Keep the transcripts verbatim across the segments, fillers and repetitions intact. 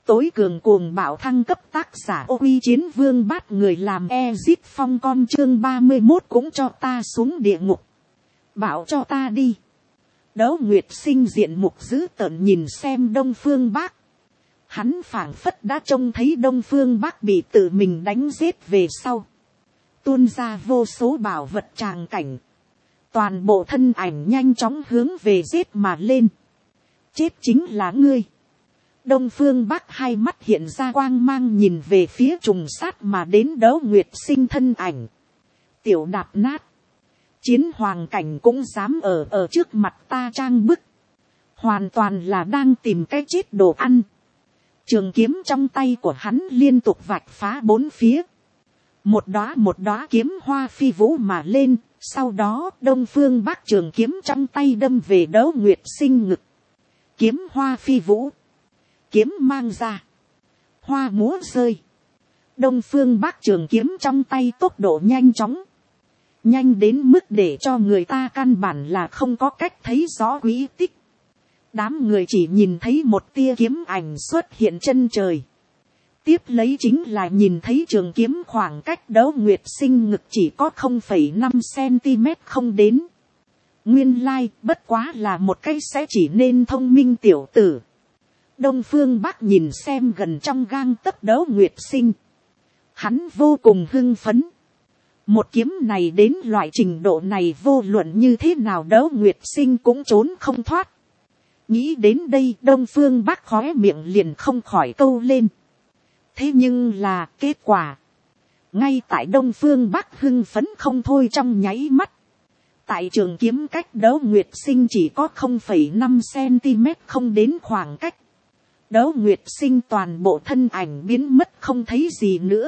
tối cường cuồng bạo thăng cấp, tác giả Ô Uy Chiến Vương Bát người làm Ezit Phong con, chương ba mươi một cũng cho ta xuống địa ngục. Bảo cho ta đi. Đấu Nguyệt Sinh diện mục dữ tợn nhìn xem Đông Phương Bác. Hắn phảng phất đã trông thấy Đông Phương Bác bị tự mình đánh giết về sau. Tuôn ra vô số bảo vật tràng cảnh. Toàn bộ thân ảnh nhanh chóng hướng về giết mà lên. Chết chính là ngươi. Đông Phương Bác hai mắt hiện ra quang mang nhìn về phía trùng sát mà đến Đấu Nguyệt Sinh thân ảnh. Tiểu đạp nát. Chiến hoàng cảnh cũng dám ở ở trước mặt ta trang bức. Hoàn toàn là đang tìm cái chết đồ ăn. Trường kiếm trong tay của hắn liên tục vạch phá bốn phía. Một đóa một đóa kiếm hoa phi vũ mà lên. Sau đó Đông Phương Bác trường kiếm trong tay đâm về Đấu Nguyệt Sinh ngực. Kiếm hoa phi vũ. Kiếm mang ra. Hoa múa rơi. Đông Phương Bác trường kiếm trong tay tốc độ nhanh chóng. Nhanh đến mức để cho người ta căn bản là không có cách thấy rõ quỹ tích. Đám người chỉ nhìn thấy một tia kiếm ảnh xuất hiện chân trời. Tiếp lấy chính là nhìn thấy trường kiếm khoảng cách Đấu Nguyệt Sinh ngực chỉ có không phẩy năm xăng-ti-mét không đến. Nguyên lai bất quá là một cái sẽ chỉ nên thông minh tiểu tử. Đông Phương Bác nhìn xem gần trong gang tấc Đấu Nguyệt Sinh. Hắn vô cùng hưng phấn. Một kiếm này đến loại trình độ này vô luận như thế nào Đấu Nguyệt Sinh cũng trốn không thoát. Nghĩ đến đây Đông Phương Bác khóe miệng liền không khỏi câu lên. Thế nhưng là kết quả. Ngay tại Đông Phương Bác hưng phấn không thôi trong nháy mắt. Tại trường kiếm cách Đấu Nguyệt Sinh chỉ có không phẩy năm xăng-ti-mét không đến khoảng cách. Đấu Nguyệt Sinh toàn bộ thân ảnh biến mất không thấy gì nữa.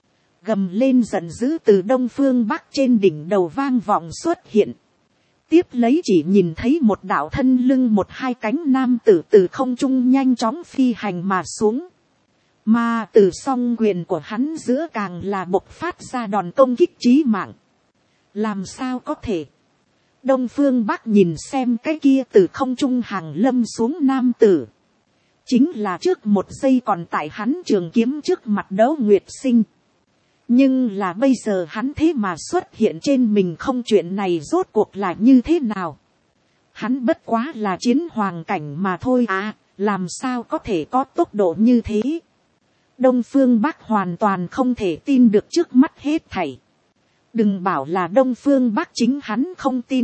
Gầm lên giận dữ từ Đông Phương Bác trên đỉnh đầu vang vọng xuất hiện. Tiếp lấy chỉ nhìn thấy một đạo thân lưng một hai cánh nam tử từ không trung nhanh chóng phi hành mà xuống. Mà từ song quyền của hắn giữa càng là bộc phát ra đòn công kích chí mạng. Làm sao có thể? Đông Phương Bác nhìn xem cái kia từ không trung hàng lâm xuống nam tử. Chính là trước một giây còn tại hắn trường kiếm trước mặt Đấu Nguyệt Sinh. Nhưng là bây giờ hắn thế mà xuất hiện trên mình không, chuyện này rốt cuộc là như thế nào? Hắn bất quá là chiến hoàng cảnh mà thôi à, làm sao có thể có tốc độ như thế? Đông Phương Bác hoàn toàn không thể tin được trước mắt hết thảy. Đừng bảo là Đông Phương Bác chính hắn không tin.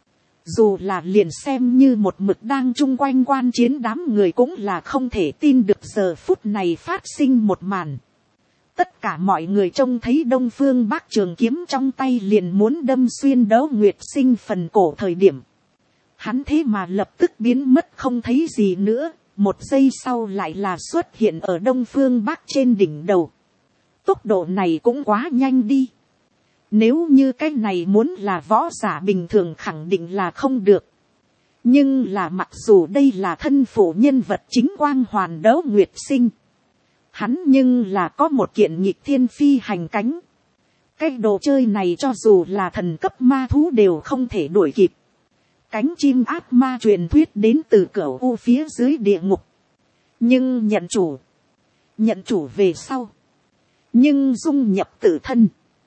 Dù là liền xem như một mực đang chung quanh quan chiến đám người cũng là không thể tin được giờ phút này phát sinh một màn. Tất cả mọi người trông thấy Đông Phương Bác trường kiếm trong tay liền muốn đâm xuyên Đấu Nguyệt Sinh phần cổ thời điểm. Hắn thế mà lập tức biến mất không thấy gì nữa, một giây sau lại là xuất hiện ở Đông Phương Bác trên đỉnh đầu. Tốc độ này cũng quá nhanh đi. Nếu như cái này muốn là võ giả bình thường khẳng định là không được. Nhưng là mặc dù đây là thân phụ nhân vật chính quang hoàn Đấu Nguyệt Sinh. Hắn nhưng là có một kiện nhịp thiên phi hành cánh. Cái đồ chơi này cho dù là thần cấp ma thú đều không thể đuổi kịp. Cánh chim ác ma truyền thuyết đến từ cửu u phía dưới địa ngục. Nhưng nhận chủ. Nhận chủ về sau. Nhưng dung nhập tự thân.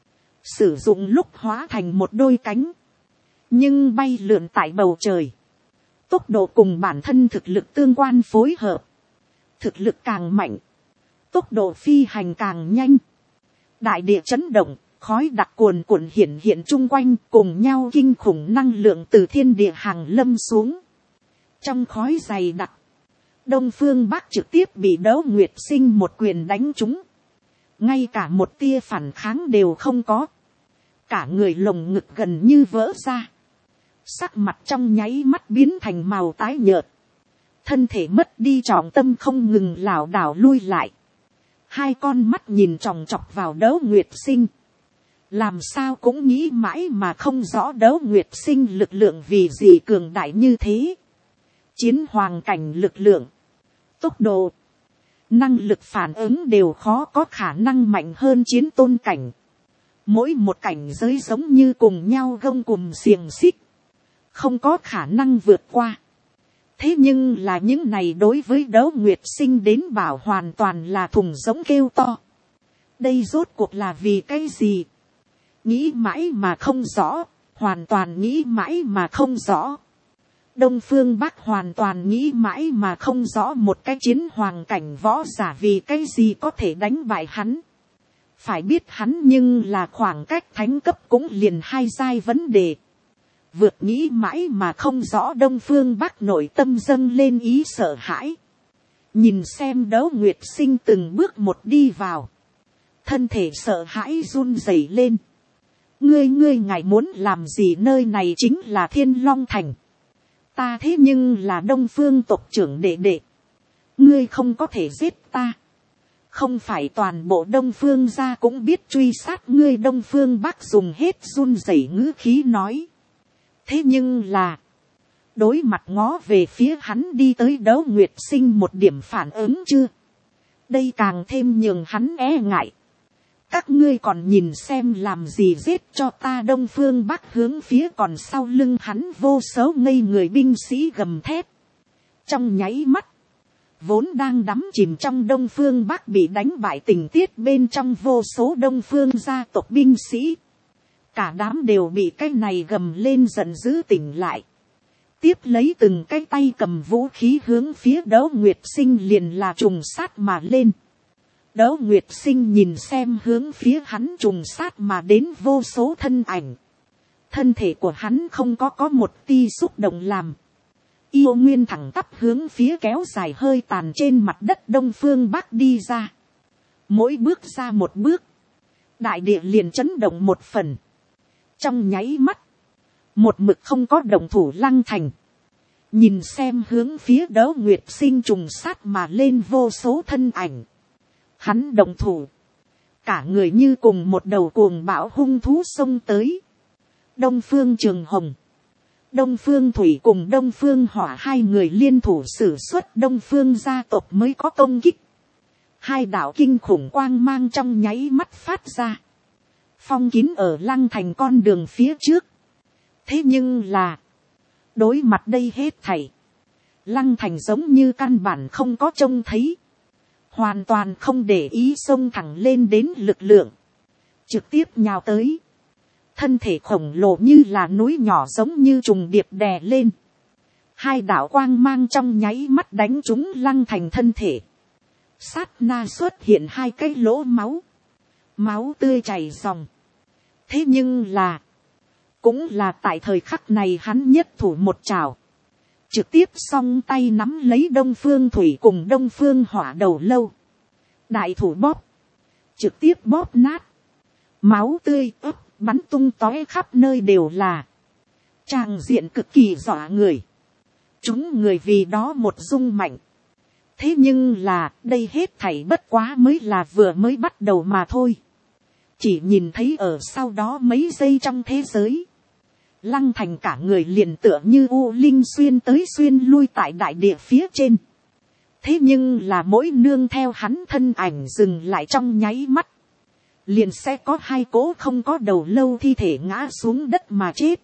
Sử dụng lúc hóa thành một đôi cánh. Nhưng bay lượn tại bầu trời. Tốc độ cùng bản thân thực lực tương quan phối hợp. Thực lực càng mạnh. Tốc độ phi hành càng nhanh. Đại địa chấn động, khói đặc cuồn cuộn hiện hiện chung quanh cùng nhau kinh khủng năng lượng từ thiên địa hàng lâm xuống. Trong khói dày đặc, Đông Phương Bác trực tiếp bị Đấu Nguyệt Sinh một quyền đánh trúng. Ngay cả một tia phản kháng đều không có. Cả người lồng ngực gần như vỡ ra. Sắc mặt trong nháy mắt biến thành màu tái nhợt. Thân thể mất đi trọng tâm không ngừng lảo đảo lui lại. Hai con mắt nhìn chòng chọc vào Đấu Nguyệt Sinh. Làm sao cũng nghĩ mãi mà không rõ Đấu Nguyệt Sinh lực lượng vì gì cường đại như thế. Chiến hoàng cảnh lực lượng, tốc độ, năng lực phản ứng đều khó có khả năng mạnh hơn chiến tôn cảnh. Mỗi một cảnh giới giống như cùng nhau gông cùm xiềng xích. Không có khả năng vượt qua. Thế nhưng là những này đối với Đấu Nguyệt Sinh đến bảo hoàn toàn là thùng giống kêu to. Đây rốt cuộc là vì cái gì? Nghĩ mãi mà không rõ, hoàn toàn nghĩ mãi mà không rõ. Đông Phương Bắc hoàn toàn nghĩ mãi mà không rõ một cái chiến hoàng cảnh võ giả vì cái gì có thể đánh bại hắn. Phải biết hắn nhưng là khoảng cách thánh cấp cũng liền hai giai vấn đề. Vượt nghĩ mãi mà không rõ Đông Phương Bắc nội tâm dâng lên ý sợ hãi. Nhìn xem Đấu Nguyệt Sinh từng bước một đi vào. Thân thể sợ hãi run rẩy lên. Ngươi ngươi ngài muốn làm gì, nơi này chính là Thiên Long Thành. Ta thế nhưng là Đông Phương tộc trưởng đệ đệ. Ngươi không có thể giết ta. Không phải toàn bộ Đông Phương gia cũng biết truy sát ngươi. Đông Phương Bắc dùng hết run rẩy ngữ khí nói. Thế nhưng là, đối mặt ngó về phía hắn đi tới Đấu Nguyệt Sinh một điểm phản ứng chưa? Đây càng thêm nhường hắn e ngại. Các ngươi còn nhìn xem làm gì, giết cho ta. Đông Phương Bắc hướng phía còn sau lưng hắn vô số ngây người binh sĩ gầm thét. Trong nháy mắt, vốn đang đắm chìm trong Đông Phương Bắc bị đánh bại tình tiết bên trong vô số Đông Phương gia tộc binh sĩ. Cả đám đều bị cái này gầm lên giận dữ tỉnh lại. Tiếp lấy từng cái tay cầm vũ khí hướng phía Đấu Nguyệt Sinh liền là trùng sát mà lên. Đấu Nguyệt Sinh nhìn xem hướng phía hắn trùng sát mà đến vô số thân ảnh. Thân thể của hắn không có có một ti xúc động làm. Yêu nguyên thẳng tắp hướng phía kéo dài hơi tàn trên mặt đất Đông Phương Bắc đi ra. Mỗi bước ra một bước, đại địa liền chấn động một phần. Trong nháy mắt, một mực không có động thủ Lăng Thành. Nhìn xem hướng phía Đấu Nguyệt Sinh trùng sát mà lên vô số thân ảnh. Hắn động thủ. Cả người như cùng một đầu cuồng bão hung thú xông tới. Đông Phương Trường Hồng, Đông Phương Thủy cùng Đông Phương Hỏa hai người liên thủ sử xuất Đông Phương gia tộc mới có công kích. Hai đạo kinh khủng quang mang trong nháy mắt phát ra. Phong kín ở Lăng Thành con đường phía trước. Thế nhưng là, đối mặt đây hết thảy, Lăng Thành giống như căn bản không có trông thấy. Hoàn toàn không để ý xông thẳng lên đến lực lượng. Trực tiếp nhào tới. Thân thể khổng lồ như là núi nhỏ giống như trùng điệp đè lên. Hai đạo quang mang trong nháy mắt đánh trúng Lăng Thành thân thể. Sát na xuất hiện hai cái lỗ máu. Máu tươi chảy ròng. Thế nhưng là, cũng là tại thời khắc này hắn nhất thủ một trảo. Trực tiếp song tay nắm lấy Đông Phương Thủy cùng Đông Phương Hỏa đầu lâu. Đại thủ bóp. Trực tiếp bóp nát. Máu tươi ấp bắn tung tóe khắp nơi đều là. Tràng diện cực kỳ dọa người. Chúng người vì đó một rung mạnh. Thế nhưng là đây hết thảy bất quá mới là vừa mới bắt đầu mà thôi. Chỉ nhìn thấy ở sau đó mấy giây trong thế giới. Lăng Thành cả người liền tựa như u linh xuyên tới xuyên lui tại đại địa phía trên. Thế nhưng là mỗi nương theo hắn thân ảnh dừng lại trong nháy mắt. Liền sẽ có hai cỗ không có đầu lâu thi thể ngã xuống đất mà chết.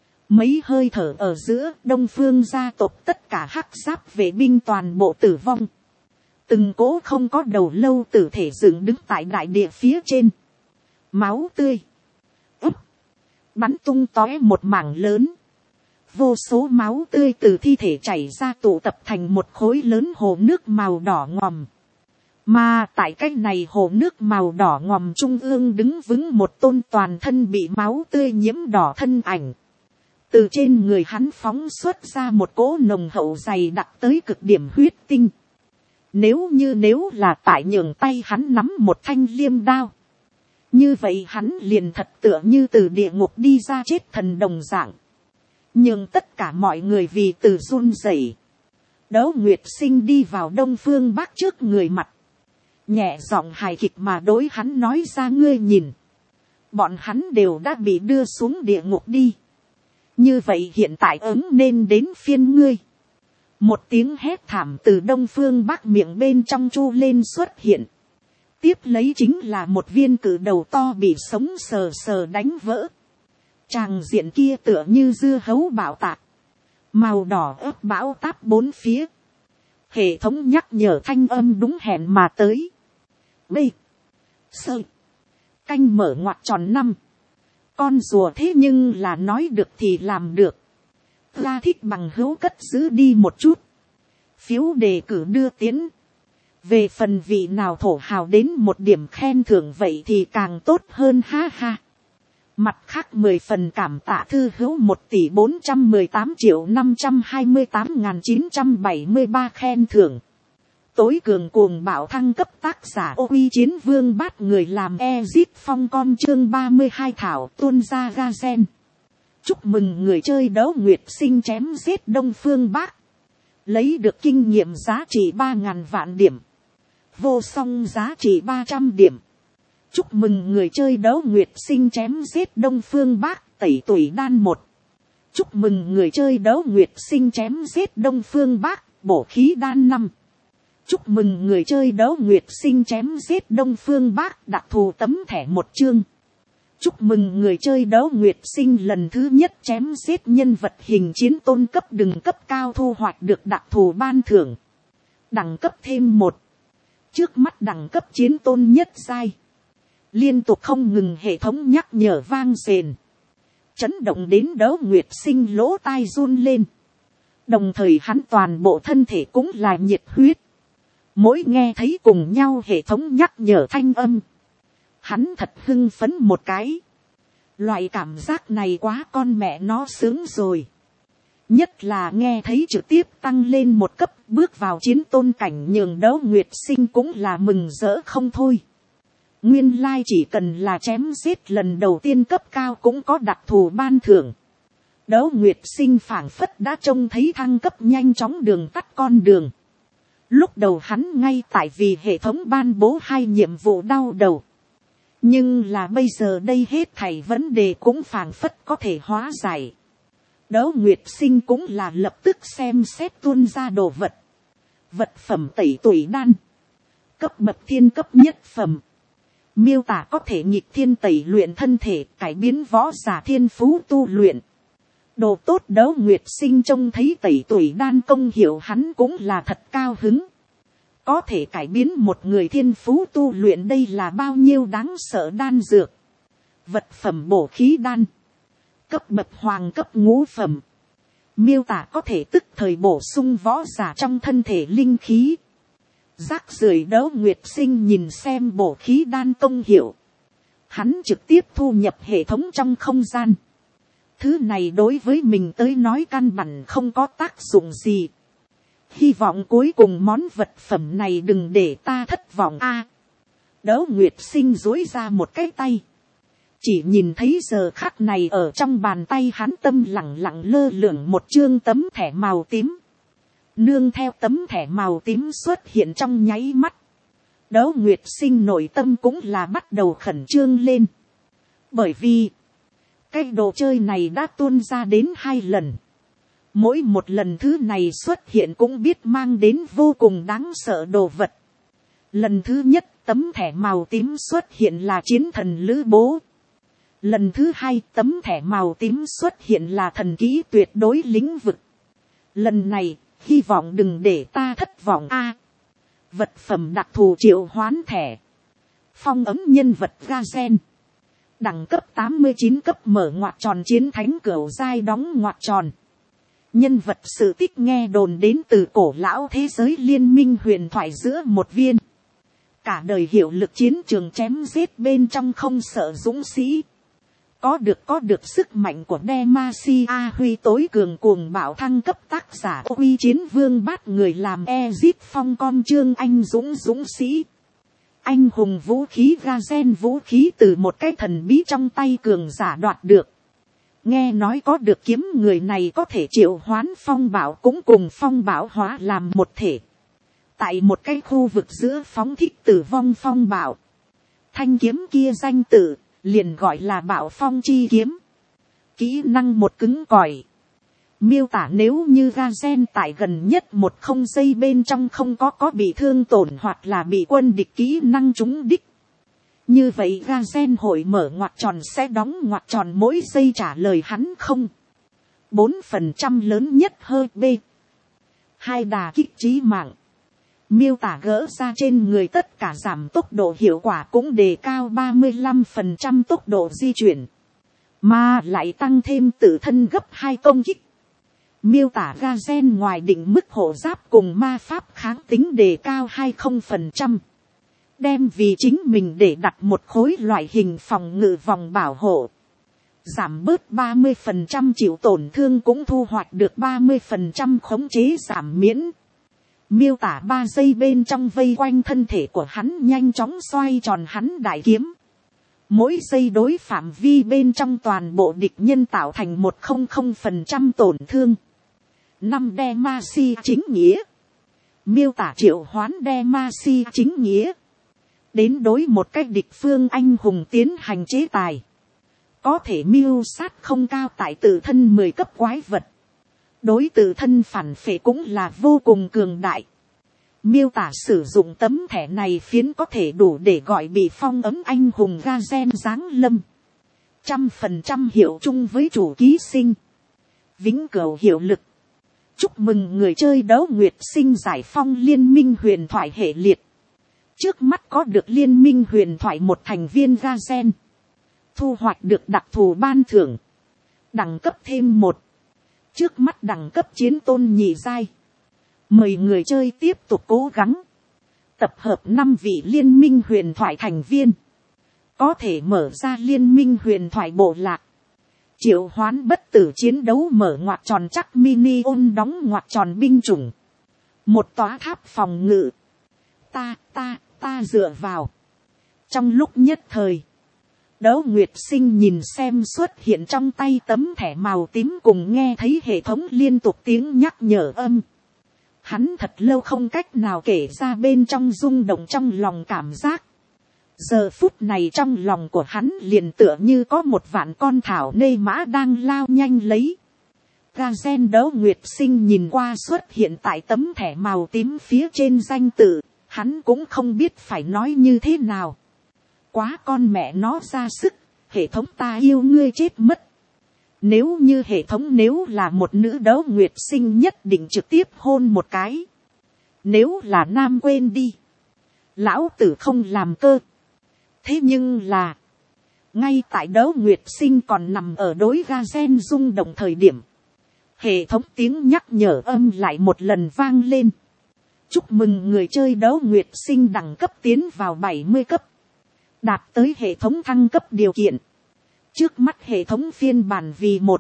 Mấy hơi thở ở giữa Đông Phương gia tộc tất cả hắc giáp vệ binh toàn bộ tử vong. Từng cỗ không có đầu lâu tử thể dựng đứng tại đại địa phía trên. Máu tươi. Úp. Bắn tung tóe một mảng lớn. Vô số máu tươi từ thi thể chảy ra tụ tập thành một khối lớn hồ nước màu đỏ ngòm. Mà tại cái này hồ nước màu đỏ ngòm trung ương đứng vững một tôn toàn thân bị máu tươi nhiễm đỏ thân ảnh. Từ trên người hắn phóng xuất ra một cỗ nồng hậu dày đặc tới cực điểm huyết tinh. Nếu như nếu là tại nhường tay hắn nắm một thanh liêm đao. Như vậy hắn liền thật tựa như từ địa ngục đi ra chết thần đồng dạng. Nhưng tất cả mọi người vì từ run rẩy. Đấu Nguyệt Sinh đi vào Đông Phương Bắc trước người mặt. Nhẹ giọng hài kịch mà đối hắn nói ra, ngươi nhìn. Bọn hắn đều đã bị đưa xuống địa ngục đi. Như vậy hiện tại ứng nên đến phiên ngươi. Một tiếng hét thảm từ Đông Phương Bắc miệng bên trong chu lên xuất hiện. Tiếp lấy chính là một viên cử đầu to bị sống sờ sờ đánh vỡ. Tràng diện kia tựa như dưa hấu bạo tạc. màu đỏ ướp bão táp bốn phía, hệ thống nhắc nhở thanh âm đúng hẹn mà tới. B, sơ, canh mở ngoặc tròn năm, con rùa thế nhưng là nói được thì làm được, ra thích bằng hữu cất giữ đi một chút, phiếu đề cử đưa tiến, về phần vị nào thổ hào đến một điểm khen thưởng vậy thì càng tốt hơn ha ha. Mặt khác mười phần cảm tạ thư hữu một tỷ bốn trăm mười tám triệu năm trăm hai mươi tám nghìn chín trăm bảy mươi ba khen thưởng. Tối cường cuồng bạo thăng cấp tác giả ô uy chiến vương bát người làm Ezit phong con chương ba mươi hai thảo tuôn ra ga gen. Chúc mừng người chơi đấu nguyệt sinh chém giết đông phương bác. Lấy được kinh nghiệm giá trị ba nghìn vạn điểm. Vô song giá trị ba trăm điểm. Chúc mừng người chơi đấu nguyệt sinh chém giết đông phương bác tẩy tuổi đan một. Chúc mừng người chơi đấu nguyệt sinh chém giết đông phương bác bổ khí đan năm. Chúc mừng người chơi đấu nguyệt sinh chém giết đông phương bác đặc thù tấm thẻ một chương. Chúc mừng người chơi đấu nguyệt sinh lần thứ nhất chém giết nhân vật hình chiến tôn cấp đừng cấp cao thu hoạch được đặc thù ban thưởng. Đẳng cấp thêm một. Trước mắt đẳng cấp chiến tôn nhất giai. Liên tục không ngừng hệ thống nhắc nhở vang rền. Chấn động đến đấu nguyệt sinh lỗ tai run lên. Đồng thời hắn toàn bộ thân thể cũng là nhiệt huyết. Mỗi nghe thấy cùng nhau hệ thống nhắc nhở thanh âm. Hắn thật hưng phấn một cái. Loại cảm giác này quá con mẹ nó sướng rồi. Nhất là nghe thấy trực tiếp tăng lên một cấp bước vào chiến tôn cảnh nhường đấu nguyệt sinh cũng là mừng rỡ không thôi. Nguyên lai chỉ cần là chém giết lần đầu tiên cấp cao cũng có đặc thù ban thưởng. Đấu nguyệt sinh phảng phất đã trông thấy thăng cấp nhanh chóng đường tắt con đường. Lúc đầu hắn ngay tại vì hệ thống ban bố hai nhiệm vụ đau đầu. Nhưng là bây giờ đây hết thảy vấn đề cũng phảng phất có thể hóa giải. Đấu nguyệt sinh cũng là lập tức xem xét tuôn ra đồ vật. Vật phẩm tẩy tuổi đan. Cấp bậc thiên cấp nhất phẩm. Miêu tả có thể nghịch thiên tẩy luyện thân thể, cải biến võ giả thiên phú tu luyện. Đồ tốt đấu nguyệt sinh trông thấy tẩy tuổi đan công hiệu hắn cũng là thật cao hứng. Có thể cải biến một người thiên phú tu luyện đây là bao nhiêu đáng sợ đan dược. Vật phẩm bổ khí đan. Cấp bậc hoàng cấp ngũ phẩm. Miêu tả có thể tức thời bổ sung võ giả trong thân thể linh khí. Rác rưởi đấu nguyệt sinh nhìn xem bổ khí đan công hiệu. Hắn trực tiếp thu nhập hệ thống trong không gian. Thứ này đối với mình tới nói căn bản không có tác dụng gì. Hy vọng cuối cùng món vật phẩm này đừng để ta thất vọng a. À, đấu nguyệt sinh duỗi ra một cái tay. Chỉ nhìn thấy giờ khắc này ở trong bàn tay hắn tâm lặng lặng lơ lửng một chương tấm thẻ màu tím. Nương theo tấm thẻ màu tím xuất hiện trong nháy mắt. Đấu nguyệt sinh nội tâm cũng là bắt đầu khẩn trương lên. Bởi vì cái đồ chơi này đã tuôn ra đến hai lần. Mỗi một lần thứ này xuất hiện cũng biết mang đến vô cùng đáng sợ đồ vật. Lần thứ nhất tấm thẻ màu tím xuất hiện là chiến thần lữ bố. Lần thứ hai tấm thẻ màu tím xuất hiện là thần kỹ tuyệt đối lĩnh vực. Lần này hy vọng đừng để ta thất vọng a. À, vật phẩm đặc thù triệu hoán thẻ. Phong ấm nhân vật Gazen. Đẳng cấp tám mươi chín cấp mở ngoặc tròn chiến thánh cửu giai đóng ngoặc tròn. Nhân vật sự tích nghe đồn đến từ cổ lão thế giới liên minh huyền thoại giữa một viên. Cả đời hiệu lực chiến trường chém giết bên trong không sợ dũng sĩ. Có được có được sức mạnh của Demacia Huy tối cường cuồng bạo thăng cấp tác giả uy chiến vương bát người làm Ezit phong con trương anh dũng dũng sĩ. Anh hùng vũ khí Gazen vũ khí từ một cái thần bí trong tay cường giả đoạt được. Nghe nói có được kiếm người này có thể triệu hoán phong bảo cũng cùng phong bảo hóa làm một thể. Tại một cái khu vực giữa phóng thích tử vong phong bảo. Thanh kiếm kia danh tự liền gọi là Bạo Phong chi kiếm. Kỹ năng một cứng cỏi. Miêu tả nếu như Gazen tại gần nhất một không giây bên trong không có có bị thương tổn hoặc là bị quân địch kỹ năng trúng đích. Như vậy Gazen hội mở ngoặc tròn sẽ đóng ngoặc tròn mỗi giây trả lời hắn không. bốn phần trăm lớn nhất hơi B. Hai đà kích trí mạng. Miêu tả gỡ ra trên người tất cả giảm tốc độ hiệu quả cũng đề cao ba mươi lăm phần trăm tốc độ di chuyển. Mà lại tăng thêm tự thân gấp hai công kích. Miêu tả ga gen ngoài định mức hộ giáp cùng ma pháp kháng tính đề cao hai mươi phần trăm. Đem vì chính mình để đặt một khối loại hình phòng ngự vòng bảo hộ. Giảm bớt ba mươi phần trăm chịu tổn thương cũng thu hoạch được ba mươi phần trăm khống chế giảm miễn. Miêu tả ba giây bên trong vây quanh thân thể của hắn nhanh chóng xoay tròn hắn đại kiếm. Mỗi giây đối phạm vi bên trong toàn bộ địch nhân tạo thành một trăm phần trăm tổn thương. Năm Demacia chính nghĩa. Miêu tả triệu hoán Demacia chính nghĩa. Đến đối một cách địch phương anh hùng tiến hành chế tài. Có thể mưu sát không cao tại tự thân mười cấp quái vật. Đối tự thân phản phệ cũng là vô cùng cường đại. Miêu tả sử dụng tấm thẻ này phiến có thể đủ để gọi bị phong ấm anh hùng ga gen giáng lâm. Trăm phần trăm hiệu chung với chủ ký sinh. Vĩnh cửu hiệu lực. Chúc mừng người chơi đấu nguyệt sinh giải phong liên minh huyền thoại hệ liệt. Trước mắt có được liên minh huyền thoại một thành viên ga gen. Thu hoạch được đặc thù ban thưởng. Đẳng cấp thêm một. Trước mắt đẳng cấp chiến tôn nhị giai. Mời người chơi tiếp tục cố gắng. Tập hợp năm vị liên minh huyền thoại thành viên. Có thể mở ra liên minh huyền thoại bộ lạc. Triệu hoán bất tử chiến đấu mở ngoặc tròn chắc mini ôn đóng ngoặc tròn binh chủng. Một tòa tháp phòng ngự. Ta, ta, ta dựa vào. Trong lúc nhất thời. Đấu Nguyệt Sinh nhìn xem xuất hiện trong tay tấm thẻ màu tím cùng nghe thấy hệ thống liên tục tiếng nhắc nhở âm. Hắn thật lâu không cách nào kể ra bên trong rung động trong lòng cảm giác. Giờ phút này trong lòng của hắn liền tựa như có một vạn con thảo nê mã đang lao nhanh lấy. Ga gen Đấu Nguyệt Sinh nhìn qua xuất hiện tại tấm thẻ màu tím phía trên danh tự, hắn cũng không biết phải nói như thế nào. Quá con mẹ nó ra sức, hệ thống ta yêu ngươi chết mất. Nếu như hệ thống nếu là một nữ Đấu Nguyệt Sinh nhất định trực tiếp hôn một cái. Nếu là nam quên đi. Lão tử không làm cơ. Thế nhưng là. Ngay tại Đấu Nguyệt Sinh còn nằm ở đối ga gen rung động thời điểm. Hệ thống tiếng nhắc nhở âm lại một lần vang lên. Chúc mừng người chơi Đấu Nguyệt Sinh đẳng cấp tiến vào bảy mươi cấp. Đạt tới hệ thống thăng cấp điều kiện. Trước mắt hệ thống phiên bản vì một.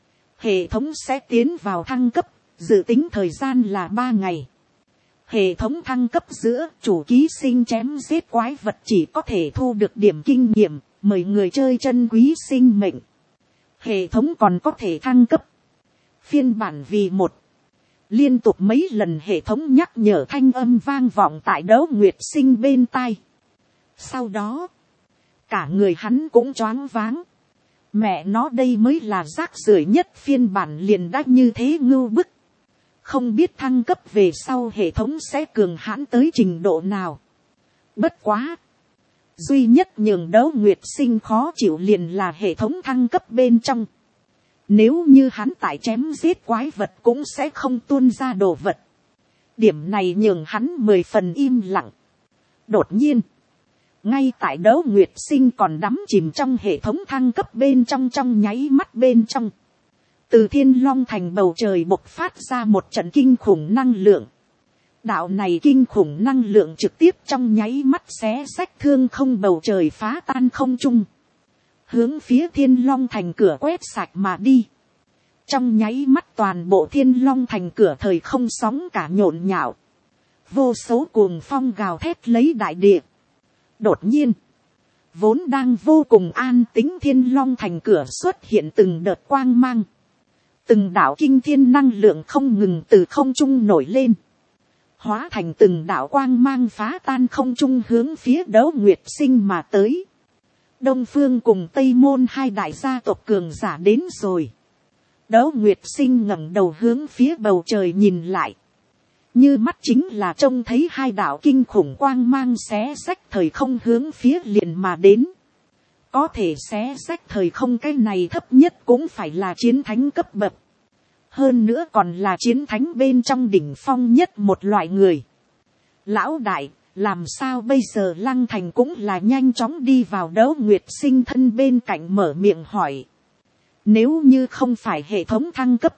Hệ thống sẽ tiến vào thăng cấp, dự tính thời gian là ba ngày. Hệ thống thăng cấp giữa chủ ký sinh chém giết quái vật chỉ có thể thu được điểm kinh nghiệm, mời người chơi chân quý sinh mệnh. Hệ thống còn có thể thăng cấp. Phiên bản vì một. Liên tục mấy lần hệ thống nhắc nhở thanh âm vang vọng tại Đấu Nguyệt Sinh bên tai. Sau đó, cả người hắn cũng choáng váng. Mẹ nó đây mới là rác rưởi nhất phiên bản liền đã như thế ngưu bức. Không biết thăng cấp về sau hệ thống sẽ cường hãn tới trình độ nào. Bất quá. Duy nhất nhường Đấu Nguyệt Sinh khó chịu liền là hệ thống thăng cấp bên trong. Nếu như hắn tại chém giết quái vật cũng sẽ không tuôn ra đồ vật. Điểm này nhường hắn mười phần im lặng. Đột nhiên. Ngay tại Đấu Nguyệt Sinh còn đắm chìm trong hệ thống thăng cấp bên trong trong nháy mắt bên trong. Từ Thiên Long Thành bầu trời bộc phát ra một trận kinh khủng năng lượng. Đạo này kinh khủng năng lượng trực tiếp trong nháy mắt xé rách thương không bầu trời phá tan không trung. Hướng phía Thiên Long Thành cửa quét sạch mà đi. Trong nháy mắt toàn bộ Thiên Long Thành cửa thời không sóng cả nhộn nhạo. Vô số cuồng phong gào thét lấy đại địa. Đột nhiên, vốn đang vô cùng an tĩnh Thiên Long Thành cửa xuất hiện từng đợt quang mang. Từng đạo kinh thiên năng lượng không ngừng từ không trung nổi lên. Hóa thành từng đạo quang mang phá tan không trung hướng phía Đấu Nguyệt Sinh mà tới. Đông Phương cùng Tây Môn hai đại gia tộc cường giả đến rồi. Đấu Nguyệt Sinh ngẩng đầu hướng phía bầu trời nhìn lại. Như mắt chính là trông thấy hai đạo kinh khủng quang mang xé rách thời không hướng phía liền mà đến. Có thể xé rách thời không cái này thấp nhất cũng phải là chiến thánh cấp bậc. hơn nữa còn là chiến thánh bên trong đỉnh phong nhất một loại người. Lão đại, làm sao bây giờ? Lăng Thành cũng là nhanh chóng đi vào Đấu Nguyệt Sinh thân bên cạnh mở miệng hỏi. Nếu như không phải hệ thống thăng cấp,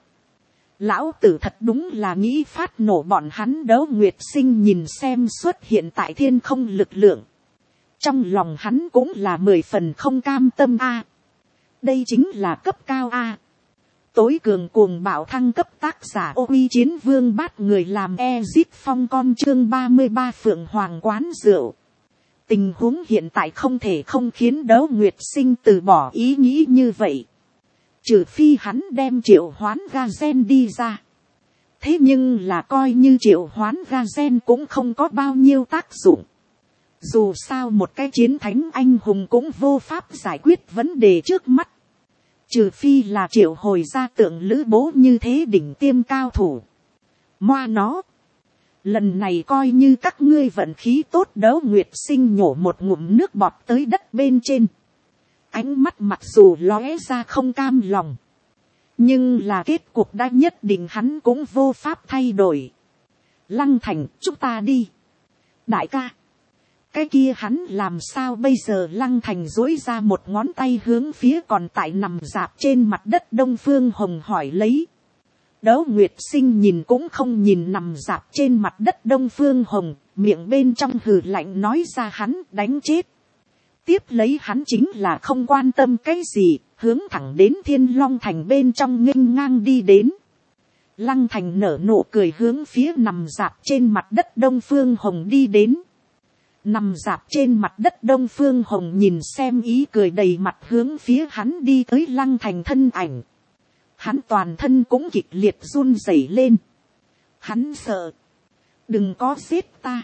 lão tử thật đúng là nghĩ phát nổ bọn hắn. Đấu Nguyệt Sinh nhìn xem xuất hiện tại thiên không lực lượng, trong lòng hắn cũng là mười phần không cam tâm a. Đây chính là cấp cao a. Tối cường cuồng bạo thăng cấp tác giả Ô Uy Chiến Vương bắt người làm Ezit Phong con chương ba mươi ba Phượng Hoàng quán rượu. Tình huống hiện tại không thể không khiến Đấu Nguyệt Sinh từ bỏ ý nghĩ như vậy. Trừ phi hắn đem triệu hoán Gazen đi ra. Thế nhưng là coi như triệu hoán Gazen cũng không có bao nhiêu tác dụng. Dù sao một cái chiến thánh anh hùng cũng vô pháp giải quyết vấn đề trước mắt. Trừ phi là triệu hồi ra tượng lữ bố như thế đỉnh tiêm cao thủ. Moa nó. Lần này coi như các ngươi vận khí tốt. Đấu Nguyệt Sinh nhổ một ngụm nước bọt tới đất bên trên. Ánh mắt mặc dù lóe ra không cam lòng. Nhưng là kết cục đã nhất định hắn cũng vô pháp thay đổi. Lăng Thành, chúng ta đi. Đại ca. Cái kia hắn làm sao bây giờ? Lăng Thành duỗi ra một ngón tay hướng phía còn tại nằm rạp trên mặt đất Đông Phương Hồng hỏi lấy. Đấu Nguyệt Sinh nhìn cũng không nhìn nằm rạp trên mặt đất Đông Phương Hồng, miệng bên trong hừ lạnh nói ra hắn đánh chết. Tiếp lấy hắn chính là không quan tâm cái gì, hướng thẳng đến Thiên Long Thành bên trong nghênh ngang đi đến. Lăng Thành nở nụ cười hướng phía nằm rạp trên mặt đất Đông Phương Hồng đi đến. Nằm rạp trên mặt đất Đông Phương Hồng nhìn xem ý cười đầy mặt hướng phía hắn đi tới Lăng Thành thân ảnh. Hắn toàn thân cũng kịch liệt run rẩy lên. Hắn sợ. Đừng có giết ta.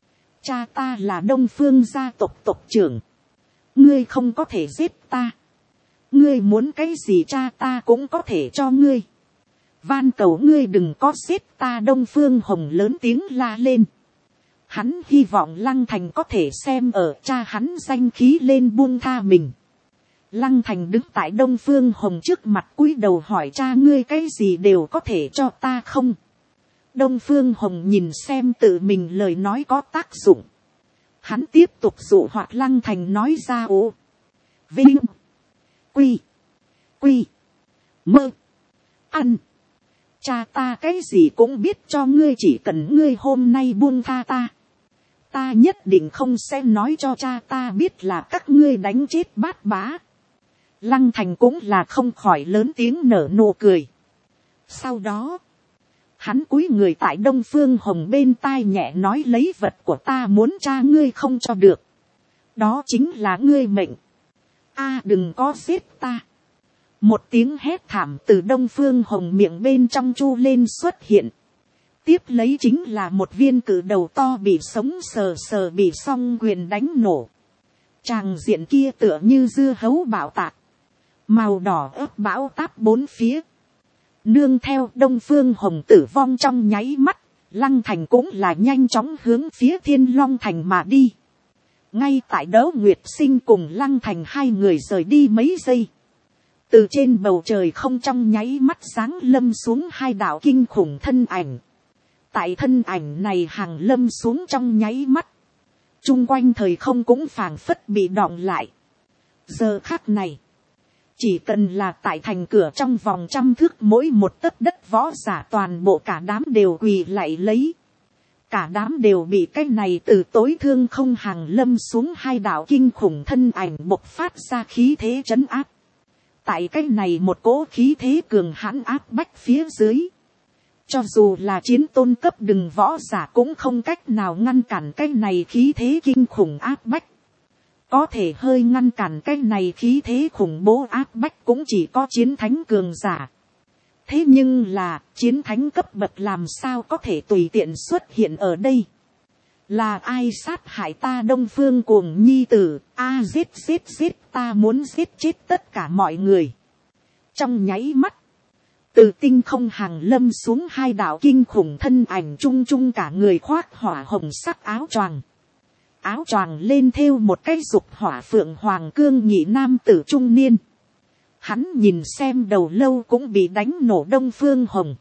Cha ta là Đông Phương gia tộc tộc trưởng. Ngươi không có thể giết ta. Ngươi muốn cái gì cha ta cũng có thể cho ngươi. Van cầu ngươi đừng có giết ta. Đông Phương Hồng lớn tiếng la lên. Hắn hy vọng Lăng Thành có thể xem ở cha hắn danh khí lên buông tha mình. Lăng Thành đứng tại Đông Phương Hồng trước mặt cúi đầu hỏi cha ngươi cái gì đều có thể cho ta không? Đông Phương Hồng nhìn xem tự mình lời nói có tác dụng. Hắn tiếp tục dụ hoặc Lăng Thành nói ra ố. Vinh. Quy. Quy. Mơ. Ăn. Cha ta cái gì cũng biết cho ngươi, chỉ cần ngươi hôm nay buông tha ta. Ta nhất định không sẽ nói cho cha ta biết là các ngươi đánh chết Bát Bá. Lăng Thành cũng là không khỏi lớn tiếng nở nụ cười. Sau đó, hắn cúi người tại Đông Phương Hồng bên tai nhẹ nói lấy vật của ta muốn cha ngươi không cho được. Đó chính là ngươi mệnh. A đừng có giết ta. Một tiếng hét thảm từ Đông Phương Hồng miệng bên trong chu lên xuất hiện. Tiếp lấy chính là một viên cự đầu to bị sống sờ sờ bị song quyền đánh nổ. Tràng diện kia tựa như dưa hấu bạo tạc. Màu đỏ ớt bão táp bốn phía. Nương theo Đông Phương Hồng tử vong trong nháy mắt, Lăng Thành cũng là nhanh chóng hướng phía Thiên Long Thành mà đi. Ngay tại Đấu Nguyệt Sinh cùng Lăng Thành hai người rời đi mấy giây. Từ trên bầu trời không trong nháy mắt giáng lâm xuống hai đạo kinh khủng thân ảnh. Tại thân ảnh này hàng lâm xuống trong nháy mắt. Trung quanh thời không cũng phảng phất bị đọng lại. Giờ khắc này. Chỉ cần là tại thành cửa trong vòng trăm thước mỗi một tấc đất võ giả toàn bộ cả đám đều quỳ lạy lấy. Cả đám đều bị cái này từ tối thương không hàng lâm xuống hai đạo kinh khủng thân ảnh bộc phát ra khí thế trấn áp. Tại cái này một cỗ khí thế cường hãn áp bách phía dưới. Cho dù là chiến tôn cấp đừng võ giả cũng không cách nào ngăn cản cái này khí thế kinh khủng áp bách. Có thể hơi ngăn cản cái này khí thế khủng bố áp bách cũng chỉ có chiến thánh cường giả. Thế nhưng là chiến thánh cấp bậc làm sao có thể tùy tiện xuất hiện ở đây. Là ai sát hại ta Đông Phương Cuồng nhi tử, a à, giết giết giết ta muốn giết chết tất cả mọi người. Trong nháy mắt, từ tinh không hàng lâm xuống hai đạo kinh khủng thân ảnh chung chung cả người khoác hỏa hồng sắc áo choàng. Áo choàng lên thêu một cái dục hỏa phượng hoàng cương nhị nam tử trung niên. Hắn nhìn xem đầu lâu cũng bị đánh nổ Đông Phương Hồng.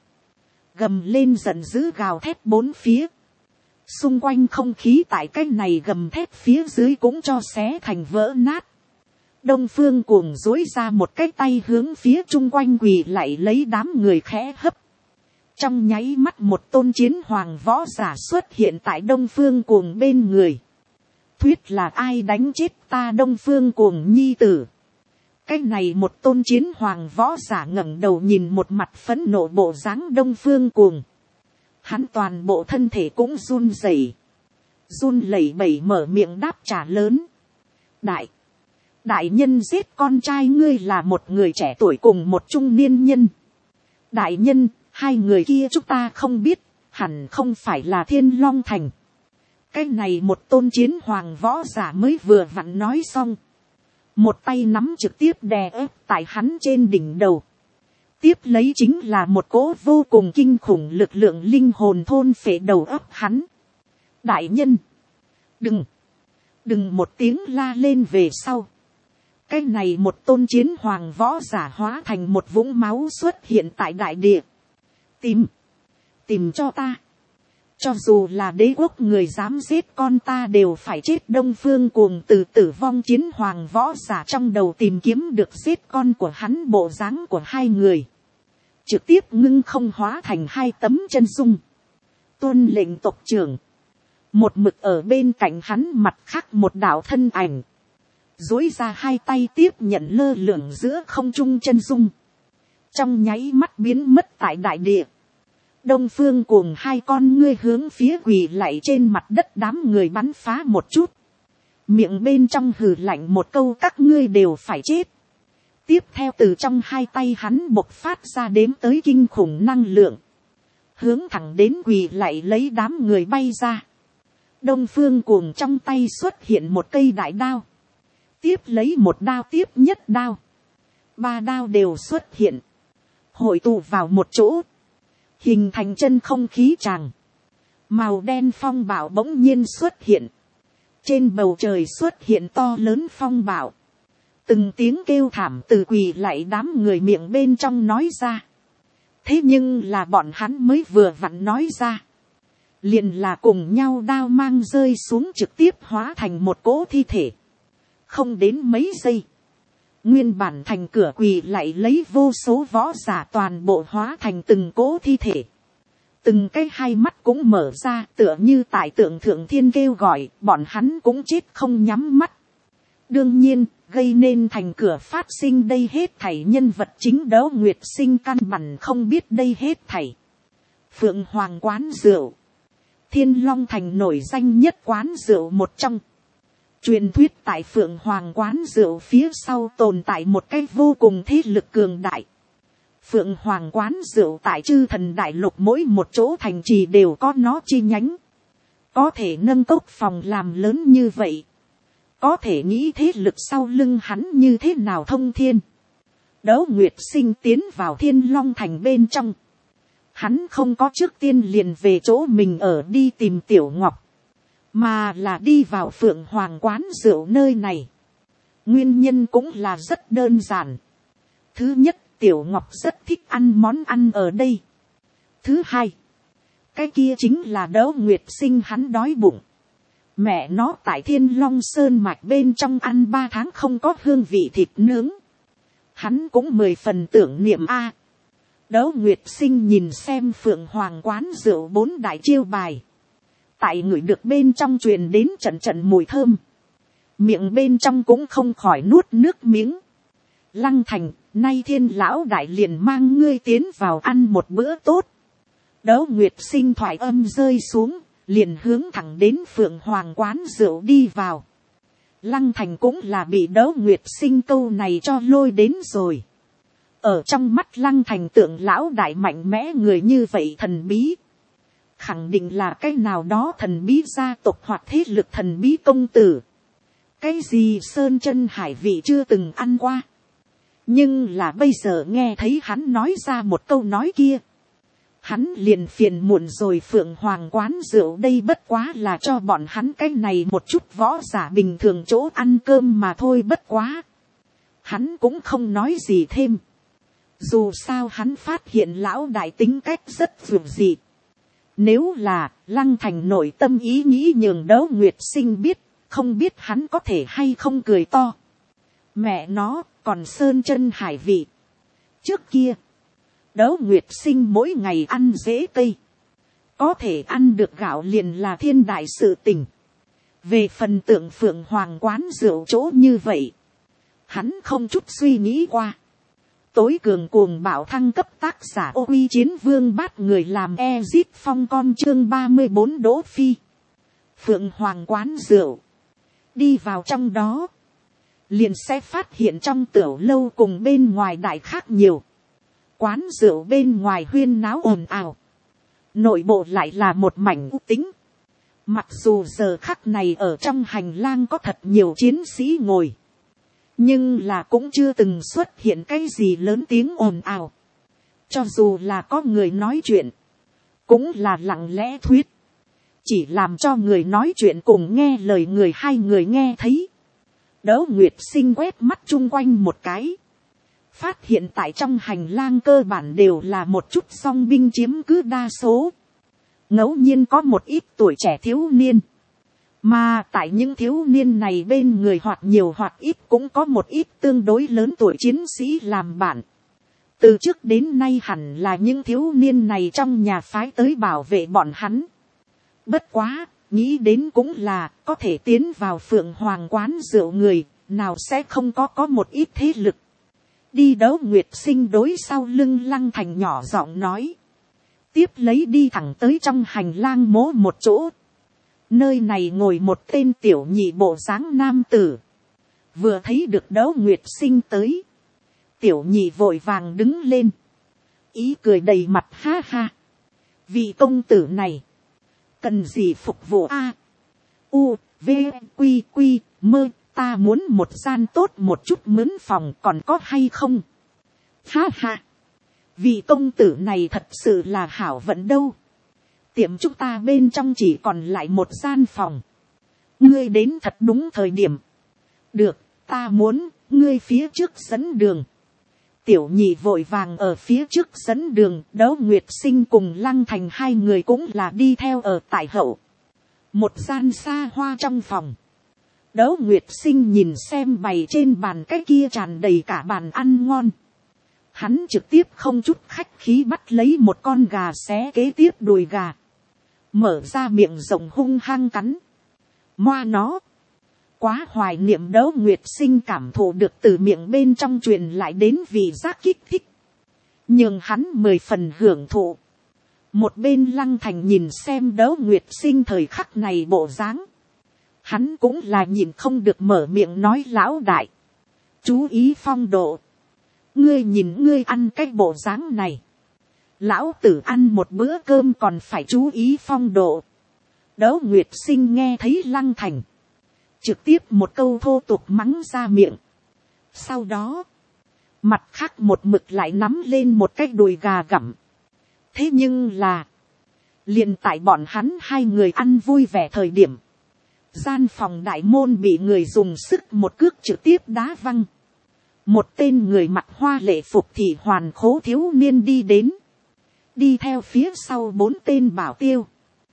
Gầm lên giận dữ gào thét bốn phía. Xung quanh không khí tại cái này gầm thét phía dưới cũng cho xé thành vỡ nát. Đông Phương Cuồng dối ra một cái tay hướng phía chung quanh quỳ lại lấy đám người khẽ hấp. Trong nháy mắt một tôn chiến hoàng võ giả xuất hiện tại Đông Phương Cuồng bên người. Thuyết là ai đánh chết ta Đông Phương Cuồng nhi tử. Cái này một tôn chiến hoàng võ giả ngẩng đầu nhìn một mặt phẫn nộ bộ dáng Đông Phương Cuồng. Hắn toàn bộ thân thể cũng run rẩy, run lẩy bẩy mở miệng đáp trả lớn. Đại, đại nhân giết con trai ngươi là một người trẻ tuổi cùng một trung niên nhân. Đại nhân, hai người kia chúng ta không biết, hẳn không phải là Thiên Long Thành. Cái này một tôn chiến hoàng võ giả mới vừa vặn nói xong. Một tay nắm trực tiếp đè ép tại hắn trên đỉnh đầu. Tiếp lấy chính là một cỗ vô cùng kinh khủng lực lượng linh hồn thôn phệ đầu óc hắn. Đại nhân, đừng, đừng một tiếng la lên về sau. Cái này một tôn chiến hoàng võ giả hóa thành một vũng máu xuất hiện tại đại địa. Tìm, tìm cho ta. Cho dù là đế quốc người dám giết con ta đều phải chết. Đông Phương Cuồng từ tử vong chiến hoàng võ giả trong đầu tìm kiếm được giết con của hắn bộ dáng của hai người. Trực tiếp ngưng không hóa thành hai tấm chân dung. Tuân lệnh tộc trưởng. Một mực ở bên cạnh hắn mặt khác một đạo thân ảnh. Dối ra hai tay tiếp nhận lơ lửng giữa không trung chân dung. Trong nháy mắt biến mất tại đại địa. Đông Phương Cuồng hai con ngươi hướng phía quỳ lạy trên mặt đất đám người bắn phá một chút. Miệng bên trong hừ lạnh một câu các ngươi đều phải chết. Tiếp theo từ trong hai tay hắn bộc phát ra đếm tới kinh khủng năng lượng. Hướng thẳng đến quỳ lạy lấy đám người bay ra. Đông Phương Cuồng trong tay xuất hiện một cây đại đao. Tiếp lấy một đao tiếp nhất đao. Ba đao đều xuất hiện. Hội tụ vào một chỗ. Hình thành chân không khí tràng. Màu đen phong bạo bỗng nhiên xuất hiện. Trên bầu trời xuất hiện to lớn phong bạo. Từng tiếng kêu thảm từ quỳ lạy đám người miệng bên trong nói ra. Thế nhưng là bọn hắn mới vừa vặn nói ra. Liền là cùng nhau đao mang rơi xuống trực tiếp hóa thành một cỗ thi thể. Không đến mấy giây. Nguyên bản thành cửa quỳ lạy lấy vô số võ giả toàn bộ hóa thành từng cỗ thi thể. Từng cái hai mắt cũng mở ra tựa như tại tượng thượng thiên kêu gọi, bọn hắn cũng chết không nhắm mắt. Đương nhiên, gây nên thành cửa phát sinh đây hết thảy nhân vật chính Đỗ Nguyệt Sinh căn bản không biết đây hết thảy. Phượng Hoàng quán rượu. Thiên Long Thành nổi danh nhất quán rượu một trong. Truyền thuyết tại Phượng Hoàng quán rượu phía sau tồn tại một cái vô cùng thế lực cường đại. Phượng Hoàng quán rượu tại Chư Thần Đại Lục mỗi một chỗ thành trì đều có nó chi nhánh. Có thể nâng cốc phòng làm lớn như vậy. Có thể nghĩ thế lực sau lưng hắn như thế nào thông thiên. Đỗ Nguyệt Sinh tiến vào Thiên Long Thành bên trong. Hắn không có trước tiên liền về chỗ mình ở đi tìm Tiểu Ngọc. Mà là đi vào Phượng Hoàng quán rượu nơi này. Nguyên nhân cũng là rất đơn giản. Thứ nhất, Tiểu Ngọc rất thích ăn món ăn ở đây. Thứ hai, cái kia chính là Đỗ Nguyệt Sinh hắn đói bụng. Mẹ nó tại Thiên Long Sơn mạch bên trong ăn ba tháng không có hương vị thịt nướng. Hắn cũng mười phần tưởng niệm a. Đỗ Nguyệt Sinh nhìn xem Phượng Hoàng quán rượu bốn đại chiêu bài. Tại người được bên trong truyền đến trận trận mùi thơm. Miệng bên trong cũng không khỏi nuốt nước miếng. Lăng Thành, nay Thiên lão đại liền mang ngươi tiến vào ăn một bữa tốt. Đỗ Nguyệt Sinh thoại âm rơi xuống, liền hướng thẳng đến Phượng Hoàng quán rượu đi vào. Lăng Thành cũng là bị Đỗ Nguyệt Sinh câu này cho lôi đến rồi. Ở trong mắt Lăng Thành tượng lão đại mạnh mẽ người như vậy thần bí. Khẳng định là cái nào đó thần bí gia tộc hoặc thế lực thần bí công tử. Cái gì sơn chân hải vị chưa từng ăn qua. Nhưng là bây giờ nghe thấy hắn nói ra một câu nói kia. Hắn liền phiền muộn rồi. Phượng Hoàng quán rượu đây bất quá là cho bọn hắn cái này một chút võ giả bình thường chỗ ăn cơm mà thôi bất quá. hắn cũng không nói gì thêm. Dù sao hắn phát hiện lão đại tính cách rất vượt dị. Nếu là Lăng Thành nội tâm ý nghĩ nhường Đấu Nguyệt Sinh biết, không biết hắn có thể hay không cười to. Mẹ nó còn sơn chân hải vị. Trước kia, Đấu Nguyệt Sinh mỗi ngày ăn rễ cây. Có thể ăn được gạo liền là thiên đại sự tình. Về phần tượng Phượng Hoàng quán rượu chỗ như vậy, hắn không chút suy nghĩ qua. Tối cường cuồng bạo thăng cấp tác giả Ô Uy Chiến Vương bắt người làm Ezit Phong con chương ba mươi bốn Đỗ Phi. Phượng Hoàng quán rượu. Đi vào trong đó, liền sẽ phát hiện trong tiểu lâu cùng bên ngoài đại khác nhiều. Quán rượu bên ngoài huyên náo ồn ào. Nội bộ lại là một mảnh u tĩnh. Mặc dù giờ khắc này ở trong hành lang có thật nhiều chiến sĩ ngồi. Nhưng là cũng chưa từng xuất hiện cái gì lớn tiếng ồn ào. Cho dù là có người nói chuyện, cũng là lặng lẽ thuyết. Chỉ làm cho người nói chuyện cùng nghe lời người hai người nghe thấy. Đấu Nguyệt Sinh quét mắt chung quanh một cái. Phát hiện tại trong hành lang cơ bản đều là một chút song binh chiếm cứ đa số. Ngẫu nhiên có một ít tuổi trẻ thiếu niên. Mà tại những thiếu niên này bên người hoặc nhiều hoặc ít cũng có một ít tương đối lớn tuổi chiến sĩ làm bạn. Từ trước đến nay hẳn là những thiếu niên này trong nhà phái tới bảo vệ bọn hắn. Bất quá, nghĩ đến cũng là có thể tiến vào Phượng Hoàng quán rượu người, nào sẽ không có có một ít thế lực. Đi Đấu Nguyệt Sinh đối sau lưng Lăng Thành nhỏ giọng nói. Tiếp lấy đi thẳng tới trong hành lang mố một chỗ. Nơi này ngồi một tên tiểu nhị bộ dáng nam tử. Vừa thấy được Đấu Nguyệt Sinh tới. Tiểu nhị vội vàng đứng lên. Ý cười đầy mặt ha ha. Vị công tử này. Cần gì phục vụ a? U, V, Quy, Quy, Mơ. Ta muốn một gian tốt một chút mướn phòng còn có hay không? Ha ha. Vị công tử này thật sự là hảo vận đâu. Tiệm chúng ta bên trong chỉ còn lại một gian phòng. Ngươi đến thật đúng thời điểm. Được, ta muốn, ngươi phía trước dẫn đường. Tiểu nhị vội vàng ở phía trước dẫn đường. Đấu Nguyệt Sinh cùng Lăng Thành hai người cũng là đi theo ở tại hậu. Một gian xa hoa trong phòng. Đấu Nguyệt Sinh nhìn xem bày trên bàn cái kia tràn đầy cả bàn ăn ngon. Hắn trực tiếp không chút khách khí bắt lấy một con gà xé kế tiếp đùi gà. Mở ra miệng rộng hung hăng cắn. Moa nó. Quá hoài niệm. Đấu Nguyệt Sinh cảm thụ được từ miệng bên trong truyền lại đến vị giác kích thích. Nhưng hắn mười phần hưởng thụ. Một bên Lăng Thành nhìn xem Đấu Nguyệt Sinh thời khắc này bộ dáng. Hắn cũng là nhìn không được mở miệng nói lão đại. Chú ý phong độ. Ngươi nhìn ngươi ăn cái bộ dáng này. Lão tử ăn một bữa cơm còn phải chú ý phong độ. Đấu Nguyệt Sinh nghe thấy Lăng Thành. Trực tiếp một câu thô tục mắng ra miệng. Sau đó. Mặt khác một mực lại nắm lên một cái đùi gà gặm. Thế nhưng là. Liền tại bọn hắn hai người ăn vui vẻ thời điểm. Gian phòng đại môn bị người dùng sức một cước trực tiếp đá văng. Một tên người mặc hoa lệ phục thị hoàn khố thiếu niên đi đến. Đi theo phía sau bốn tên bảo tiêu.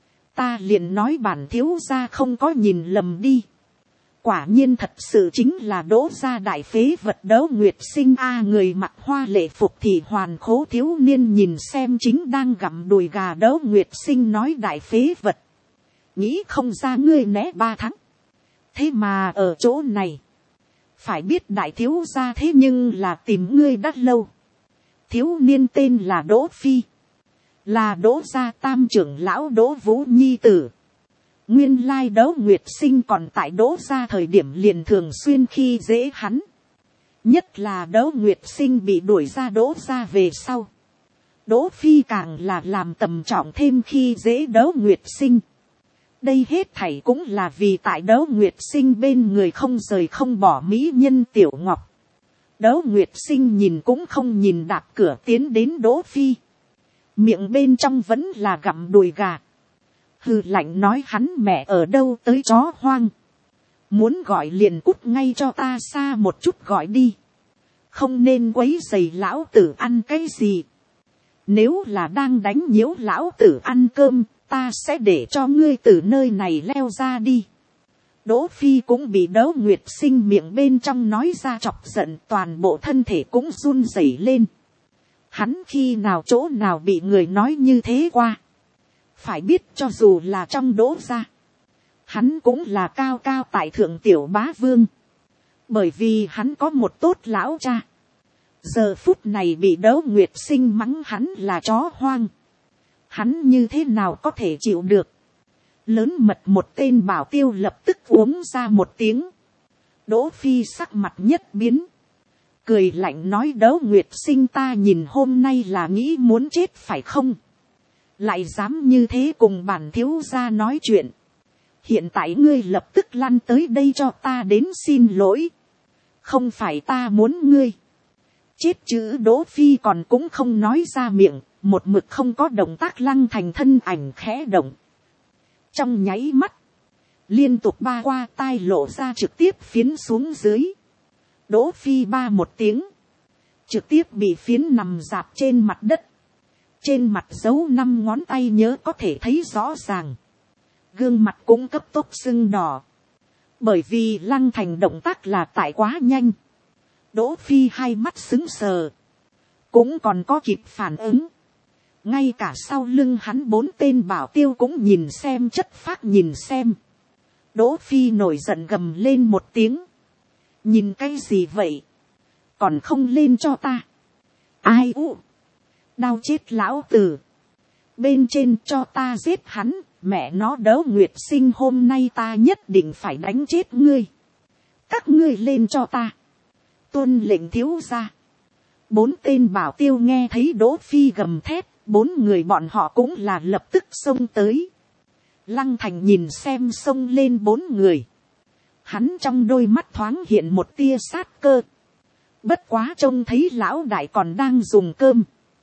Ta liền nói bản thiếu gia không có nhìn lầm đi. Quả nhiên thật sự chính là Đỗ gia đại phế vật. Đấu Nguyệt Sinh a. Người mặc hoa lệ phục thị hoàn khố thiếu niên nhìn xem chính đang gặm đùi gà Đấu Nguyệt Sinh nói đại phế vật. Nghĩ không ra ngươi né ba tháng. Thế mà ở chỗ này. Phải biết đại thiếu gia thế nhưng là tìm ngươi đã lâu. Thiếu niên tên là Đỗ Phi. Là Đỗ gia tam trưởng lão Đỗ Vũ nhi tử. Nguyên lai Đấu Nguyệt Sinh còn tại Đỗ gia thời điểm liền thường xuyên khi dễ hắn. Nhất là Đấu Nguyệt Sinh bị đuổi ra Đỗ gia về sau. Đỗ Phi càng là làm tầm trọng thêm khi dễ Đấu Nguyệt Sinh. Đây hết thảy cũng là vì tại Đấu Nguyệt Sinh bên người không rời không bỏ mỹ nhân Tiểu Ngọc. Đấu Nguyệt Sinh nhìn cũng không nhìn đạp cửa tiến đến Đỗ Phi. Miệng bên trong vẫn là gặm đùi gà. Hừ lạnh nói hắn mẹ ở đâu tới chó hoang. Muốn gọi liền cút ngay cho ta xa một chút gọi đi. không nên quấy rầy lão tử ăn cái gì. Nếu là đang đánh nhiễu lão tử ăn cơm, ta sẽ để cho ngươi từ nơi này leo ra đi. Đỗ Phi cũng bị Đỗ Nguyệt Sinh miệng bên trong nói ra chọc giận, toàn bộ thân thể cũng run rẩy lên. Hắn khi nào chỗ nào bị người nói như thế qua. Phải biết cho dù là trong Đỗ gia, hắn cũng là cao cao tại thượng tiểu bá vương. Bởi vì hắn có một tốt lão cha. Giờ phút này bị Đỗ Nguyệt Sinh mắng hắn là chó hoang. Hắn như thế nào có thể chịu được. Lớn mật một tên bảo tiêu lập tức uống ra một tiếng. Đỗ Phi sắc mặt nhất biến. Cười lạnh nói Đỗ Nguyệt Sinh, ta nhìn hôm nay là nghĩ muốn chết phải không? Lại dám như thế cùng bản thiếu gia nói chuyện. Hiện tại ngươi lập tức lăn tới đây cho ta đến xin lỗi. Không phải ta muốn ngươi. Chết chữ Đỗ Phi còn cũng không nói ra miệng. Một mực không có động tác, Lăng Thành thân ảnh khẽ động. Trong nháy mắt, liên tục ba qua tai lộ ra trực tiếp phiến xuống dưới. Đỗ Phi ba một tiếng, trực tiếp bị phiến nằm dạp trên mặt đất. Trên mặt dấu năm ngón tay nhớ có thể thấy rõ ràng. Gương mặt cũng cấp tốc sưng đỏ. Bởi vì Lăng Thành động tác là tại quá nhanh. Đỗ Phi hai mắt sững sờ, cũng còn có kịp phản ứng. Ngay cả sau lưng hắn bốn tên bảo tiêu cũng nhìn xem, chất phác nhìn xem. Đỗ Phi nổi giận gầm lên một tiếng. Nhìn cái gì vậy? Còn không lên cho ta. Ai u? Đau chết lão tử. Bên trên cho ta giết hắn. Mẹ nó Đỗ Nguyệt Sinh, hôm nay ta nhất định phải đánh chết ngươi. Các ngươi lên cho ta. Tuân lệnh thiếu gia. Bốn tên bảo tiêu nghe thấy Đỗ Phi gầm thét. Bốn người bọn họ cũng là lập tức xông tới. Lăng Thành nhìn xem xông lên bốn người. Hắn trong đôi mắt thoáng hiện một tia sát cơ. Bất quá trông thấy lão đại còn đang dùng cơm.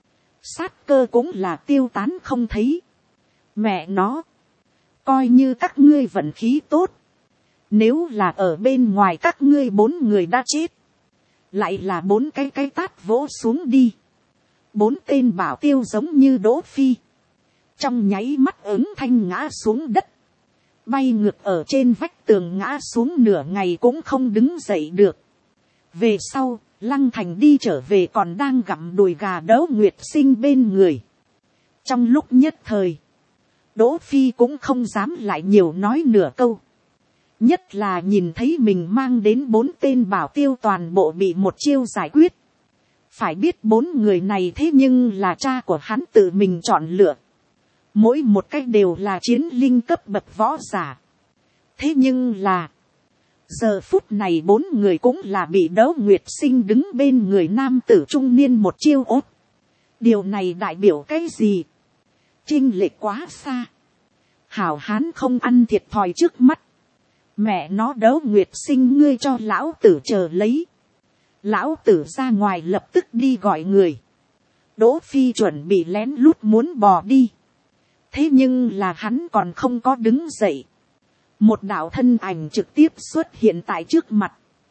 Sát cơ cũng là tiêu tán không thấy. Mẹ nó. Coi như các ngươi vận khí tốt. Nếu là ở bên ngoài các ngươi bốn người đã chết. Lại là bốn cái cái tát vỗ xuống đi. Bốn tên bảo tiêu giống như Đỗ Phi. Trong nháy mắt ứng thanh ngã xuống đất. Bay ngược ở trên vách tường, ngã xuống nửa ngày cũng không đứng dậy được. Về sau, Lăng Thành đi trở về còn đang gặm đùi gà Đỗ Nguyệt Sinh bên người. Trong lúc nhất thời, Đỗ Phi cũng không dám lại nhiều nói nửa câu. Nhất là nhìn thấy mình mang đến bốn tên bảo tiêu toàn bộ bị một chiêu giải quyết. Phải biết bốn người này thế nhưng là cha của hắn tự mình chọn lựa. Mỗi một cách đều là chiến linh cấp bậc võ giả. Thế nhưng là, giờ phút này bốn người cũng là bị Đỗ Nguyệt Sinh đứng bên người nam tử trung niên một chiêu ốt. Điều này đại biểu cái gì? Chênh lệch quá xa. Hảo hán không ăn thiệt thòi trước mắt. Mẹ nó Đỗ Nguyệt Sinh, ngươi cho lão tử chờ lấy. Lão tử ra ngoài lập tức đi gọi người. Đỗ Phi chuẩn bị lén lút muốn bò đi. Thế nhưng là hắn còn không có đứng dậy. Một đạo thân ảnh trực tiếp xuất hiện tại trước mặt.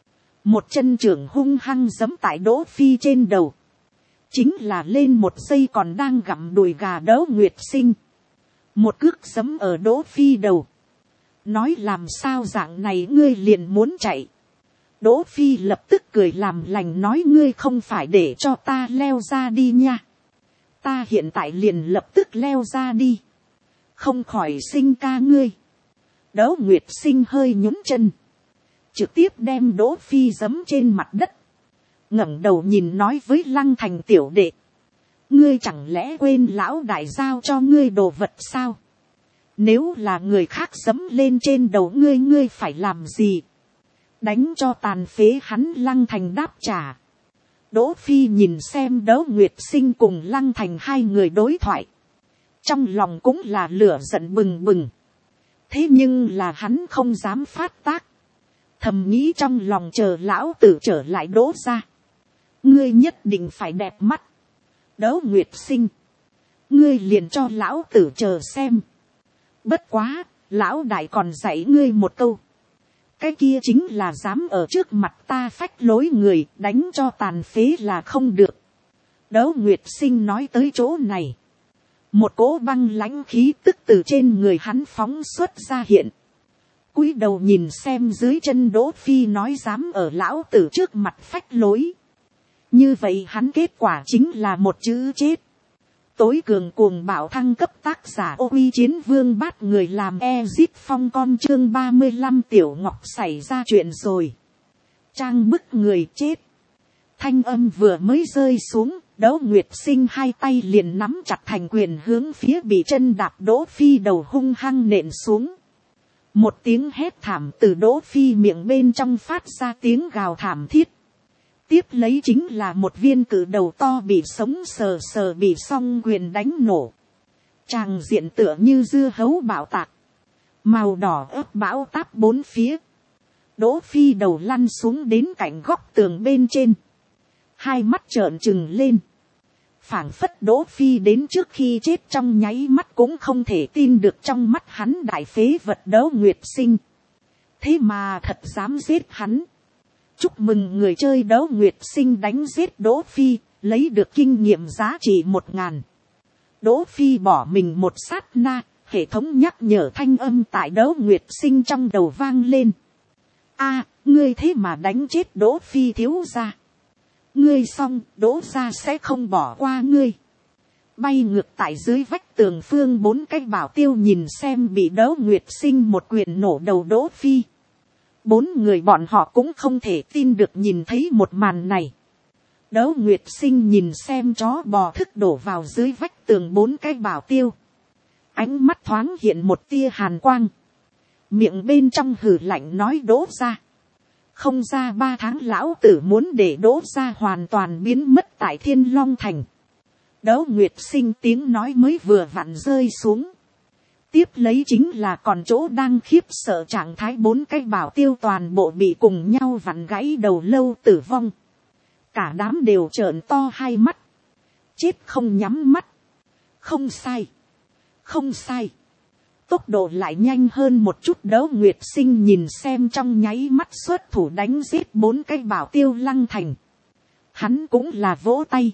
Một chân trưởng hung hăng giẫm tại Đỗ Phi trên đầu. Chính là lên một giây còn đang gặm đùi gà Đỗ Nguyệt Sinh. Một cước giẫm ở Đỗ Phi đầu. Nói làm sao dạng này ngươi liền muốn chạy. Đỗ Phi lập tức cười làm lành nói ngươi không phải để cho ta leo ra đi nha. Ta hiện tại liền lập tức leo ra đi. Không khỏi Sinh ca ngươi. Đỗ Nguyệt Sinh hơi nhún chân. Trực tiếp đem Đỗ Phi giẫm trên mặt đất. Ngẩng đầu nhìn nói với Lăng Thành tiểu đệ. Ngươi chẳng lẽ quên lão đại giao cho ngươi đồ vật sao? Nếu là người khác giẫm lên trên đầu ngươi, ngươi phải làm gì? Đánh cho tàn phế hắn. Lăng Thành đáp trả. Đỗ Phi nhìn xem Đỗ Nguyệt Sinh cùng Lăng Thành hai người đối thoại. Trong lòng cũng là lửa giận bừng bừng. Thế nhưng là hắn không dám phát tác. Thầm nghĩ trong lòng chờ lão tử trở lại Đỗ gia. Ngươi nhất định phải đẹp mắt. Đỗ Nguyệt Sinh. Ngươi liền cho lão tử chờ xem. Bất quá, lão đại còn dạy ngươi một câu. cái kia chính là dám ở trước mặt ta phách lối người, đánh cho tàn phế là không được. Đấu Nguyệt Sinh nói tới chỗ này, một cỗ băng lãnh khí tức từ trên người hắn phóng xuất ra hiện. Cúi đầu nhìn xem dưới chân Đỗ Phi nói dám ở lão tử trước mặt phách lối. Như vậy hắn kết quả chính là một chữ chết. Tối cường cuồng bạo thăng cấp tác giả Ô Uy Chiến Vương bắt người làm Ezit Phong con chương ba mươi lăm Tiểu Ngọc xảy ra chuyện rồi. Trang bức người chết. Thanh âm vừa mới rơi xuống, Đấu Nguyệt Sinh hai tay liền nắm chặt thành quyền hướng phía bị chân đạp Đỗ Phi đầu hung hăng nện xuống. Một tiếng hét thảm từ Đỗ Phi miệng bên trong phát ra tiếng gào thảm thiết. Tiếp lấy chính là một viên cự đầu to bị sống sờ sờ bị song quyền đánh nổ. Tràng diện tựa như dưa hấu bạo tạc. Màu đỏ ướp bão táp bốn phía. Đỗ Phi đầu lăn xuống đến cạnh góc tường bên trên. Hai mắt trợn trừng lên. Phảng phất Đỗ Phi đến trước khi chết trong nháy mắt cũng không thể tin được trong mắt hắn đại phế vật Đấu Nguyệt Sinh. Thế mà thật dám giết hắn. Chúc mừng người chơi Đấu Nguyệt Sinh đánh giết Đỗ Phi, lấy được kinh nghiệm giá trị một ngàn. Đỗ Phi bỏ mình một sát na, hệ thống nhắc nhở thanh âm tại Đấu Nguyệt Sinh trong đầu vang lên. A, ngươi thế mà đánh chết Đỗ Phi thiếu gia. Ngươi xong, Đỗ gia sẽ không bỏ qua ngươi. Bay ngược tại dưới vách tường phương bốn cái bảo tiêu nhìn xem bị Đấu Nguyệt Sinh một quyền nổ đầu Đỗ Phi. Bốn người bọn họ cũng không thể tin được nhìn thấy một màn này. Đấu Nguyệt Sinh nhìn xem chó bò thức đổ vào dưới vách tường bốn cái bảo tiêu. Ánh mắt thoáng hiện một tia hàn quang. Miệng bên trong hừ lạnh nói Đỗ gia. Không ra ba tháng lão tử muốn để Đỗ gia hoàn toàn biến mất tại Thiên Long Thành. Đấu Nguyệt Sinh tiếng nói mới vừa vặn rơi xuống. Tiếp lấy chính là còn chỗ đang khiếp sợ trạng thái bốn cái bảo tiêu toàn bộ bị cùng nhau vặn gãy đầu lâu tử vong. Cả đám đều trợn to hai mắt. Chết không nhắm mắt. Không sai. Không sai. Tốc độ lại nhanh hơn một chút. Đấu Nguyệt Sinh nhìn xem trong nháy mắt xuất thủ đánh giết bốn cái bảo tiêu Lăng Thành. Hắn cũng là vỗ tay.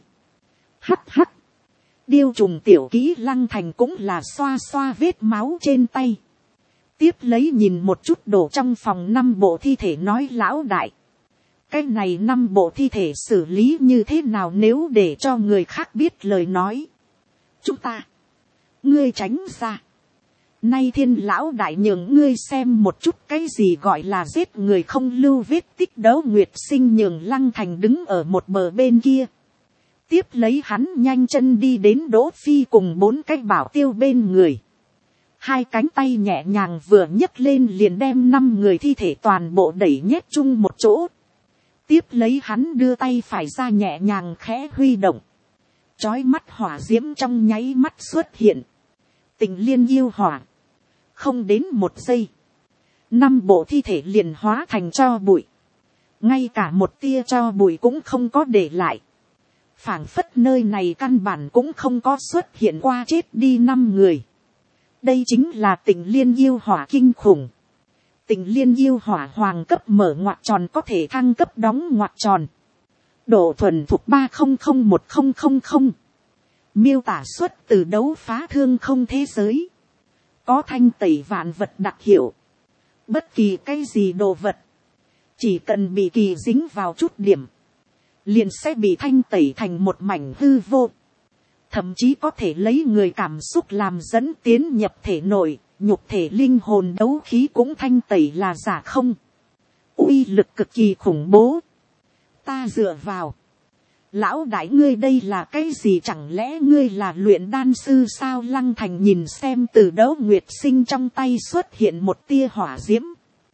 Hắc hắc. Điêu trùng tiểu kỹ Lăng Thành cũng là xoa xoa vết máu trên tay. Tiếp lấy nhìn một chút đổ trong phòng năm bộ thi thể nói lão đại. Cái này năm bộ thi thể xử lý như thế nào nếu để cho người khác biết lời nói. Chúng ta. Ngươi tránh ra. Nay Thiên lão đại nhường ngươi xem một chút cái gì gọi là giết người không lưu vết tích. Đấu Nguyệt Sinh nhường Lăng Thành đứng ở một bờ bên kia. Tiếp lấy hắn nhanh chân đi đến Đỗ Phi cùng bốn cái bảo tiêu bên người. Hai cánh tay nhẹ nhàng vừa nhấc lên liền đem năm người thi thể toàn bộ đẩy nhét chung một chỗ. Tiếp lấy hắn đưa tay phải ra nhẹ nhàng khẽ huy động. Chói mắt hỏa diễm trong nháy mắt xuất hiện. Tình liên yêu hỏa. Không đến một giây. Năm bộ thi thể liền hóa thành tro bụi. Ngay cả một tia tro bụi cũng không có để lại. Phảng phất nơi này căn bản cũng không có xuất hiện qua chết đi năm người. Đây chính là Tình liên yêu hỏa kinh khủng. Tình liên yêu hỏa hoàng cấp mở ngoặc tròn có thể thăng cấp đóng ngoặc tròn. Độ thuần thục ba không không một không không không. Miêu tả xuất từ đấu phá thương không thế giới. Có thanh tẩy vạn vật đặc hiệu. Bất kỳ cái gì đồ vật. Chỉ cần bị kỳ dính vào chút điểm. Liền sẽ bị thanh tẩy thành một mảnh hư vô. Thậm chí có thể lấy người cảm xúc làm dẫn tiến nhập thể nội. Nhục thể linh hồn đấu khí cũng thanh tẩy là giả không. Uy lực cực kỳ khủng bố. Ta dựa vào. Lão đại ngươi đây là cái gì, chẳng lẽ ngươi là luyện đan sư sao? Lăng Thành nhìn xem từ Đấu Nguyệt Sinh trong tay xuất hiện một tia hỏa diễm.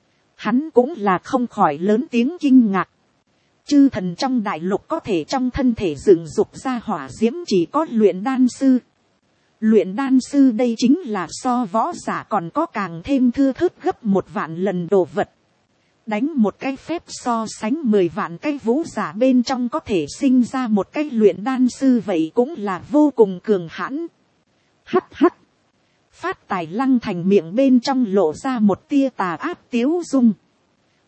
Hắn cũng là không khỏi lớn tiếng kinh ngạc. Chư thần trong đại lục có thể trong thân thể dựng dục ra hỏa diễm chỉ có luyện đan sư. Luyện đan sư đây chính là so võ giả còn có càng thêm thưa thớt gấp một vạn lần đồ vật. Đánh một cái phép so sánh mười vạn cái vũ giả bên trong có thể sinh ra một cái luyện đan sư, vậy cũng là vô cùng cường hãn. Hắc hắc. Phát tài Lăng Thành miệng bên trong lộ ra một tia tà ác tiếu dung.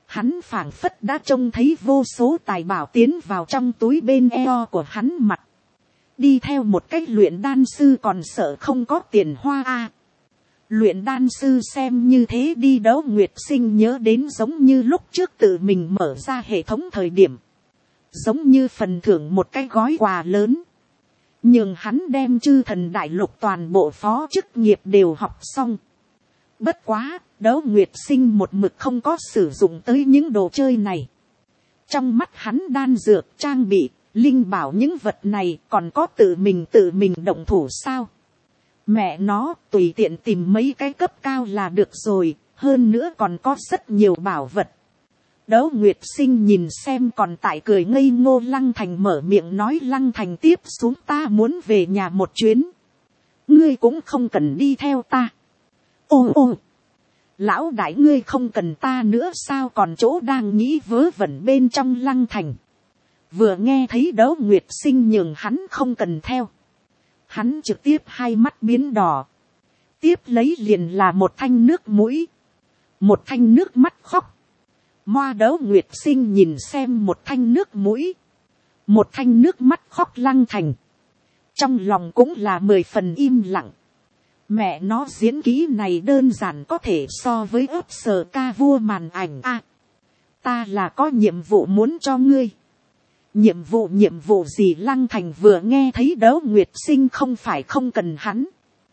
Hắn phảng phất đã trông thấy vô số tài bảo tiến vào trong túi bên eo của hắn mặt. Đi theo một cách luyện đan sư còn sợ không có tiền hoa a. À, luyện đan sư xem như thế đi Đấu Nguyệt Sinh nhớ đến giống như lúc trước tự mình mở ra hệ thống thời điểm. Giống như phần thưởng một cái gói quà lớn. Nhưng hắn đem chư thần đại lục toàn bộ phó chức nghiệp đều học xong. Bất quá, Đấu Nguyệt Sinh một mực không có sử dụng tới những đồ chơi này. Trong mắt hắn đan dược, trang bị, linh bảo những vật này còn có tự mình tự mình động thủ sao? Mẹ nó, tùy tiện tìm mấy cái cấp cao là được rồi, hơn nữa còn có rất nhiều bảo vật. Đấu Nguyệt Sinh nhìn xem còn tại cười ngây ngô Lăng Thành mở miệng nói Lăng Thành tiếp xuống ta muốn về nhà một chuyến. Ngươi cũng không cần đi theo ta. Ô ô, lão đại ngươi không cần ta nữa sao còn chỗ đang nghĩ vớ vẩn bên trong Lăng Thành. Vừa nghe thấy Đấu Nguyệt Sinh nhường hắn không cần theo. Hắn trực tiếp hai mắt biến đỏ. Tiếp lấy liền là một thanh nước mũi. Một thanh nước mắt khóc. Moa Đấu Nguyệt Sinh nhìn xem một thanh nước mũi. Một thanh nước mắt khóc Lăng Thành. Trong lòng cũng là mười phần im lặng. Mẹ nó diễn kỹ này đơn giản có thể so với ớt sờ ca vua màn ảnh a. À, ta là có nhiệm vụ muốn cho ngươi. Nhiệm vụ nhiệm vụ gì Lăng Thành vừa nghe thấy Đấu Nguyệt Sinh không phải không cần hắn.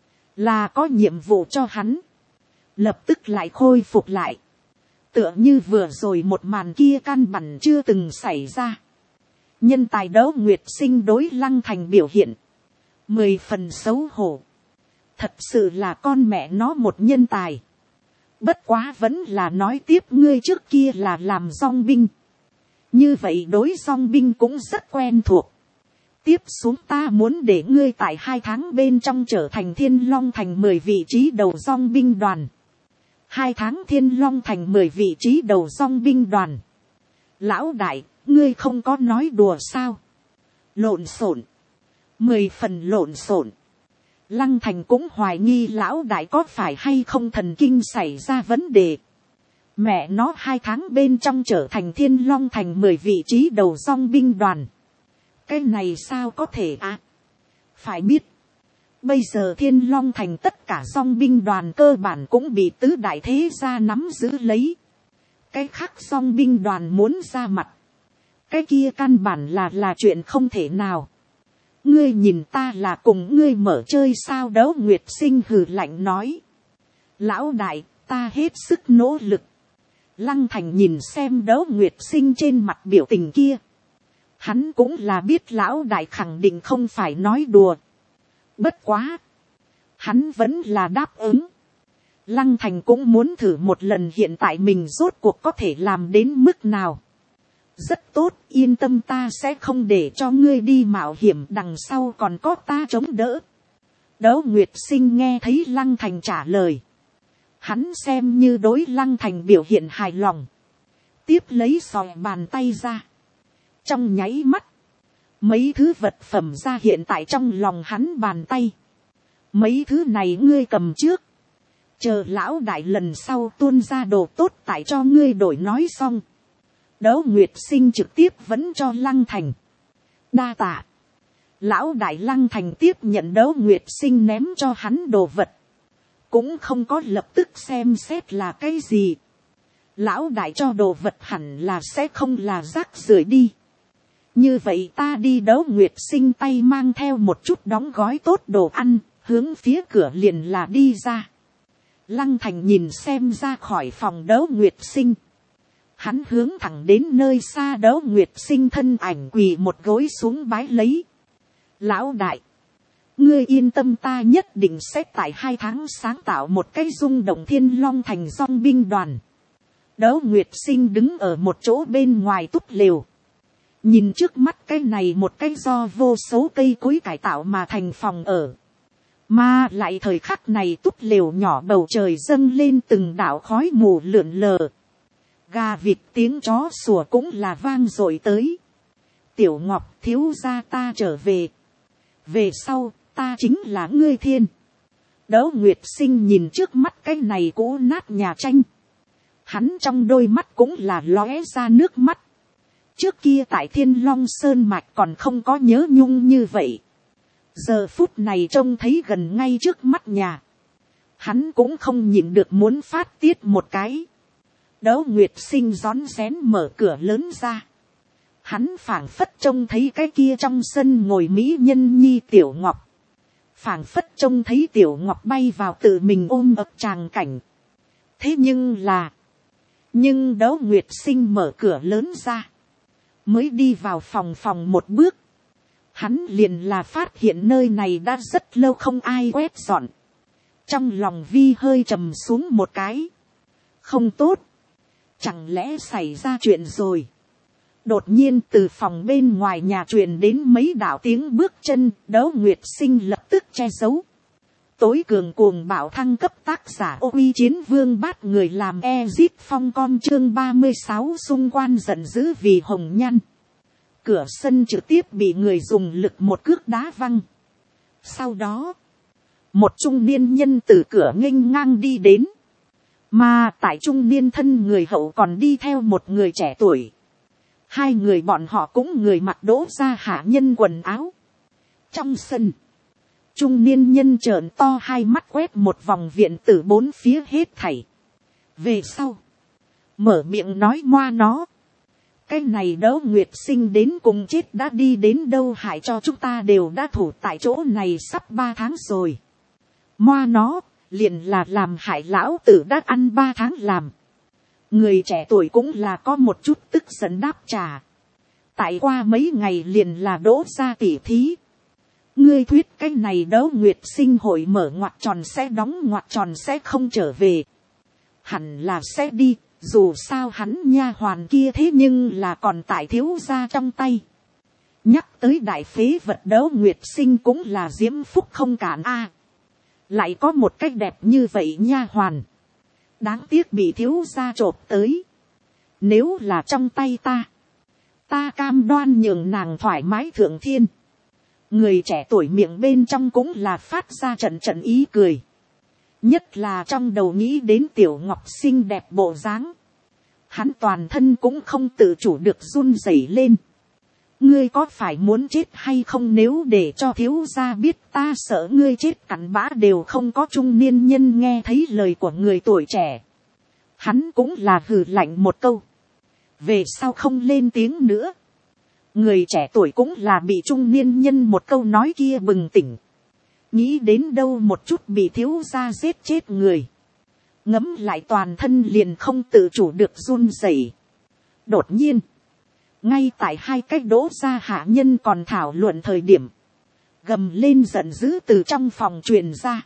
Là có nhiệm vụ cho hắn. Lập tức lại khôi phục lại. Tựa như vừa rồi một màn kia căn bản chưa từng xảy ra. Nhân tài Đấu Nguyệt Sinh đối Lăng Thành biểu hiện. Mười phần xấu hổ. Thật sự là con mẹ nó một nhân tài. Bất quá vẫn là nói tiếp ngươi trước kia là làm dong binh. Như vậy đối dong binh cũng rất quen thuộc. Tiếp xuống ta muốn để ngươi tại hai tháng bên trong trở thành Thiên Long Thành mười vị trí đầu dong binh đoàn. Hai tháng Thiên Long Thành mười vị trí đầu dong binh đoàn. Lão đại, ngươi không có nói đùa sao? Lộn xộn. Mười phần lộn xộn. Lăng Thành cũng hoài nghi lão đại có phải hay không thần kinh xảy ra vấn đề. Mẹ nó hai tháng bên trong trở thành Thiên Long Thành mười vị trí đầu dong binh đoàn. Cái này sao có thể à? Phải biết. Bây giờ Thiên Long Thành tất cả dong binh đoàn cơ bản cũng bị tứ đại thế gia nắm giữ lấy. Cái khác dong binh đoàn muốn ra mặt. Cái kia căn bản là là chuyện không thể nào. Ngươi nhìn ta là cùng ngươi mở chơi sao? Đấu Nguyệt Sinh hừ lạnh nói. Lão đại, ta hết sức nỗ lực. Lăng Thành nhìn xem Đấu Nguyệt Sinh trên mặt biểu tình kia. Hắn cũng là biết lão đại khẳng định không phải nói đùa. Bất quá. Hắn vẫn là đáp ứng. Lăng Thành cũng muốn thử một lần hiện tại mình rốt cuộc có thể làm đến mức nào. Rất tốt, yên tâm ta sẽ không để cho ngươi đi mạo hiểm, đằng sau còn có ta chống đỡ. Đấu Nguyệt Sinh nghe thấy Lăng Thành trả lời. Hắn xem như đối Lăng Thành biểu hiện hài lòng. Tiếp lấy sòi bàn tay ra. Trong nháy mắt. Mấy thứ vật phẩm ra hiện tại trong lòng hắn bàn tay. Mấy thứ này ngươi cầm trước. Chờ lão đại lần sau tuôn ra đồ tốt tại cho ngươi đổi nói xong. Đấu Nguyệt Sinh trực tiếp vẫn cho Lăng Thành. Đa tạ. Lão đại Lăng Thành tiếp nhận Đấu Nguyệt Sinh ném cho hắn đồ vật. Cũng không có lập tức xem xét là cái gì. Lão đại cho đồ vật hẳn là sẽ không là rác rưởi đi. Như vậy ta đi. Đấu Nguyệt Sinh tay mang theo một chút đóng gói tốt đồ ăn, hướng phía cửa liền là đi ra. Lăng Thành nhìn xem ra khỏi phòng Đấu Nguyệt Sinh. Hắn hướng thẳng đến nơi xa Đấu Nguyệt Sinh thân ảnh quỳ một gối xuống bái lấy. Lão đại, ngươi yên tâm ta nhất định sẽ tại hai tháng sáng tạo một cái rung động Thiên Long Thành dong binh đoàn. Đấu Nguyệt Sinh đứng ở một chỗ bên ngoài túp lều. Nhìn trước mắt cái này một cái do vô số cây cối cải tạo mà thành phòng ở. Mà lại thời khắc này túp lều nhỏ bầu trời dâng lên từng đạo khói mù lượn lờ. Gà vịt tiếng chó sủa cũng là vang dội tới. Tiểu Ngọc thiếu gia ta trở về. Về sau ta chính là ngươi thiên. Đấu Nguyệt Sinh nhìn trước mắt cái này cũ nát nhà tranh. Hắn trong đôi mắt cũng là lóe ra nước mắt. Trước kia tại Thiên Long Sơn Mạch còn không có nhớ nhung như vậy. Giờ phút này trông thấy gần ngay trước mắt nhà. Hắn cũng không nhịn được muốn phát tiết một cái. Đấu Nguyệt Sinh rón rén mở cửa lớn ra. Hắn phảng phất trông thấy cái kia trong sân ngồi mỹ nhân nhi Tiểu Ngọc. Phảng phất trông thấy Tiểu Ngọc bay vào tự mình ôm ấp tràng cảnh. Thế nhưng là. Nhưng Đấu Nguyệt Sinh mở cửa lớn ra. Mới đi vào phòng phòng một bước. Hắn liền là phát hiện nơi này đã rất lâu không ai quét dọn. Trong lòng vi hơi trầm xuống một cái. Không tốt. Chẳng lẽ xảy ra chuyện rồi. Đột nhiên từ phòng bên ngoài nhà truyền đến mấy đạo tiếng bước chân. Đấu Nguyệt Sinh lập tức che giấu. Tối cường cuồng bạo thăng cấp tác giả Ô Uy Chiến Vương Bát người làm Ezit Phong con chương ba mươi sáu xung quanh giận dữ vì hồng nhan. Cửa sân trực tiếp bị người dùng lực một cước đá văng. Sau đó, một trung niên nhân từ cửa nghênh ngang đi đến. Mà tại trung niên thân người hậu còn đi theo một người trẻ tuổi. Hai người bọn họ cũng người mặc Đỗ Gia hạ nhân quần áo. Trong sân, trung niên nhân trợn to hai mắt quét một vòng viện tử bốn phía hết thảy. Về sau, mở miệng nói moa nó. Cái này Đấu Nguyệt Sinh đến cùng chết đã đi đến đâu hại cho chúng ta đều đã thủ tại chỗ này sắp ba tháng rồi. Moa nó, liền là làm hại lão tử đã ăn ba tháng làm. Người trẻ tuổi cũng là có một chút tức giận đáp trả. Tại qua mấy ngày liền là Đỗ Gia tỉ thí. Ngươi thuyết cái này Đấu Nguyệt Sinh hội mở ngoặc tròn sẽ đóng ngoặc tròn sẽ không trở về. Hẳn là sẽ đi. Dù sao hắn nha hoàn kia thế nhưng là còn tại thiếu gia trong tay. Nhắc tới đại phế vật Đấu Nguyệt Sinh cũng là diễm phúc không cản a. Lại có một cách đẹp như vậy nha hoàn. Đáng tiếc bị thiếu gia chộp tới. Nếu là trong tay ta. Ta cam đoan nhường nàng thoải mái thượng thiên. Người trẻ tuổi miệng bên trong cũng là phát ra trận trận ý cười. Nhất là trong đầu nghĩ đến Tiểu Ngọc xinh đẹp bộ dáng. Hắn toàn thân cũng không tự chủ được run rẩy lên. Ngươi có phải muốn chết hay không, nếu để cho thiếu gia biết ta sợ ngươi chết cặn bã đều không có. Trung niên nhân nghe thấy lời của người tuổi trẻ. Hắn cũng là hừ lạnh một câu. Về sau không lên tiếng nữa. Người trẻ tuổi cũng là bị trung niên nhân một câu nói kia bừng tỉnh. Nghĩ đến đâu một chút bị thiếu gia giết chết người. Ngấm lại toàn thân liền không tự chủ được run rẩy. Đột nhiên. Ngay tại hai cái Đỗ Gia hạ nhân còn thảo luận thời điểm. Gầm lên giận dữ từ trong phòng truyền ra.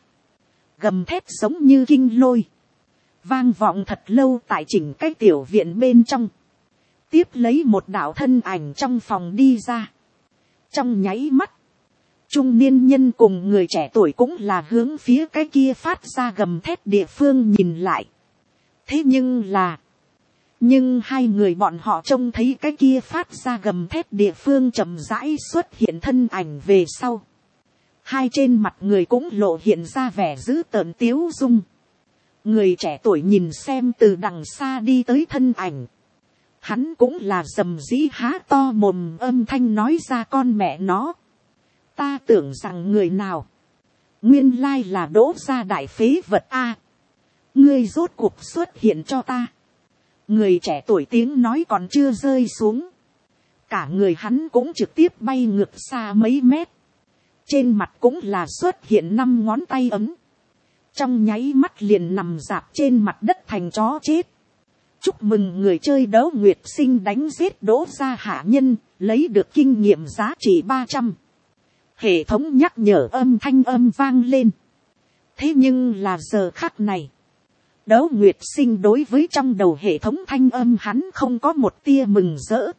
Gầm thét giống như kinh lôi. Vang vọng thật lâu tại chỉnh cái tiểu viện bên trong. Tiếp lấy một đạo thân ảnh trong phòng đi ra. Trong nháy mắt. Trung niên nhân cùng người trẻ tuổi cũng là hướng phía cái kia phát ra gầm thét địa phương nhìn lại. Thế nhưng là. Nhưng hai người bọn họ trông thấy cái kia phát ra gầm thét địa phương chậm rãi xuất hiện thân ảnh về sau. Hai trên mặt người cũng lộ hiện ra vẻ dữ tợn tiếu dung. Người trẻ tuổi nhìn xem từ đằng xa đi tới thân ảnh. Hắn cũng là rầm rĩ há to mồm âm thanh nói ra con mẹ nó. Ta tưởng rằng người nào. Nguyên lai là Đỗ Gia đại phế vật a. Ngươi rốt cuộc xuất hiện cho ta. Người trẻ tuổi tiếng nói còn chưa rơi xuống. Cả người hắn cũng trực tiếp bay ngược xa mấy mét. Trên mặt cũng là xuất hiện năm ngón tay ấm. Trong nháy mắt liền nằm rạp trên mặt đất thành chó chết. Chúc mừng người chơi Đấu Nguyệt Sinh đánh giết Đỗ Gia hạ nhân, lấy được kinh nghiệm giá trị ba trăm. Hệ thống nhắc nhở âm thanh âm vang lên. Thế nhưng là giờ khắc này. Đấu Nguyệt Sinh đối với trong đầu hệ thống thanh âm hắn không có một tia mừng rỡ.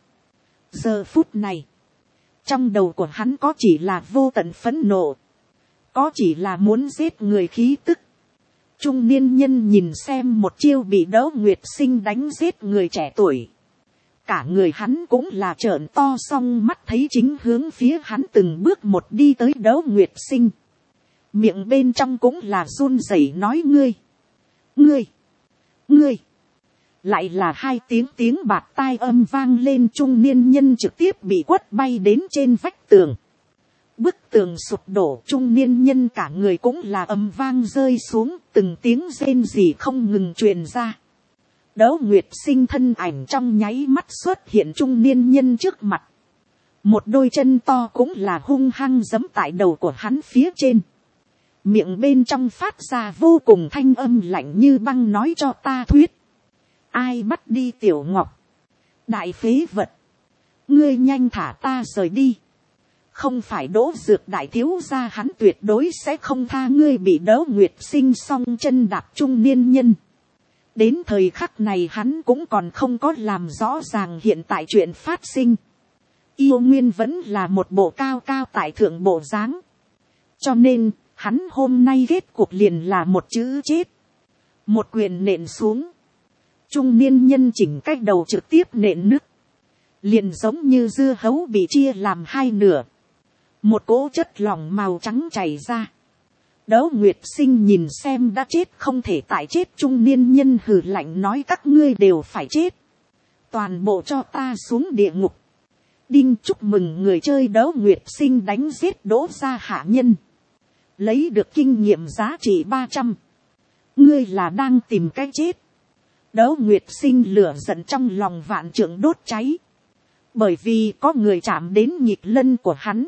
Giờ phút này. Trong đầu của hắn có chỉ là vô tận phẫn nộ. Có chỉ là muốn giết người khí tức. Trung niên nhân nhìn xem một chiêu bị Đấu Nguyệt Sinh đánh giết người trẻ tuổi. Cả người hắn cũng là trợn to song mắt thấy chính hướng phía hắn từng bước một đi tới Đấu Nguyệt Sinh. Miệng bên trong cũng là run rẩy nói ngươi. Ngươi. Ngươi. lại là hai tiếng tiếng bạt tai âm vang lên, trung niên nhân trực tiếp bị quất bay đến trên vách tường. Bức tường sụp đổ, trung niên nhân cả người cũng là ầm vang rơi xuống, từng tiếng rên rỉ không ngừng truyền ra. Đỗ Nguyệt Sinh thân ảnh trong nháy mắt xuất hiện trung niên nhân trước mặt. Một đôi chân to cũng là hung hăng giẫm tại đầu của hắn phía trên. Miệng bên trong phát ra vô cùng thanh âm lạnh như băng, nói cho ta thuyết. Ai bắt đi Tiểu Ngọc? Đại phế vật. Ngươi nhanh thả ta rời đi. Không phải Đỗ Dược đại thiếu gia, hắn tuyệt đối sẽ không tha ngươi. Bị Đỗ Nguyệt Sinh song chân đạp trung niên nhân. Đến thời khắc này hắn cũng còn không có làm rõ ràng hiện tại chuyện phát sinh. Yêu Nguyên vẫn là một bộ cao cao tại thượng bộ dáng. Cho nên, hắn hôm nay kết cục liền là một chữ chết. Một quyền nện xuống. Trung niên nhân chỉnh cách đầu trực tiếp nện nứt. Liền giống như dưa hấu bị chia làm hai nửa. Một cỗ chất lỏng màu trắng chảy ra. Đỗ Nguyệt Sinh nhìn xem đã chết không thể tại chết trung niên nhân hừ lạnh nói, các ngươi đều phải chết. Toàn bộ cho ta xuống địa ngục. Đinh, chúc mừng người chơi. Đỗ Nguyệt Sinh đánh giết Đỗ gia hạ nhân. Lấy được kinh nghiệm giá trị ba trăm. Ngươi là đang tìm cái chết. Đỗ Nguyệt Sinh lửa giận trong lòng vạn trượng đốt cháy. Bởi vì có người chạm đến nhịp lân của hắn.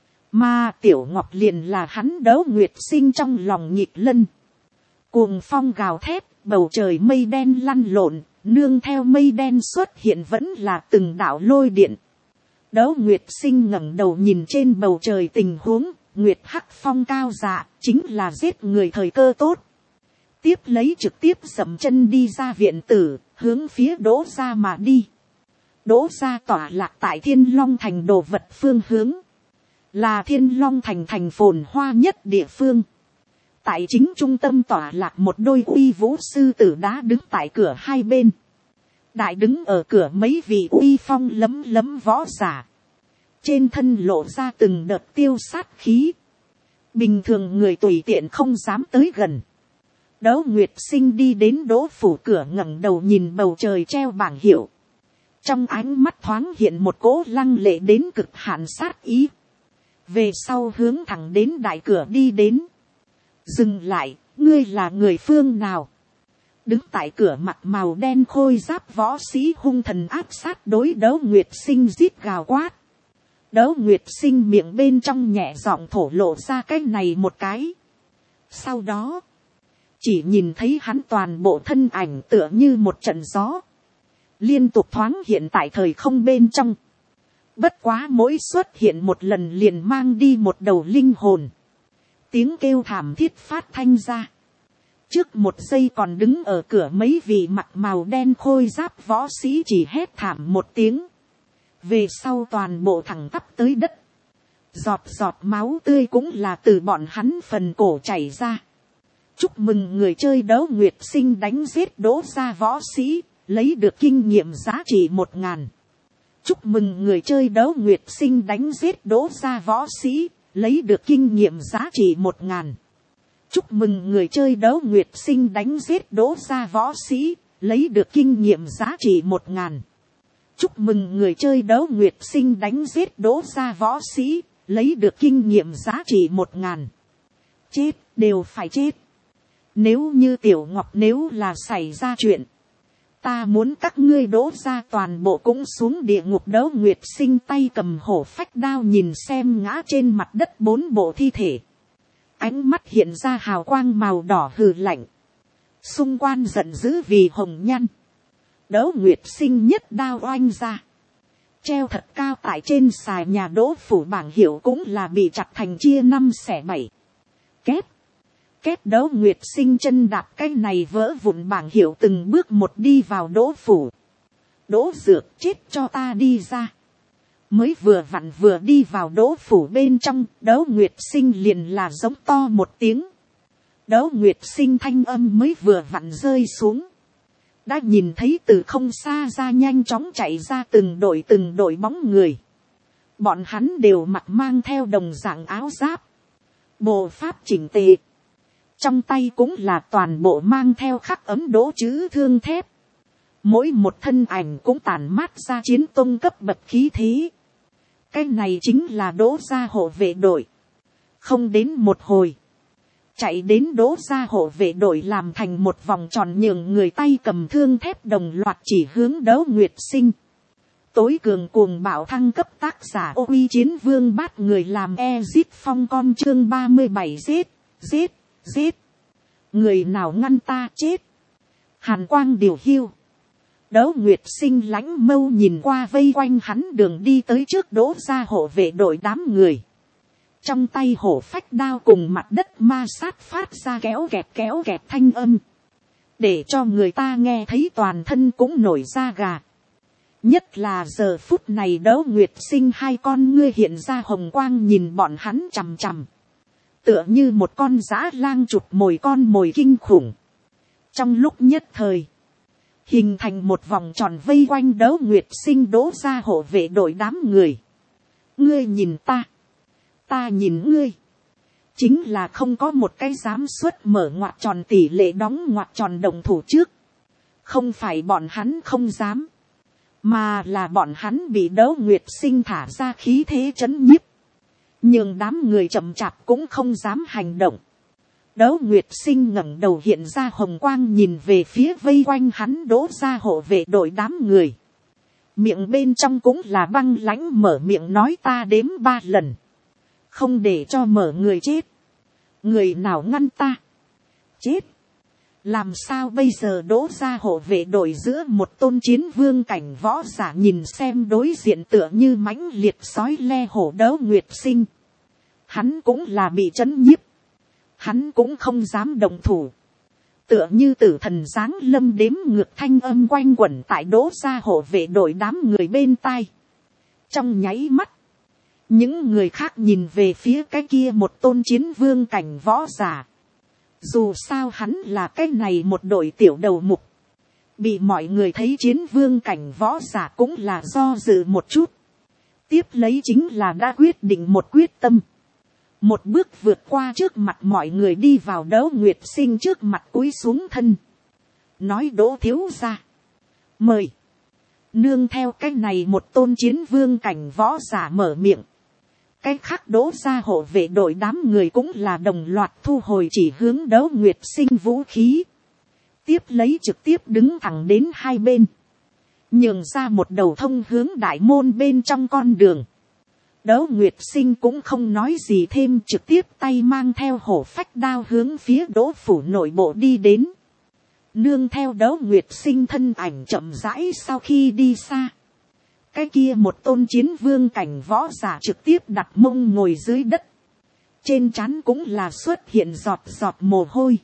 Mà Tiểu Ngọc liền là hắn Đỗ Nguyệt Sinh trong lòng nhịp lân. Cuồng phong gào thét, bầu trời mây đen lăn lộn, nương theo mây đen xuất hiện vẫn là từng đạo lôi điện. Đỗ Nguyệt Sinh ngẩng đầu nhìn trên bầu trời tình huống, Nguyệt Hắc Phong cao dạ, chính là giết người thời cơ tốt. Tiếp lấy trực tiếp dậm chân đi ra viện tử, hướng phía Đỗ gia mà đi. Đỗ gia tọa lạc tại Thiên Long Thành đồ vật phương hướng. Là Thiên Long Thành thành phồn hoa nhất địa phương. Tại chính trung tâm tọa lạc một đôi uy vũ sư tử đá đứng tại cửa hai bên. Đại đứng ở cửa mấy vị uy phong lấm lấm võ giả. Trên thân lộ ra từng đợt tiêu sát khí. Bình thường người tùy tiện không dám tới gần. Đỗ Nguyệt Sinh đi đến Đỗ phủ cửa, ngẩng đầu nhìn bầu trời treo bảng hiệu. Trong ánh mắt thoáng hiện một cỗ lăng lệ đến cực hạn sát ý. Về sau hướng thẳng đến đại cửa đi đến. Dừng lại, ngươi là người phương nào? Đứng tại cửa mặt màu đen khôi giáp võ sĩ hung thần áp sát đối Đỗ Nguyệt Sinh rít gào quát. Đỗ Nguyệt Sinh miệng bên trong nhẹ giọng thổ lộ ra cái này một cái. Sau đó, chỉ nhìn thấy hắn toàn bộ thân ảnh tựa như một trận gió. Liên tục thoáng hiện tại thời không bên trong. Bất quá mỗi xuất hiện một lần liền mang đi một đầu linh hồn. Tiếng kêu thảm thiết phát thanh ra. Trước một giây còn đứng ở cửa mấy vị mặc màu đen khôi giáp võ sĩ chỉ hét thảm một tiếng. Về sau toàn bộ thẳng tắp tới đất. Giọt giọt máu tươi cũng là từ bọn hắn phần cổ chảy ra. Chúc mừng người chơi Đỗ Nguyệt Sinh đánh giết Đỗ gia võ sĩ, lấy được kinh nghiệm giá trị một ngàn. Chúc mừng người chơi Đỗ Nguyệt Sinh đánh giết Đỗ gia võ sĩ, lấy được kinh nghiệm giá trị một ngàn. Chúc mừng người chơi Đỗ Nguyệt Sinh đánh giết Đỗ gia võ sĩ, lấy được kinh nghiệm giá trị một ngàn. Chúc mừng người chơi Đỗ Nguyệt Sinh đánh giết Đỗ gia võ sĩ, lấy được kinh nghiệm giá trị một ngàn. Chết, đều phải chết. Nếu như Tiểu Ngọc nếu là xảy ra chuyện, ta muốn các ngươi Đỗ gia toàn bộ cũng xuống địa ngục. Đỗ Nguyệt Sinh tay cầm hổ phách đao nhìn xem ngã trên mặt đất bốn bộ thi thể. Ánh mắt hiện ra hào quang màu đỏ hừ lạnh. Xung quanh giận dữ vì hồng nhăn. Đỗ Nguyệt Sinh nhất đao oanh ra. Treo thật cao tại trên xài nhà Đỗ phủ bảng hiệu cũng là bị chặt thành chia năm xẻ bảy. Két. Két. Đỗ Nguyệt Sinh chân đạp cái này vỡ vụn bảng hiệu từng bước một đi vào Đỗ phủ. Đỗ Dược, chết cho ta đi ra. Mới vừa vặn vừa đi vào Đỗ phủ bên trong, Đỗ Nguyệt Sinh liền là giống to một tiếng. Đỗ Nguyệt Sinh thanh âm mới vừa vặn rơi xuống. Đã nhìn thấy từ không xa ra nhanh chóng chạy ra từng đội từng đội bóng người. Bọn hắn đều mặc mang theo đồng dạng áo giáp. Bộ pháp chỉnh tề. Trong tay cũng là toàn bộ mang theo khắc ấm Đỗ chữ thương thép. mỗi một thân ảnh cũng tản mát ra chiến tông cấp bậc khí thế. Cái này chính là Đỗ gia hộ vệ đội. Không đến một hồi, chạy đến Đỗ gia hộ vệ đội làm thành một vòng tròn, nhường người tay cầm thương thép đồng loạt chỉ hướng Đấu Nguyệt Sinh. Tối cường cuồng bạo thăng cấp tác giả Ô Uy Chiến Vương bắt người làm Ezit Phong con chương ba mươi bảy giết, giết, giết. Người nào ngăn ta chết. Hàn quang điều hiu. Đấu Nguyệt Sinh lãnh mâu nhìn qua vây quanh hắn đường đi tới trước Đỗ gia hộ vệ đội đám người. Trong tay hổ phách đao cùng mặt đất ma sát phát ra kéo kẹt kéo kẹt thanh âm. Để cho người ta nghe thấy toàn thân cũng nổi da gà. Nhất là giờ phút này Đấu Nguyệt Sinh hai con ngươi hiện ra hồng quang nhìn bọn hắn chằm chằm. Tựa như một con dã lang chụp mồi con mồi kinh khủng. Trong lúc nhất thời, hình thành một vòng tròn vây quanh Đấu Nguyệt Sinh Đỗ gia hộ vệ đội đám người. Ngươi nhìn ta, ta nhìn ngươi. Chính là không có một cái dám xuất mở ngoặc tròn tỷ lệ đóng ngoặc tròn đồng thủ trước. Không phải bọn hắn không dám, mà là bọn hắn bị Đấu Nguyệt Sinh thả ra khí thế chấn nhiếp. Nhưng đám người chậm chạp cũng không dám hành động. Đấu Nguyệt Sinh ngẩng đầu hiện ra hồng quang nhìn về phía vây quanh hắn Đỗ gia hộ vệ đội đám người. Miệng bên trong cũng là băng lãnh mở miệng nói ta đếm ba lần. Không để cho mở người chết. Người nào ngăn ta chết. Làm sao bây giờ Đỗ gia hộ vệ đội giữa một tôn chiến vương cảnh võ giả nhìn xem đối diện tựa như mãnh liệt sói le hổ Đấu Nguyệt Sinh. Hắn cũng là bị chấn nhiếp. Hắn cũng không dám động thủ. Tựa như tử thần giáng lâm đếm ngược thanh âm quanh quẩn tại Đỗ gia hộ vệ đội đám người bên tai. Trong nháy mắt, những người khác nhìn về phía cái kia một tôn chiến vương cảnh võ giả. Dù sao hắn là cái này một đội tiểu đầu mục. Bị mọi người thấy chiến vương cảnh võ giả cũng là do dự một chút. Tiếp lấy chính là đã quyết định một quyết tâm. Một bước vượt qua trước mặt mọi người đi vào Đấu Nguyệt Sinh trước mặt cúi xuống thân. Nói Đỗ thiếu gia, mời. Nương theo cái này một tôn chiến vương cảnh võ giả mở miệng. Cái khác Đỗ gia hộ vệ đội đám người cũng là đồng loạt thu hồi chỉ hướng Đấu Nguyệt Sinh vũ khí. Tiếp lấy trực tiếp đứng thẳng đến hai bên. Nhường ra một đầu thông hướng đại môn bên trong con đường. Đấu Nguyệt Sinh cũng không nói gì thêm, trực tiếp tay mang theo hổ phách đao hướng phía Đỗ phủ nội bộ đi đến. Nương theo Đấu Nguyệt Sinh thân ảnh chậm rãi sau khi đi xa. Cái kia một tôn chiến vương cảnh võ giả trực tiếp đặt mông ngồi dưới đất. Trên trán cũng là xuất hiện giọt giọt mồ hôi.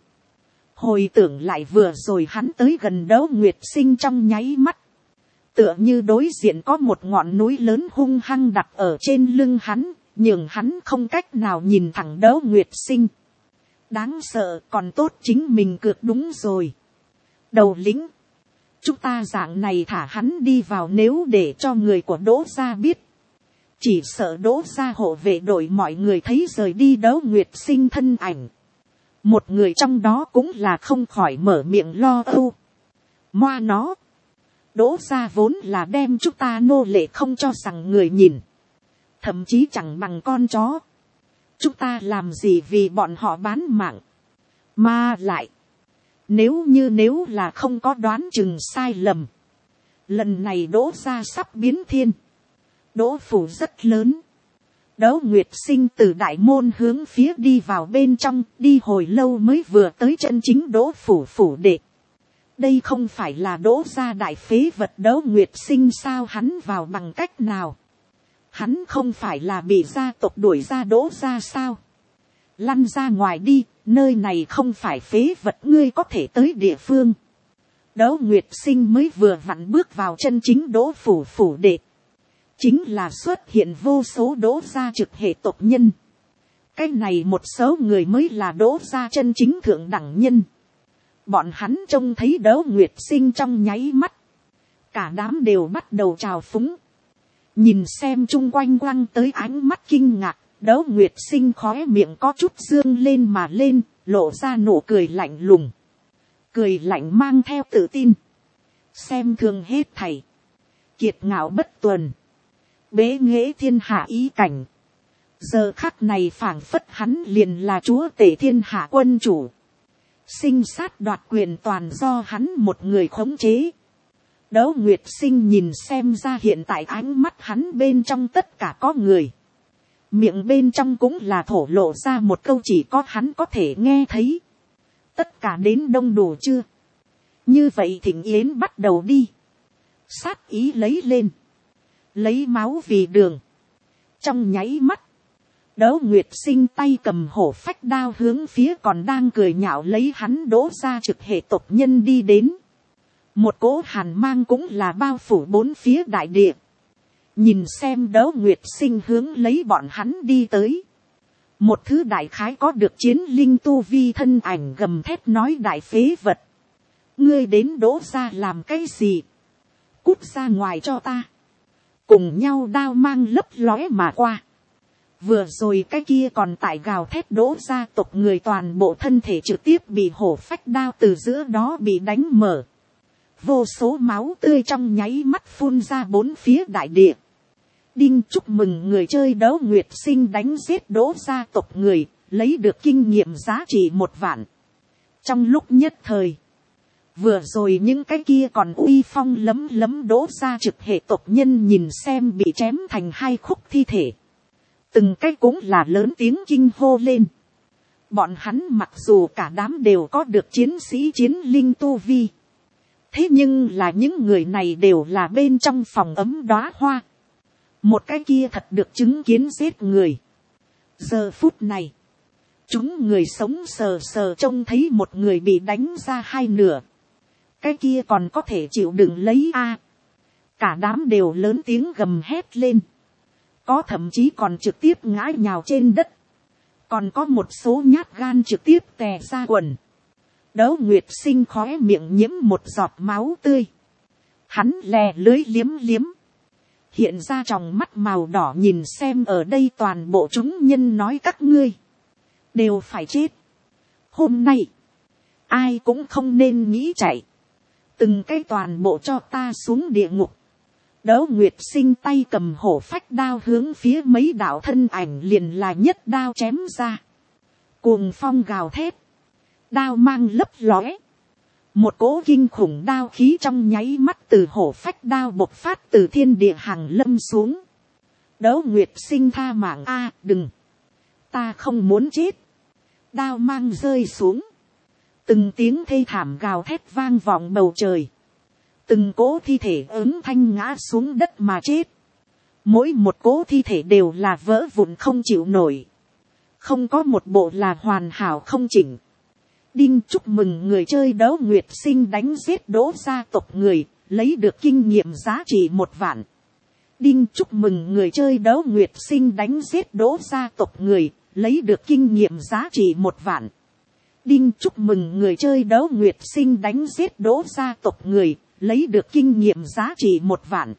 Hồi tưởng lại vừa rồi hắn tới gần Đấu Nguyệt Sinh trong nháy mắt. Tựa như đối diện có một ngọn núi lớn hung hăng đặt ở trên lưng hắn, nhưng hắn không cách nào nhìn thẳng Đấu Nguyệt Sinh. Đáng sợ, còn tốt chính mình cược đúng rồi. Đầu lĩnh, chúng ta dạng này thả hắn đi vào, nếu để cho người của Đỗ gia biết. Chỉ sợ Đỗ gia hộ vệ đội mọi người thấy rời đi Đấu Nguyệt Sinh thân ảnh. Một người trong đó cũng là không khỏi mở miệng lo âu. Moa nó. Đỗ gia vốn là đem chúng ta nô lệ không cho rằng người nhìn. Thậm chí chẳng bằng con chó. Chúng ta làm gì vì bọn họ bán mạng. Mà lại. Nếu như nếu là không có đoán chừng sai lầm. Lần này Đỗ gia sắp biến thiên. Đỗ phủ rất lớn. Đấu Nguyệt Sinh từ đại môn hướng phía đi vào bên trong. Đi hồi lâu mới vừa tới chân chính Đỗ phủ phủ đệ. Đây không phải là Đỗ gia đại phế vật Đấu Nguyệt Sinh sao, hắn vào bằng cách nào? Hắn không phải là bị gia tộc đuổi ra Đỗ gia sao? Lăn ra ngoài đi, nơi này không phải phế vật ngươi có thể tới địa phương. Đấu Nguyệt Sinh mới vừa vặn bước vào chân chính Đỗ phủ phủ đệ. Chính là xuất hiện vô số Đỗ gia trực hệ tộc nhân. Cái này một số người mới là Đỗ gia chân chính thượng đẳng nhân. Bọn hắn trông thấy Đấu Nguyệt Sinh trong nháy mắt. Cả đám đều bắt đầu trào phúng. Nhìn xem chung quanh quăng tới ánh mắt kinh ngạc. Đấu Nguyệt Sinh khóe miệng có chút dương lên mà lên. Lộ ra nụ cười lạnh lùng. Cười lạnh mang theo tự tin. xem thường hết thảy, kiệt ngạo bất tuần, bế nghễ thiên hạ ý cảnh. Giờ khắc này phảng phất hắn liền là chúa tể thiên hạ quân chủ, sinh sát đoạt quyền toàn do hắn một người khống chế. Đỗ Nguyệt Sinh nhìn xem ra hiện tại ánh mắt hắn bên trong tất cả có người, miệng bên trong cũng là thổ lộ ra một câu chỉ có hắn có thể nghe thấy. Tất cả đến đông đủ chưa? Như vậy thịnh yến bắt đầu đi. Sát ý lấy lên, lấy máu vì đường. Trong nháy mắt, Đỗ Nguyệt Sinh tay cầm hổ phách đao hướng phía còn đang cười nhạo lấy hắn Đỗ gia trực hệ tộc nhân đi đến. Một cỗ hàn mang cũng là bao phủ bốn phía đại địa. Nhìn xem Đỗ Nguyệt Sinh hướng lấy bọn hắn đi tới. Một thứ đại khái có được chiến linh tu vi thân ảnh gầm thét nói: đại phế vật, ngươi đến Đỗ gia làm cái gì? Cút ra ngoài cho ta. Cùng nhau đao mang lấp lóe mà qua. Vừa rồi cái kia còn tại gào thét Đỗ gia tộc người toàn bộ thân thể trực tiếp bị hổ phách đao từ giữa đó bị đánh mở. Vô số máu tươi trong nháy mắt phun ra bốn phía đại địa. Đinh chúc mừng người chơi Đỗ Nguyệt Sinh đánh giết Đỗ gia tộc người, lấy được kinh nghiệm giá trị một vạn. Trong lúc nhất thời, vừa rồi những cái kia còn uy phong lấm lấm Đỗ gia trực hệ tộc nhân nhìn xem bị chém thành hai khúc thi thể. Từng cái cũng là lớn tiếng kinh hô lên. Bọn hắn mặc dù cả đám đều có được chiến sĩ chiến linh tu vi. Thế nhưng là những người này đều là bên trong phòng ấm đóa hoa. Một cái kia thật được chứng kiến giết người. Giờ phút này, chúng người sống sờ sờ trông thấy một người bị đánh ra hai nửa. Cái kia còn có thể chịu đựng lấy a. Cả đám đều lớn tiếng gầm hét lên. Có thậm chí còn trực tiếp ngã nhào trên đất. Còn có một số nhát gan trực tiếp tè ra quần. Đỗ Nguyệt Sinh khóe miệng nhiễm một giọt máu tươi. Hắn lè lưới liếm liếm. Hiện ra trong mắt màu đỏ nhìn xem ở đây toàn bộ chúng nhân nói: các ngươi đều phải chết. Hôm nay, ai cũng không nên nghĩ chạy. Từng cái toàn bộ cho ta xuống địa ngục. Đỗ Nguyệt Sinh tay cầm hổ phách đao hướng phía mấy đạo thân ảnh liền là nhất đao chém ra. Cuồng phong gào thét. Đao mang lấp lóe. Một cỗ kinh khủng đao khí trong nháy mắt từ hổ phách đao bộc phát từ thiên địa hàng lâm xuống. Đỗ Nguyệt Sinh tha mạng a, đừng. Ta không muốn chết. Đao mang rơi xuống. Từng tiếng thê thảm gào thét vang vọng bầu trời. Từng cỗ thi thể ứng thanh ngã xuống đất mà chết. Mỗi một cỗ thi thể đều là vỡ vụn không chịu nổi. Không có một bộ là hoàn hảo không chỉnh. Đinh chúc mừng người chơi Đỗ Nguyệt Sinh đánh giết Đỗ gia tộc người, lấy được kinh nghiệm giá trị một vạn. Đinh chúc mừng người chơi Đỗ Nguyệt Sinh đánh giết Đỗ gia tộc người, lấy được kinh nghiệm giá trị một vạn. Đinh chúc mừng người chơi Đỗ Nguyệt Sinh đánh giết Đỗ gia tộc người, lấy được kinh nghiệm giá trị một vạn.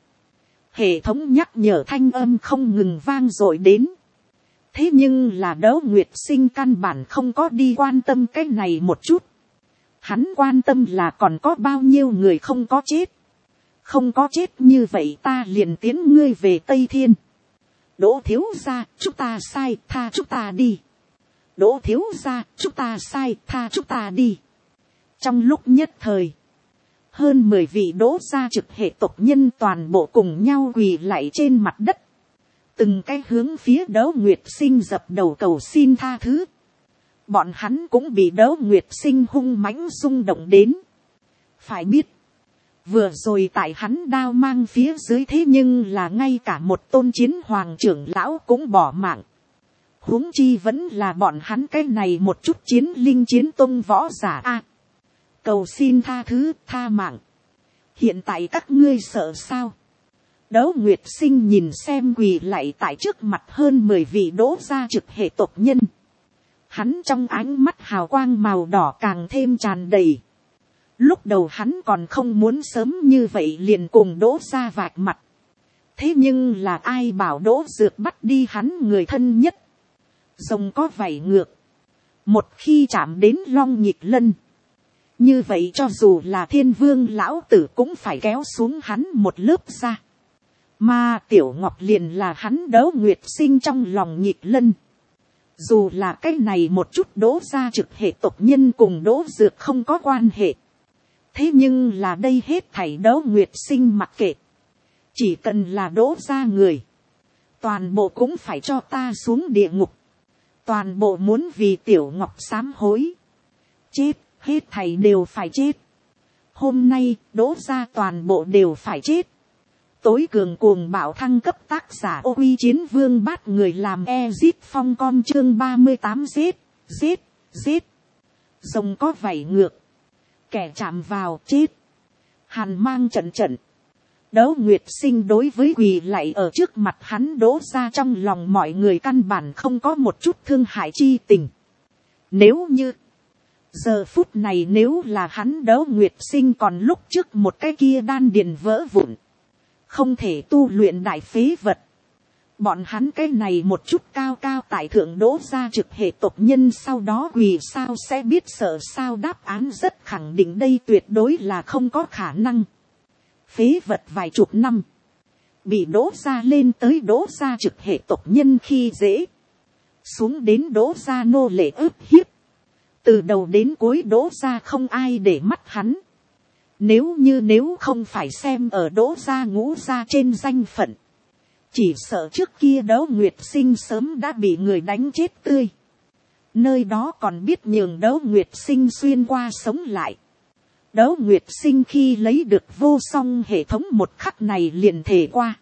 Hệ thống nhắc nhở thanh âm không ngừng vang dội đến. Thế nhưng là Đỗ Nguyệt Sinh căn bản không có đi quan tâm cái này một chút. Hắn quan tâm là còn có bao nhiêu người không có chết. Không có chết như vậy ta liền tiến ngươi về Tây Thiên. Đỗ thiếu gia, chúng ta sai, tha chúng ta đi. Đỗ thiếu gia, chúng ta sai, tha chúng ta đi. Trong lúc nhất thời, hơn mười vị Đỗ gia trực hệ tộc nhân toàn bộ cùng nhau quỳ lạy trên mặt đất. Từng cái hướng phía Đỗ Nguyệt Sinh dập đầu cầu xin tha thứ. Bọn hắn cũng bị Đỗ Nguyệt Sinh hung mãnh rung động đến. Phải biết, vừa rồi tại hắn đao mang phía dưới thế nhưng là ngay cả một tôn chiến hoàng trưởng lão cũng bỏ mạng. Huống chi vẫn là bọn hắn cái này một chút chiến linh chiến tông võ giả a. Cầu xin tha thứ, tha mạng. Hiện tại các ngươi sợ sao? Đỗ Nguyệt Sinh nhìn xem quỳ lạy tại trước mặt hơn mười vị Đỗ gia trực hệ tộc nhân. Hắn trong ánh mắt hào quang màu đỏ càng thêm tràn đầy. Lúc đầu hắn còn không muốn sớm như vậy liền cùng Đỗ gia vạch mặt. Thế nhưng là ai bảo Đỗ Dược bắt đi hắn người thân nhất. Rồng có vảy ngược. Một khi chạm đến Long Nhịp Lân. Như vậy cho dù là thiên vương lão tử cũng phải kéo xuống hắn một lớp ra. Mà Tiểu Ngọc liền là hắn Đỗ Nguyệt Sinh trong lòng nhịp lân. Dù là cái này một chút Đỗ gia trực hệ tộc nhân cùng Đỗ Dược không có quan hệ. Thế nhưng là đây hết thảy Đỗ Nguyệt Sinh mặc kệ. Chỉ cần là Đỗ gia người. Toàn bộ cũng phải cho ta xuống địa ngục. Toàn bộ muốn vì Tiểu Ngọc sám hối. Chết, hết thảy đều phải chết. Hôm nay, Đỗ gia toàn bộ đều phải chết. Tối cường cuồng bạo thăng cấp tác giả Ô Uy Chiến Vương bắt người làm Ezit Phong con chương ba mươi tám giết, giết, giết. Rồng có vảy ngược. Kẻ chạm vào chết. Hàn mang trận trận. Đỗ Nguyệt Sinh đối với quỳ lạy ở trước mặt hắn Đỗ gia trong lòng mọi người căn bản không có một chút thương hại chi tình. Nếu như giờ phút này nếu là hắn Đỗ Nguyệt Sinh còn lúc trước một cái kia đan điền vỡ vụn. Không thể tu luyện đại phế vật. Bọn hắn cái này một chút cao cao tại thượng Đỗ gia trực hệ tộc nhân sau đó quỳ sao sẽ biết sợ sao đáp án rất khẳng định đây tuyệt đối là không có khả năng. Phế vật vài chục năm. Bị Đỗ gia lên tới Đỗ gia trực hệ tộc nhân khi dễ. Xuống đến Đỗ gia nô lệ ức hiếp. Từ đầu đến cuối Đỗ gia không ai để mắt hắn. Nếu như nếu không phải xem ở Đỗ gia ngũ gia trên danh phận. Chỉ sợ trước kia Đỗ Nguyệt Sinh sớm đã bị người đánh chết tươi. Nơi đó còn biết nhường Đỗ Nguyệt Sinh xuyên qua sống lại. Đỗ Nguyệt Sinh khi lấy được vô song hệ thống một khắc này liền thể qua.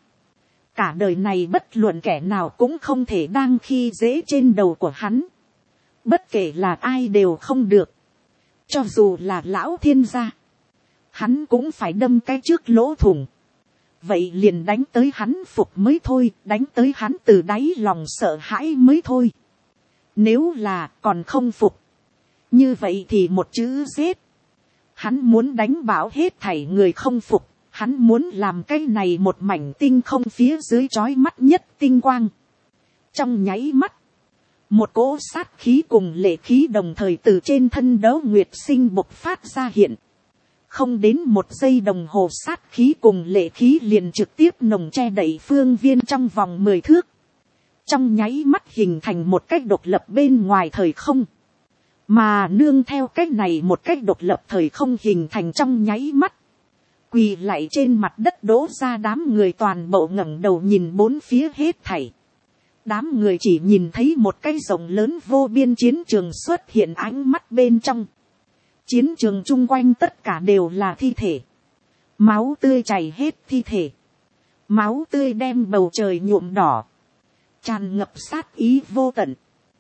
Cả đời này bất luận kẻ nào cũng không thể đang khi dễ trên đầu của hắn. Bất kể là ai đều không được. Cho dù là lão thiên gia. Hắn cũng phải đâm cái trước lỗ thủng. Vậy liền đánh tới hắn phục mới thôi. Đánh tới hắn từ đáy lòng sợ hãi mới thôi. Nếu là còn không phục. Như vậy thì một chữ giết. Hắn muốn đánh bảo hết thảy người không phục. Hắn muốn làm cái này một mảnh tinh không phía dưới chói mắt nhất tinh quang. Trong nháy mắt. Một cỗ sát khí cùng lệ khí đồng thời từ trên thân Đỗ Nguyệt Sinh bộc phát ra hiện. Không đến một giây đồng hồ sát khí cùng lệ khí liền trực tiếp nồng che đậy phương viên trong vòng mười thước. Trong nháy mắt hình thành một cách độc lập bên ngoài thời không. Mà nương theo cách này một cách độc lập thời không hình thành trong nháy mắt. Quỳ lại trên mặt đất Đỗ gia đám người toàn bộ ngẩng đầu nhìn bốn phía hết thảy. Đám người chỉ nhìn thấy một cái rộng lớn vô biên chiến trường xuất hiện ánh mắt bên trong. Chiến trường chung quanh tất cả đều là thi thể. Máu tươi chảy hết thi thể. Máu tươi đem bầu trời nhuộm đỏ. Tràn ngập sát ý vô tận.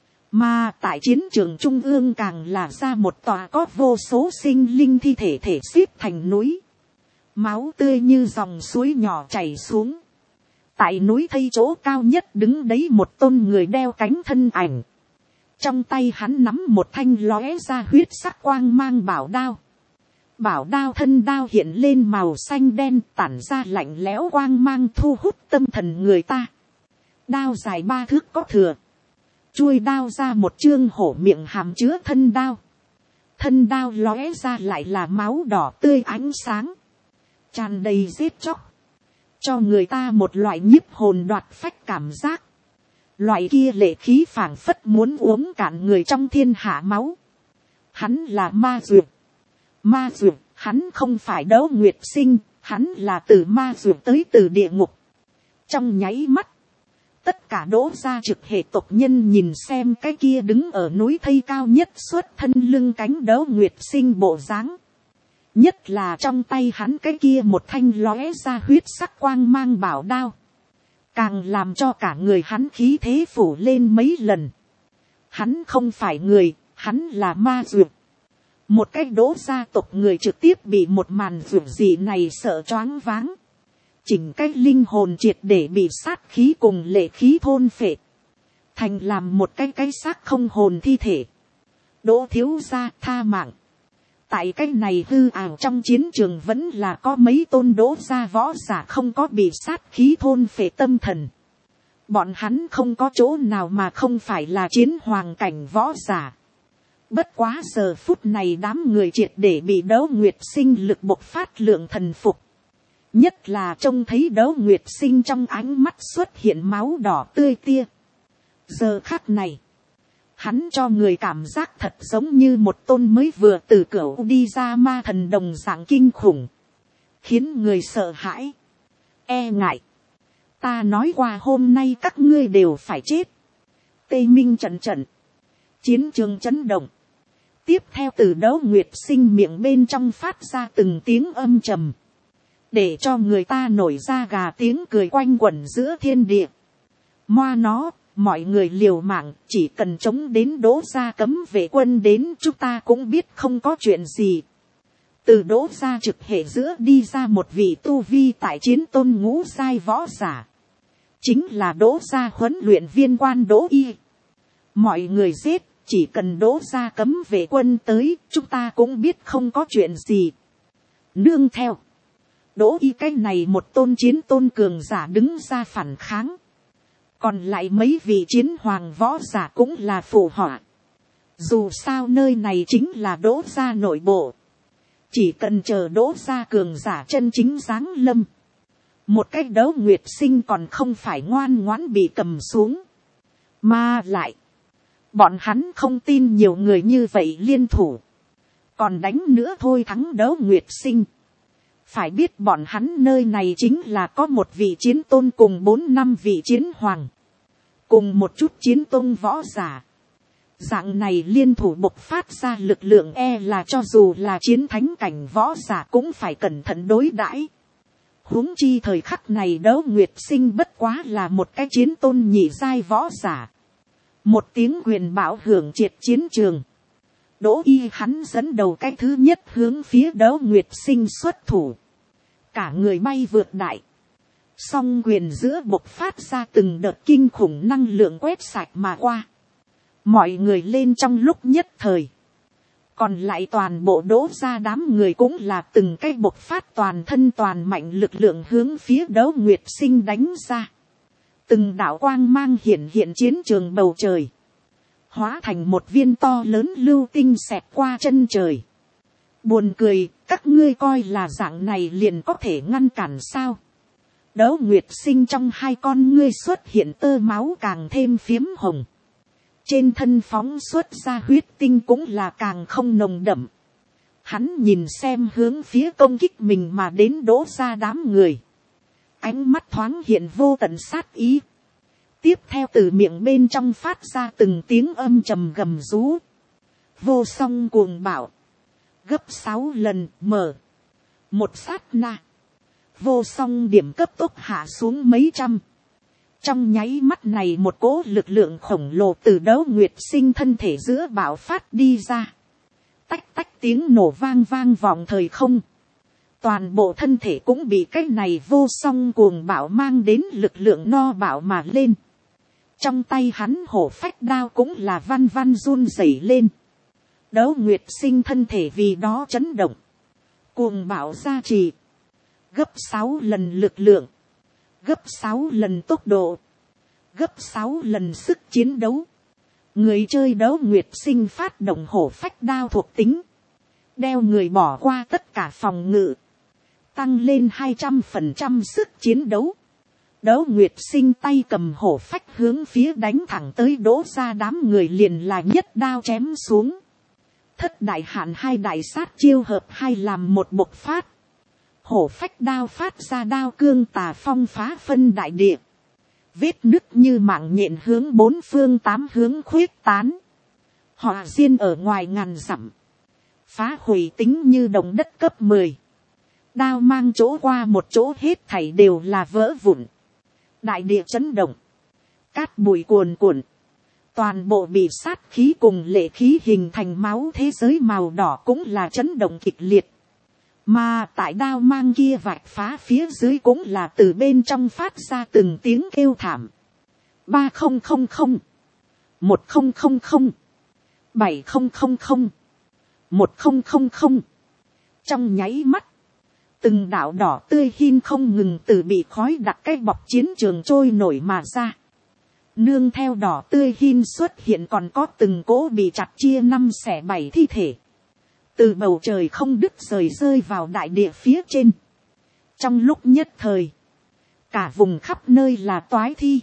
Mà tại chiến trường trung ương càng là ra một tòa có vô số sinh linh thi thể thể xếp thành núi. Máu tươi như dòng suối nhỏ chảy xuống. Tại núi thây chỗ cao nhất đứng đấy một tôn người đeo cánh thân ảnh. Trong tay hắn nắm một thanh lóe ra huyết sắc quang mang bảo đao. Bảo đao thân đao hiện lên màu xanh đen tản ra lạnh lẽo quang mang thu hút tâm thần người ta. Đao dài ba thước có thừa. Chuôi đao ra một chương hổ miệng hàm chứa thân đao. Thân đao lóe ra lại là máu đỏ tươi ánh sáng. Tràn đầy giết chóc. Cho người ta một loại nhiếp hồn đoạt phách cảm giác. Loại kia lệ khí phảng phất muốn uống cạn người trong thiên hạ máu. Hắn là ma dược. Ma dược, hắn không phải Đỗ Nguyệt Sinh, hắn là từ ma dược tới từ địa ngục. Trong nháy mắt, tất cả Đỗ gia trực hệ tộc nhân nhìn xem cái kia đứng ở núi thây cao nhất xuất thân lưng cánh Đỗ Nguyệt Sinh bộ dáng. Nhất là trong tay hắn cái kia một thanh lóe ra huyết sắc quang mang bảo đao. Càng làm cho cả người hắn khí thế phủ lên mấy lần. Hắn không phải người, hắn là ma dược. Một cái Đỗ gia tộc người trực tiếp bị một màn dược dị này sợ choáng váng. Chỉnh cái linh hồn triệt để bị sát khí cùng lệ khí thôn phệ. Thành làm một cái cái xác không hồn thi thể. Đỗ thiếu gia tha mạng. Tại cái này hư ảo trong chiến trường vẫn là có mấy tôn Đỗ gia võ giả không có bị sát khí thôn phệ tâm thần. Bọn hắn không có chỗ nào mà không phải là chiến hoàng cảnh võ giả. Bất quá giờ phút này đám người triệt để bị Đấu Nguyệt Sinh lực bộc phát lượng thần phục. Nhất là trông thấy Đấu Nguyệt Sinh trong ánh mắt xuất hiện máu đỏ tươi tia. Giờ khắc này, hắn cho người cảm giác thật giống như một tôn mới vừa từ cửa đi ra ma thần đồng dạng kinh khủng. Khiến người sợ hãi, e ngại. Ta nói qua hôm nay các ngươi đều phải chết. Tây Minh trận trận, chiến trường chấn động. Tiếp theo từ Đấu Nguyệt Sinh miệng bên trong phát ra từng tiếng âm trầm, để cho người ta nổi da gà, tiếng cười quanh quẩn giữa thiên địa. Moa nó, mọi người liều mạng, chỉ cần chống đến Đỗ gia cấm vệ quân đến, chúng ta cũng biết không có chuyện gì. Từ Đỗ gia trực hệ giữa đi ra một vị tu vi tại chiến tôn ngũ giai võ giả, chính là Đỗ gia huấn luyện viên quan Đỗ Y. Mọi người giết, chỉ cần Đỗ gia cấm vệ quân tới, chúng ta cũng biết không có chuyện gì. Nương theo Đỗ Y cái này một tôn chiến tôn cường giả đứng ra phản kháng, còn lại mấy vị chiến hoàng võ giả cũng là phụ họa. Dù sao nơi này chính là Đỗ gia nội bộ, chỉ cần chờ Đỗ gia cường giả chân chính giáng lâm, một cách Đấu Nguyệt Sinh còn không phải ngoan ngoãn bị cầm xuống. Mà lại, bọn hắn không tin nhiều người như vậy liên thủ, còn đánh nữa thôi thắng Đấu Nguyệt Sinh. Phải biết bọn hắn nơi này chính là có một vị chiến tôn cùng bốn năm vị chiến hoàng, cùng một chút chiến tôn võ giả. Dạng này liên thủ bộc phát ra lực lượng, e là cho dù là chiến thánh cảnh võ giả cũng phải cẩn thận đối đãi. Huống chi thời khắc này Đấu Nguyệt Sinh bất quá là một cái chiến tôn nhị giai võ giả. Một tiếng quyền bạo hưởng triệt chiến trường. Đỗ Y hắn dẫn đầu cái thứ nhất hướng phía Đấu Nguyệt Sinh xuất thủ. Cả người bay vượt đại. Song quyền giữa bộc phát ra từng đợt kinh khủng năng lượng quét sạch mà qua. Mọi người lên trong lúc nhất thời. Còn lại toàn bộ Đỗ gia đám người cũng là từng cái bộc phát toàn thân toàn mạnh lực lượng hướng phía Đấu Nguyệt Sinh đánh ra. Từng đạo quang mang hiện hiện chiến trường bầu trời, hóa thành một viên to lớn lưu tinh xẹt qua chân trời. Buồn cười, các ngươi coi là dạng này liền có thể ngăn cản sao? Đấu Nguyệt Sinh trong hai con ngươi xuất hiện tơ máu càng thêm phiếm hồng. Trên thân phóng xuất ra huyết tinh cũng là càng không nồng đậm. Hắn nhìn xem hướng phía công kích mình mà đến Đỗ gia đám người. Ánh mắt thoáng hiện vô tận sát ý. Tiếp theo từ miệng bên trong phát ra từng tiếng âm trầm gầm rú. Vô song cuồng bạo. Gấp sáu lần mở. Một sát na. Vô song điểm cấp tốc hạ xuống mấy trăm. Trong nháy mắt này một cỗ lực lượng khổng lồ từ Đấu Nguyệt Sinh thân thể giữa bạo phát đi ra. Tách tách tiếng nổ vang vang vọng thời không. Toàn bộ thân thể cũng bị cái này vô song cuồng bạo mang đến lực lượng no bạo mà lên. Trong tay hắn hổ phách đao cũng là văn văn run rẩy lên. Đấu Nguyệt Sinh thân thể vì đó chấn động. Cuồng bạo gia trì. Gấp sáu lần lực lượng. Gấp sáu lần tốc độ. Gấp sáu lần sức chiến đấu. Người chơi Đấu Nguyệt Sinh phát động hổ phách đao thuộc tính. Đeo người bỏ qua tất cả phòng ngự. Tăng lên hai trăm phần trăm sức chiến đấu. Đấu Nguyệt Sinh tay cầm hổ phách hướng phía đánh thẳng tới Đỗ gia đám người liền là nhất đao chém xuống. Thất đại hạn hai đại sát chiêu hợp hai làm một bộc phát. Hổ phách đao phát ra đao cương tà phong phá phân đại địa. Vết nứt như mạng nhện hướng bốn phương tám hướng khuyết tán. Họa diên ở ngoài ngàn dặm. Phá hủy tính như động đất cấp mười. Đao mang chỗ qua một chỗ hết thảy đều là vỡ vụn. Đại địa chấn động. Cát bụi cuồn cuộn. Toàn bộ bị sát khí cùng lệ khí hình thành máu thế giới màu đỏ cũng là chấn động kịch liệt. Mà tại đao mang kia vạch phá phía dưới cũng là từ bên trong phát ra từng tiếng kêu thảm. Ba không không không. Một không không không. Bảy không không không. Một không không không. Trong nháy mắt. Từng đạo đỏ tươi hin không ngừng từ bị khói đặc cái bọc chiến trường trôi nổi mà ra. Nương theo đỏ tươi hin xuất hiện còn có từng cỗ bị chặt chia năm xẻ bảy thi thể. Từ bầu trời không đứt rời rơi vào đại địa phía trên. Trong lúc nhất thời, cả vùng khắp nơi là toái thi.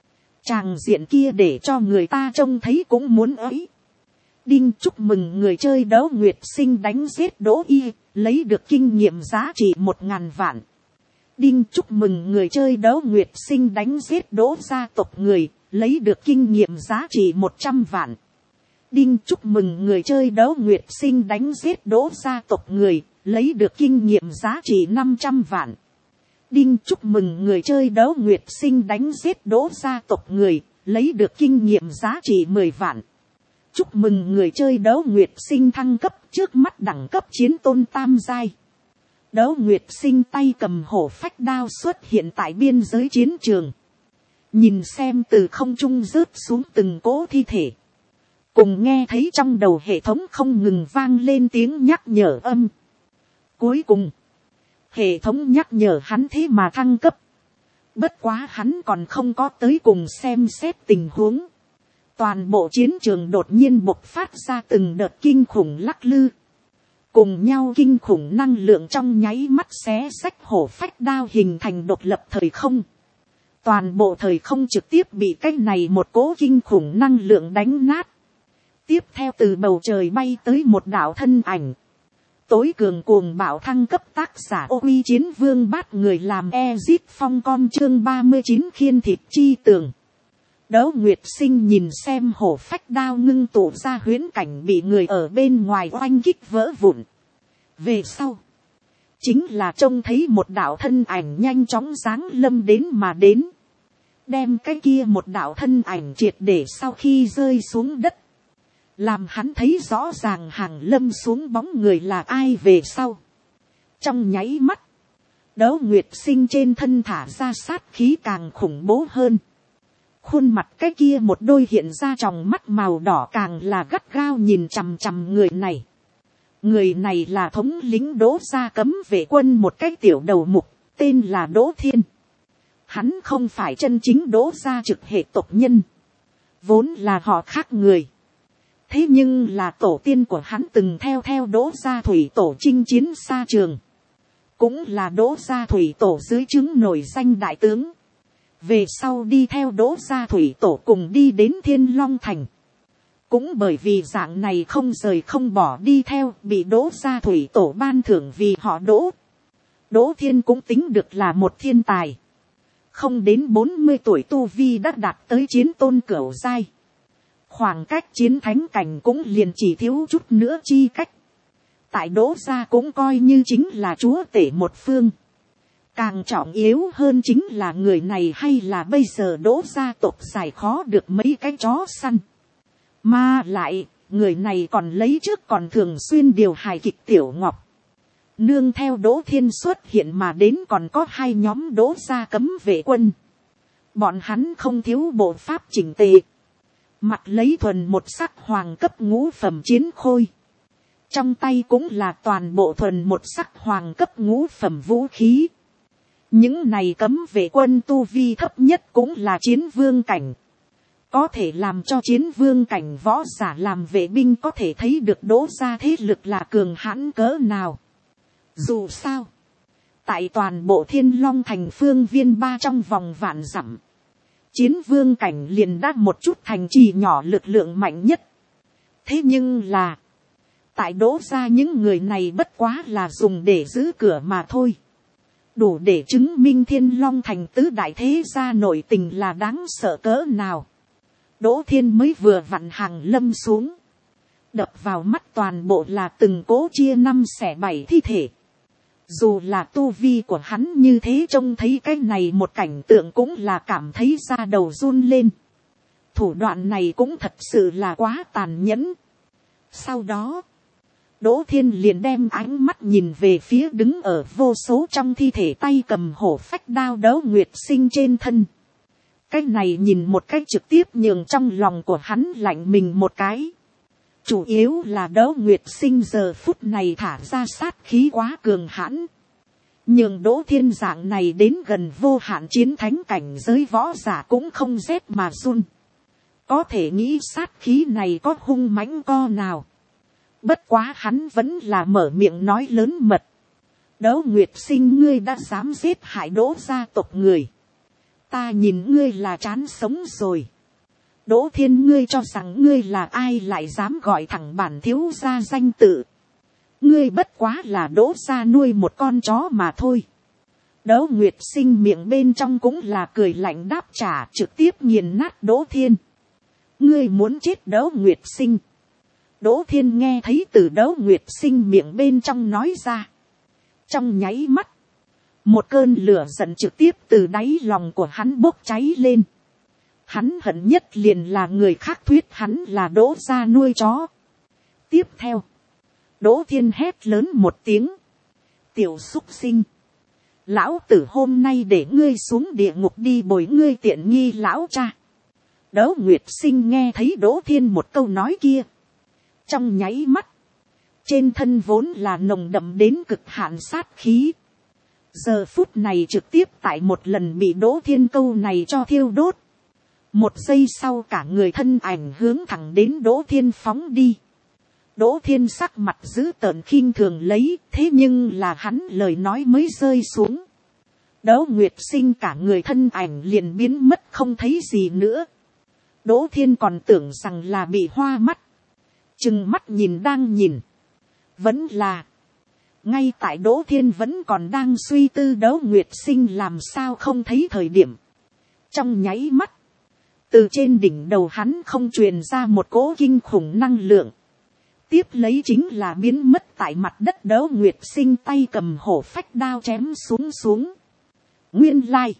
Tràng diện kia để cho người ta trông thấy cũng muốn ấy. Đinh chúc mừng người chơi đấu Nguyệt Sinh đánh giết Đỗ Y, lấy được kinh nghiệm giá trị một ngàn vạn. Đinh chúc mừng người chơi đấu Nguyệt Sinh đánh giết Đỗ gia tộc người, lấy được kinh nghiệm giá trị một trăm vạn. Đinh chúc mừng người chơi đấu Nguyệt Sinh đánh giết Đỗ gia tộc người, lấy được kinh nghiệm giá trị năm trăm vạn. Đinh chúc mừng người chơi đấu Nguyệt Sinh đánh giết Đỗ gia tộc người, lấy được kinh nghiệm giá trị mười vạn. Chúc mừng người chơi đấu Nguyệt Sinh thăng cấp, trước mắt đẳng cấp chiến tôn tam giai. Đấu Nguyệt Sinh tay cầm hổ phách đao xuất hiện tại biên giới chiến trường. Nhìn xem từ không trung rớt xuống từng cỗ thi thể. Cùng nghe thấy trong đầu hệ thống không ngừng vang lên tiếng nhắc nhở âm. Cuối cùng, hệ thống nhắc nhở hắn thế mà thăng cấp. Bất quá hắn còn không có tới cùng xem xét tình huống. Toàn bộ chiến trường đột nhiên bộc phát ra từng đợt kinh khủng lắc lư. Cùng nhau kinh khủng năng lượng trong nháy mắt xé xách hổ phách đao hình thành độc lập thời không. Toàn bộ thời không trực tiếp bị cái này một cỗ kinh khủng năng lượng đánh nát. Tiếp theo từ bầu trời bay tới một đạo thân ảnh. Tối cường cuồng bạo thăng cấp tác giả Ô Uy Chiến Vương bát người làm Ezit Phong con chương ba mươi chín khiên thịt chi tường. Đấu Nguyệt Sinh nhìn xem hổ phách đao ngưng tụ ra huyễn cảnh bị người ở bên ngoài oanh kích vỡ vụn. Về sau, chính là trông thấy một đạo thân ảnh nhanh chóng giáng lâm đến mà đến. Đem cái kia một đạo thân ảnh triệt để sau khi rơi xuống đất. Làm hắn thấy rõ ràng hàng lâm xuống bóng người là ai về sau. Trong nháy mắt, Đấu Nguyệt Sinh trên thân thả ra sát khí càng khủng bố hơn. Khuôn mặt cái kia một đôi hiện ra tròng mắt màu đỏ càng là gắt gao nhìn chằm chằm người này. Người này là thống lĩnh Đỗ gia cấm vệ quân một cái tiểu đầu mục, tên là Đỗ Thiên. Hắn không phải chân chính Đỗ gia trực hệ tộc nhân. Vốn là họ khác người. Thế nhưng là tổ tiên của hắn từng theo theo Đỗ gia thủy tổ chinh chiến xa trường. Cũng là Đỗ gia thủy tổ dưới trướng nổi danh đại tướng. Về sau đi theo Đỗ gia thủy tổ cùng đi đến Thiên Long Thành. Cũng bởi vì dạng này không rời không bỏ đi theo bị Đỗ gia thủy tổ ban thưởng vì họ Đỗ. Đỗ Thiên cũng tính được là một thiên tài. Không đến bốn mươi tuổi tu vi đã đạt tới chiến tôn cửu giai. Khoảng cách chiến thánh cảnh cũng liền chỉ thiếu chút nữa chi cách. Tại Đỗ gia cũng coi như chính là chúa tể một phương. Càng trọng yếu hơn chính là người này hay là bây giờ Đỗ gia tộc giải khó được mấy cái chó săn. Mà lại, người này còn lấy trước còn thường xuyên điều hài kịch Tiểu Ngọc. Nương theo Đỗ Thiên xuất hiện mà đến còn có hai nhóm Đỗ gia cấm vệ quân. Bọn hắn không thiếu bộ pháp chỉnh tề. Mặt lấy thuần một sắc hoàng cấp ngũ phẩm chiến khôi. Trong tay cũng là toàn bộ thuần một sắc hoàng cấp ngũ phẩm vũ khí. Những này cấm vệ quân tu vi thấp nhất cũng là chiến vương cảnh. Có thể làm cho chiến vương cảnh võ giả làm vệ binh có thể thấy được Đỗ gia thế lực là cường hãn cỡ nào. Dù sao, tại toàn bộ Thiên Long Thành phương viên ba trong vòng vạn dặm. Chiến vương cảnh liền đã một chút thành trì nhỏ lực lượng mạnh nhất. Thế nhưng là, tại Đỗ gia những người này bất quá là dùng để giữ cửa mà thôi. Đủ để chứng minh Thiên Long Thành tứ đại thế gia nội tình là đáng sợ cỡ nào. Đỗ Thiên mới vừa vặn hàng lâm xuống. Đập vào mắt toàn bộ là từng cố chia năm xẻ bảy thi thể. Dù là tu vi của hắn như thế trông thấy cái này một cảnh tượng cũng là cảm thấy da đầu run lên. Thủ đoạn này cũng thật sự là quá tàn nhẫn. Sau đó, Đỗ Thiên liền đem ánh mắt nhìn về phía đứng ở vô số trong thi thể tay cầm hổ phách đao Đấu Nguyệt Sinh trên thân. Cái này nhìn một cách trực tiếp nhường trong lòng của hắn lạnh mình một cái. Chủ yếu là Đấu Nguyệt Sinh giờ phút này thả ra sát khí quá cường hãn. nhường Đỗ Thiên dạng này đến gần vô hạn chiến thánh cảnh giới võ giả cũng không rét mà run. Có thể nghĩ sát khí này có hung mãnh co nào. Bất quá hắn vẫn là mở miệng nói lớn mật. Đỗ Nguyệt Sinh, ngươi đã dám giết hại Đỗ gia tộc người. Ta nhìn ngươi là chán sống rồi. Đỗ Thiên, ngươi cho rằng ngươi là ai lại dám gọi thẳng bản thiếu gia danh tự. Ngươi bất quá là Đỗ gia nuôi một con chó mà thôi. Đỗ Nguyệt Sinh miệng bên trong cũng là cười lạnh đáp trả, trực tiếp nghiền nát Đỗ Thiên. Ngươi muốn chết Đỗ Nguyệt Sinh. Đỗ Thiên nghe thấy từ Đỗ Nguyệt Sinh miệng bên trong nói ra. Trong nháy mắt, một cơn lửa giận trực tiếp từ đáy lòng của hắn bốc cháy lên. Hắn hận nhất liền là người khác thuyết hắn là Đỗ gia nuôi chó. Tiếp theo, Đỗ Thiên hét lớn một tiếng. Tiểu súc sinh. Lão tử hôm nay để ngươi xuống địa ngục đi bồi ngươi tiện nghi lão cha. Đỗ Nguyệt Sinh nghe thấy Đỗ Thiên một câu nói kia. Trong nháy mắt, trên thân vốn là nồng đậm đến cực hạn sát khí. Giờ phút này trực tiếp tại một lần bị Đỗ Thiên câu này cho thiêu đốt. Một giây sau cả người thân ảnh hướng thẳng đến Đỗ Thiên phóng đi. Đỗ Thiên sắc mặt dữ tợn khinh thường lấy, thế nhưng là hắn lời nói mới rơi xuống. Đỗ Nguyệt Sinh cả người thân ảnh liền biến mất không thấy gì nữa. Đỗ Thiên còn tưởng rằng là bị hoa mắt. Chừng mắt nhìn đang nhìn. Vẫn là. Ngay tại Đỗ Thiên vẫn còn đang suy tư Đỗ Nguyệt Sinh làm sao không thấy thời điểm. Trong nháy mắt. Từ trên đỉnh đầu hắn không truyền ra một cỗ kinh khủng năng lượng. Tiếp lấy chính là biến mất tại mặt đất. Đỗ Nguyệt Sinh tay cầm hổ phách đao chém xuống xuống. Nguyên lai.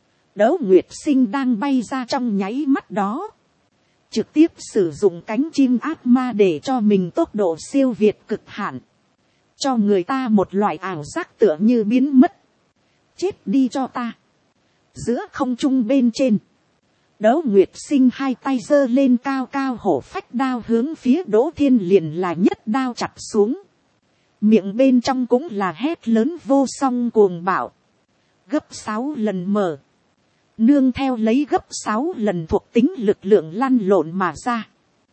Đỗ Nguyệt Sinh đang bay ra trong nháy mắt đó. Trực tiếp sử dụng cánh chim ác ma để cho mình tốc độ siêu việt cực hạn. Cho người ta một loại ảo giác tựa như biến mất. Chết đi cho ta. Giữa không trung bên trên. Đỗ Nguyệt Sinh hai tay giơ lên cao cao hổ phách đao hướng phía Đỗ Thiên liền là nhất đao chặt xuống. Miệng bên trong cũng là hét lớn vô song cuồng bạo. Gấp sáu lần mở. Nương theo lấy gấp sáu lần thuộc tính lực lượng lăn lộn mà ra.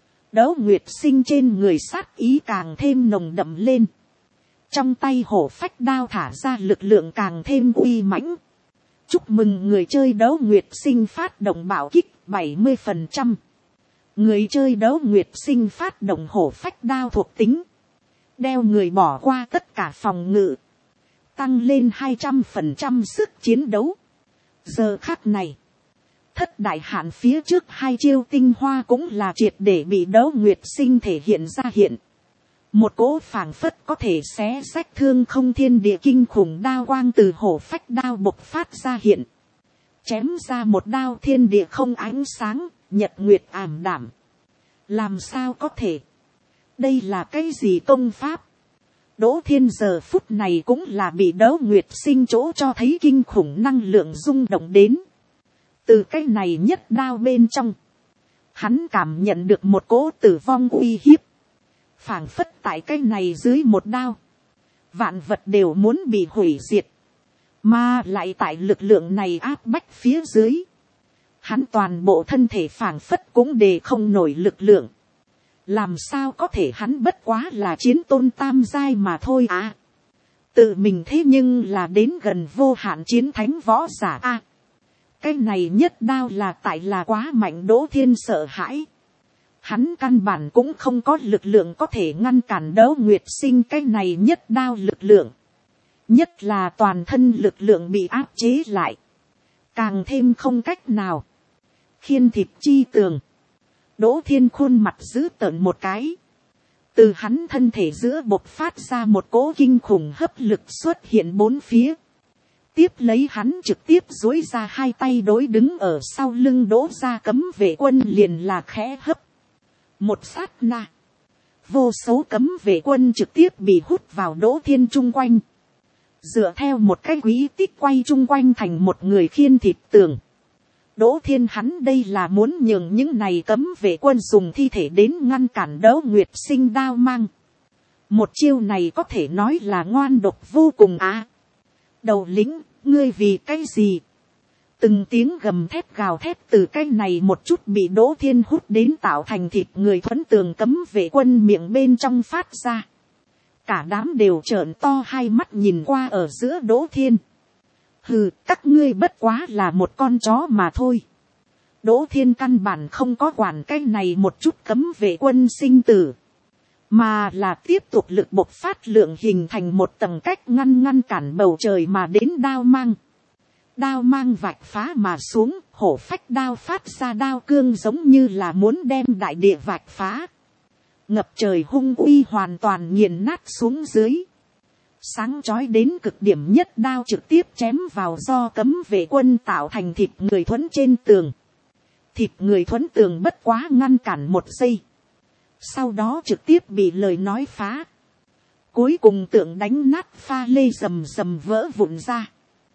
Đỗ Nguyệt Sinh trên người sát ý càng thêm nồng đậm lên. Trong tay hổ phách đao thả ra lực lượng càng thêm uy mãnh. Chúc mừng người chơi Đỗ Nguyệt Sinh phát động bạo kích bảy mươi phần trăm. Người chơi Đỗ Nguyệt Sinh phát động hổ phách đao thuộc tính. Đeo người bỏ qua tất cả phòng ngự. Tăng lên hai trăm phần trăm sức chiến đấu. Giờ khắc này. Thất đại hạn phía trước hai chiêu tinh hoa cũng là triệt để bị Đỗ Nguyệt Sinh thể hiện ra hiện. Một cỗ phảng phất có thể xé rách thương không thiên địa kinh khủng đao quang từ hổ phách đao bộc phát ra hiện. Chém ra một đao thiên địa không ánh sáng, nhật nguyệt ảm đảm. Làm sao có thể? Đây là cái gì công pháp? Đỗ Thiên giờ phút này cũng là bị Đỗ Nguyệt Sinh chỗ cho thấy kinh khủng năng lượng rung động đến. Từ cái này nhất đao bên trong. Hắn cảm nhận được một cỗ tử vong uy hiếp. Phảng phất tại cái này dưới một đao. Vạn vật đều muốn bị hủy diệt. Mà lại tại lực lượng này áp bách phía dưới. Hắn toàn bộ thân thể phảng phất cũng đề không nổi lực lượng. Làm sao có thể, hắn bất quá là chiến tôn tam giai mà thôi à. Tự mình thế nhưng là đến gần vô hạn chiến thánh võ giả a. À, cái này nhất đao là tại là quá mạnh. Đỗ Thiên sợ hãi. Hắn căn bản cũng không có lực lượng có thể ngăn cản Đỗ Nguyệt Sinh cái này nhất đao lực lượng. Nhất là toàn thân lực lượng bị áp chế lại. Càng thêm không cách nào. Khiên thịt chi tường. Đỗ Thiên khuôn mặt dữ tợn một cái. Từ hắn thân thể giữa bộc phát ra một cỗ kinh khủng hấp lực xuất hiện bốn phía. Tiếp lấy hắn trực tiếp duỗi ra hai tay đối đứng ở sau lưng Đỗ gia cấm vệ quân liền là khẽ hấp. Một sát na. Vô số cấm vệ quân trực tiếp bị hút vào Đỗ Thiên chung quanh. Dựa theo một cái quý tích quay chung quanh thành một người khiên thịt tường. Đỗ Thiên hắn đây là muốn nhường những này cấm vệ quân dùng thi thể đến ngăn cản Đỗ Nguyệt Sinh đao mang. Một chiêu này có thể nói là ngoan độc vô cùng á. À. Đầu lĩnh, ngươi vì cái gì? Từng tiếng gầm thét gào thét từ cái này một chút bị Đỗ Thiên hút đến tạo thành thịt người thuẫn tường cấm vệ quân miệng bên trong phát ra. Cả đám đều trợn to hai mắt nhìn qua ở giữa Đỗ Thiên. Hừ, các ngươi bất quá là một con chó mà thôi. Đỗ Thiên căn bản không có quản cái này một chút cấm vệ quân sinh tử. Mà là tiếp tục lực bộc phát lượng hình thành một tầng cách ngăn ngăn cản bầu trời mà đến đao mang. Đao mang vạch phá mà xuống, hổ phách đao phát ra đao cương giống như là muốn đem đại địa vạch phá. Ngập trời hung uy hoàn toàn nghiền nát xuống dưới. Sáng chói đến cực điểm nhất đao trực tiếp chém vào do cấm vệ quân tạo thành thịt người thuẫn trên tường. Thịt người thuẫn tường bất quá ngăn cản một giây. Sau đó trực tiếp bị lời nói phá. Cuối cùng tượng đánh nát pha lê rầm rầm vỡ vụn ra.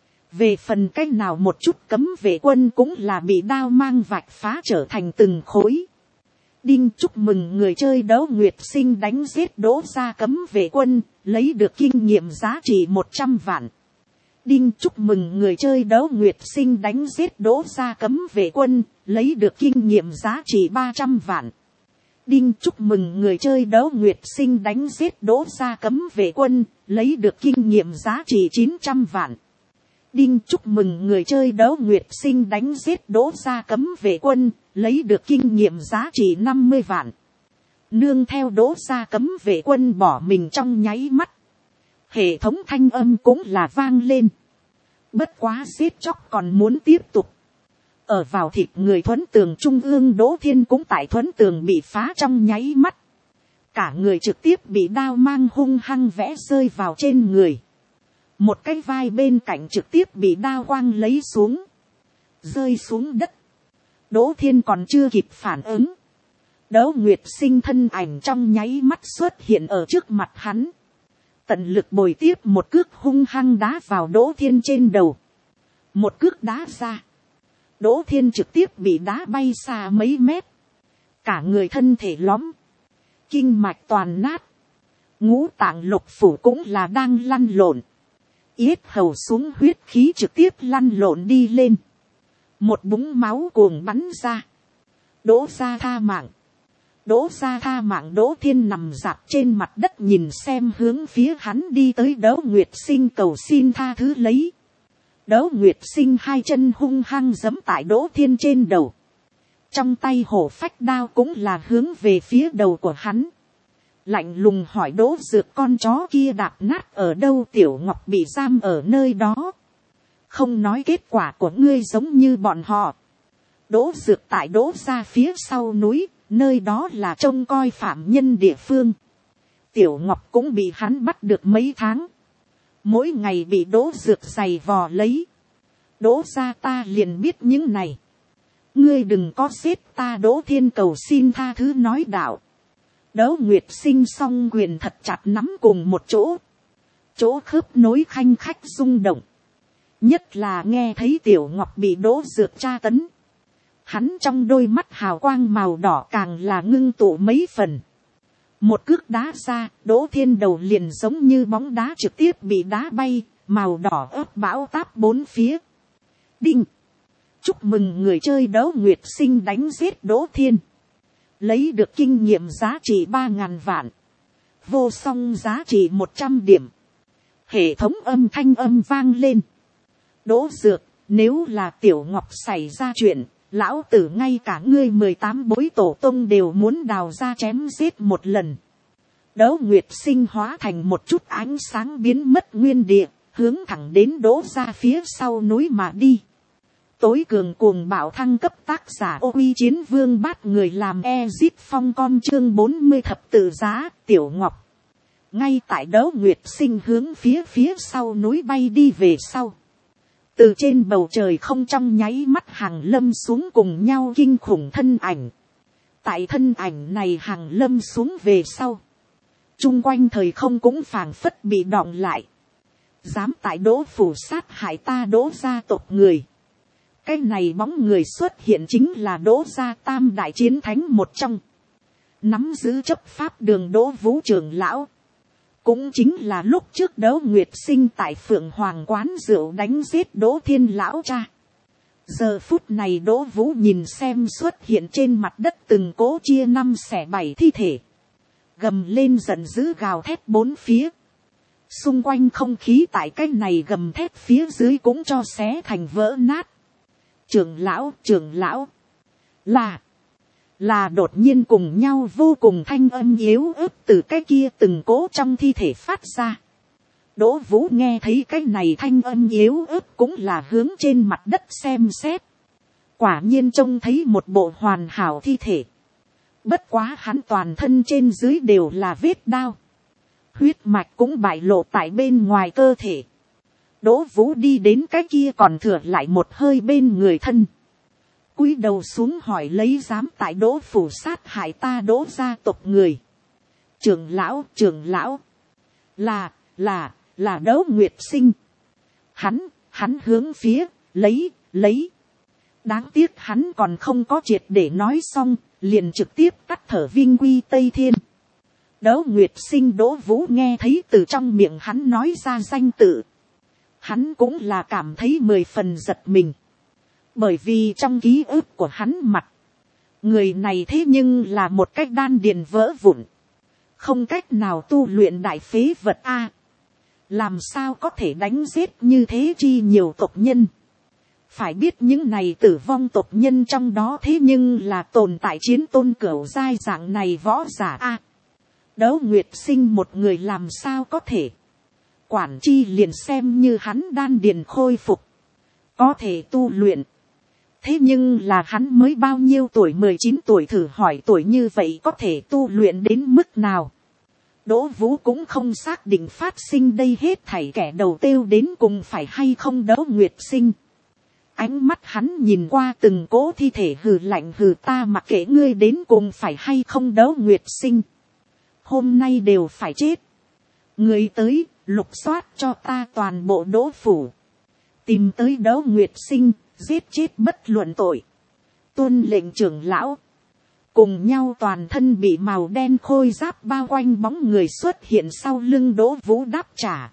Về phần cách nào một chút cấm vệ quân cũng là bị đao mang vạch phá trở thành từng khối. Đinh chúc mừng người chơi Đấu Nguyệt Sinh đánh giết Đỗ gia cấm vệ quân, lấy được kinh nghiệm giá trị một trăm vạn. Đinh chúc mừng người chơi Đấu Nguyệt Sinh đánh giết Đỗ gia cấm vệ quân, lấy được kinh nghiệm giá trị ba trăm vạn. Đinh chúc mừng người chơi Đấu Nguyệt Sinh đánh giết Đỗ gia cấm vệ quân, lấy được kinh nghiệm giá trị chín trăm vạn. Đinh chúc mừng người chơi Đấu Nguyệt Sinh đánh giết Đỗ gia cấm vệ quân, lấy được kinh nghiệm giá trị năm mươi vạn. Nương theo Đỗ gia cấm vệ quân bỏ mình trong nháy mắt. Hệ thống thanh âm cũng là vang lên. Bất quá giết chóc còn muốn tiếp tục. Ở vào thịt người thuẫn tường trung ương Đỗ Thiên cũng tại thuẫn tường bị phá trong nháy mắt. Cả người trực tiếp bị đao mang hung hăng vẽ rơi vào trên người. Một cái vai bên cạnh trực tiếp bị đao quang lấy xuống. Rơi xuống đất. Đỗ Thiên còn chưa kịp phản ứng. Đấu Nguyệt Sinh thân ảnh trong nháy mắt xuất hiện ở trước mặt hắn. Tận lực bồi tiếp một cước hung hăng đá vào Đỗ Thiên trên đầu. Một cước đá ra. Đỗ Thiên trực tiếp bị đá bay xa mấy mét. Cả người thân thể lõm. Kinh mạch toàn nát. Ngũ tạng lục phủ cũng là đang lăn lộn. Yết hầu xuống huyết khí trực tiếp lăn lộn đi lên. Một búng máu cuồng bắn ra. Đỗ gia tha mạng. Đỗ gia tha mạng. Đỗ Thiên nằm dạp trên mặt đất nhìn xem hướng phía hắn đi tới Đấu Nguyệt Sinh cầu xin tha thứ lấy. Đấu Nguyệt Sinh hai chân hung hăng giẫm tại Đỗ Thiên trên đầu. Trong tay hổ phách đao cũng là hướng về phía đầu của hắn. Lạnh lùng hỏi Đỗ Dược con chó kia đạp nát ở đâu? Tiểu Ngọc bị giam ở nơi đó. Không nói kết quả của ngươi giống như bọn họ. Đỗ Dược tại Đỗ gia phía sau núi, nơi đó là trông coi phạm nhân địa phương. Tiểu Ngọc cũng bị hắn bắt được mấy tháng. Mỗi ngày bị Đỗ Dược giày vò lấy. Đỗ gia ta liền biết những này. Ngươi đừng có giết ta. Đỗ Thiên cầu xin tha thứ nói đạo. Đấu Nguyệt Sinh song quyền thật chặt nắm cùng một chỗ. Chỗ khớp nối khanh khách rung động. Nhất là nghe thấy Tiểu Ngọc bị Đỗ Dược tra tấn. Hắn trong đôi mắt hào quang màu đỏ càng là ngưng tụ mấy phần. Một cước đá ra, Đỗ Thiên đầu liền giống như bóng đá trực tiếp bị đá bay, màu đỏ ướp bão táp bốn phía. Đinh! Chúc mừng người chơi Đấu Nguyệt Sinh đánh giết Đỗ Thiên. Lấy được kinh nghiệm giá trị ba ngàn vạn. Vô song giá trị một trăm điểm. Hệ thống âm thanh âm vang lên. Đỗ Dược, nếu là Tiểu Ngọc xảy ra chuyện, lão tử ngay cả ngươi mười tám bối tổ tông đều muốn đào ra chém giết một lần. Đấu Nguyệt Sinh hóa thành một chút ánh sáng biến mất nguyên địa, hướng thẳng đến Đỗ gia phía sau núi mà đi. Tối cường cuồng bạo thăng cấp tác giả Ô Uy Chiến Vương bát người làm Ezit Phong con chương bốn mươi thập tự giá. Tiểu Ngọc ngay tại Đấu Nguyệt Sinh hướng phía phía sau núi bay đi về sau. Từ trên bầu trời không trong nháy mắt hàng lâm xuống cùng nhau kinh khủng thân ảnh. Tại thân ảnh này hàng lâm xuống về sau. Trung quanh thời không cũng phảng phất bị đọng lại. Dám tại Đỗ phủ sát hại ta Đỗ gia tộc người. Cái này bóng người xuất hiện chính là Đỗ gia tam đại chiến thánh một trong. Nắm giữ chấp pháp đường Đỗ Vũ trưởng lão. cũng chính là lúc trước Đỗ Nguyệt Sinh tại Phượng Hoàng quán rượu đánh giết Đỗ Thiên lão cha. Giờ phút này Đỗ Vũ nhìn xem xuất hiện trên mặt đất từng cố chia năm xẻ bảy thi thể, gầm lên giận dữ gào thét bốn phía. Xung quanh không khí tại cái này gầm thét phía dưới cũng cho xé thành vỡ nát. Trưởng lão, trưởng lão, là, là đột nhiên cùng nhau vô cùng thanh âm yếu ớt từ cái kia từng cố trong thi thể phát ra. Đỗ Vũ nghe thấy cái này thanh âm yếu ớt cũng là hướng trên mặt đất xem xét. Quả nhiên trông thấy một bộ hoàn hảo thi thể. Bất quá hắn toàn thân trên dưới đều là vết đao. Huyết mạch cũng bại lộ tại bên ngoài cơ thể. Đỗ Vũ đi đến cái kia còn thừa lại một hơi bên người thân. Cúi đầu xuống hỏi lấy dám tại Đỗ phủ sát hại ta Đỗ gia tộc người. Trưởng lão, trưởng lão. Là, là, là Đỗ Nguyệt Sinh. Hắn, hắn hướng phía, lấy, lấy. Đáng tiếc hắn còn không có triệt để nói xong, liền trực tiếp cắt thở Vinh Quy Tây Thiên. Đỗ Nguyệt Sinh Đỗ Vũ nghe thấy từ trong miệng hắn nói ra danh tự. Hắn cũng là cảm thấy mười phần giật mình. Bởi vì trong ký ức của hắn mặt, người này thế nhưng là một cách đan điền vỡ vụn. Không cách nào tu luyện đại phế vật A. Làm sao có thể đánh giết như thế chi nhiều tộc nhân. Phải biết những này tử vong tộc nhân trong đó thế nhưng là tồn tại chiến tôn cửu giai dạng này võ giả A. Đỗ Nguyệt Sinh một người làm sao có thể. Quản chi liền xem như hắn đan điền khôi phục. Có thể tu luyện. Thế nhưng là hắn mới bao nhiêu tuổi, mười chín tuổi, thử hỏi tuổi như vậy có thể tu luyện đến mức nào. Đỗ Vũ cũng không xác định phát sinh đây hết thảy kẻ đầu tiêu đến cùng phải hay không Đỗ Nguyệt Sinh. Ánh mắt hắn nhìn qua từng cố thi thể hừ lạnh hừ, ta mặc kệ ngươi đến cùng phải hay không Đỗ Nguyệt Sinh. Hôm nay đều phải chết. Người tới, lục soát cho ta toàn bộ Đỗ phủ. Tìm tới Đỗ Nguyệt Sinh, giết chết bất luận tội. Tuân lệnh trưởng lão. Cùng nhau toàn thân bị màu đen khôi giáp bao quanh bóng người xuất hiện sau lưng Đỗ Vũ đáp trả.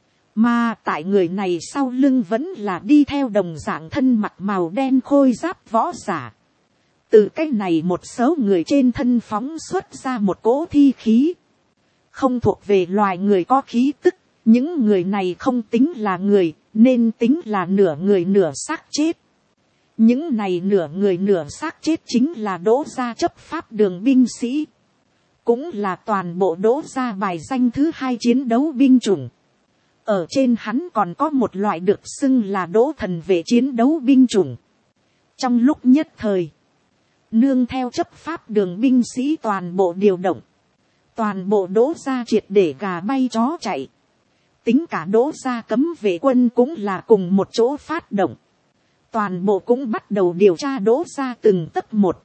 Mà tại người này sau lưng vẫn là đi theo đồng dạng thân mặc màu đen khôi giáp võ giả. Từ cách này một số người trên thân phóng xuất ra một cỗ thi khí. Không thuộc về loài người có khí tức. Những người này không tính là người, nên tính là nửa người nửa xác chết. Những này nửa người nửa xác chết chính là Đỗ gia chấp pháp đường binh sĩ. Cũng là toàn bộ Đỗ gia bài danh thứ hai chiến đấu binh chủng. Ở trên hắn còn có một loại được xưng là Đỗ thần vệ chiến đấu binh chủng. Trong lúc nhất thời, nương theo chấp pháp đường binh sĩ toàn bộ điều động. Toàn bộ Đỗ gia triệt để gà bay chó chạy. Tính cả Đỗ gia cấm vệ quân cũng là cùng một chỗ phát động. Toàn bộ cũng bắt đầu điều tra Đỗ gia từng tấc một.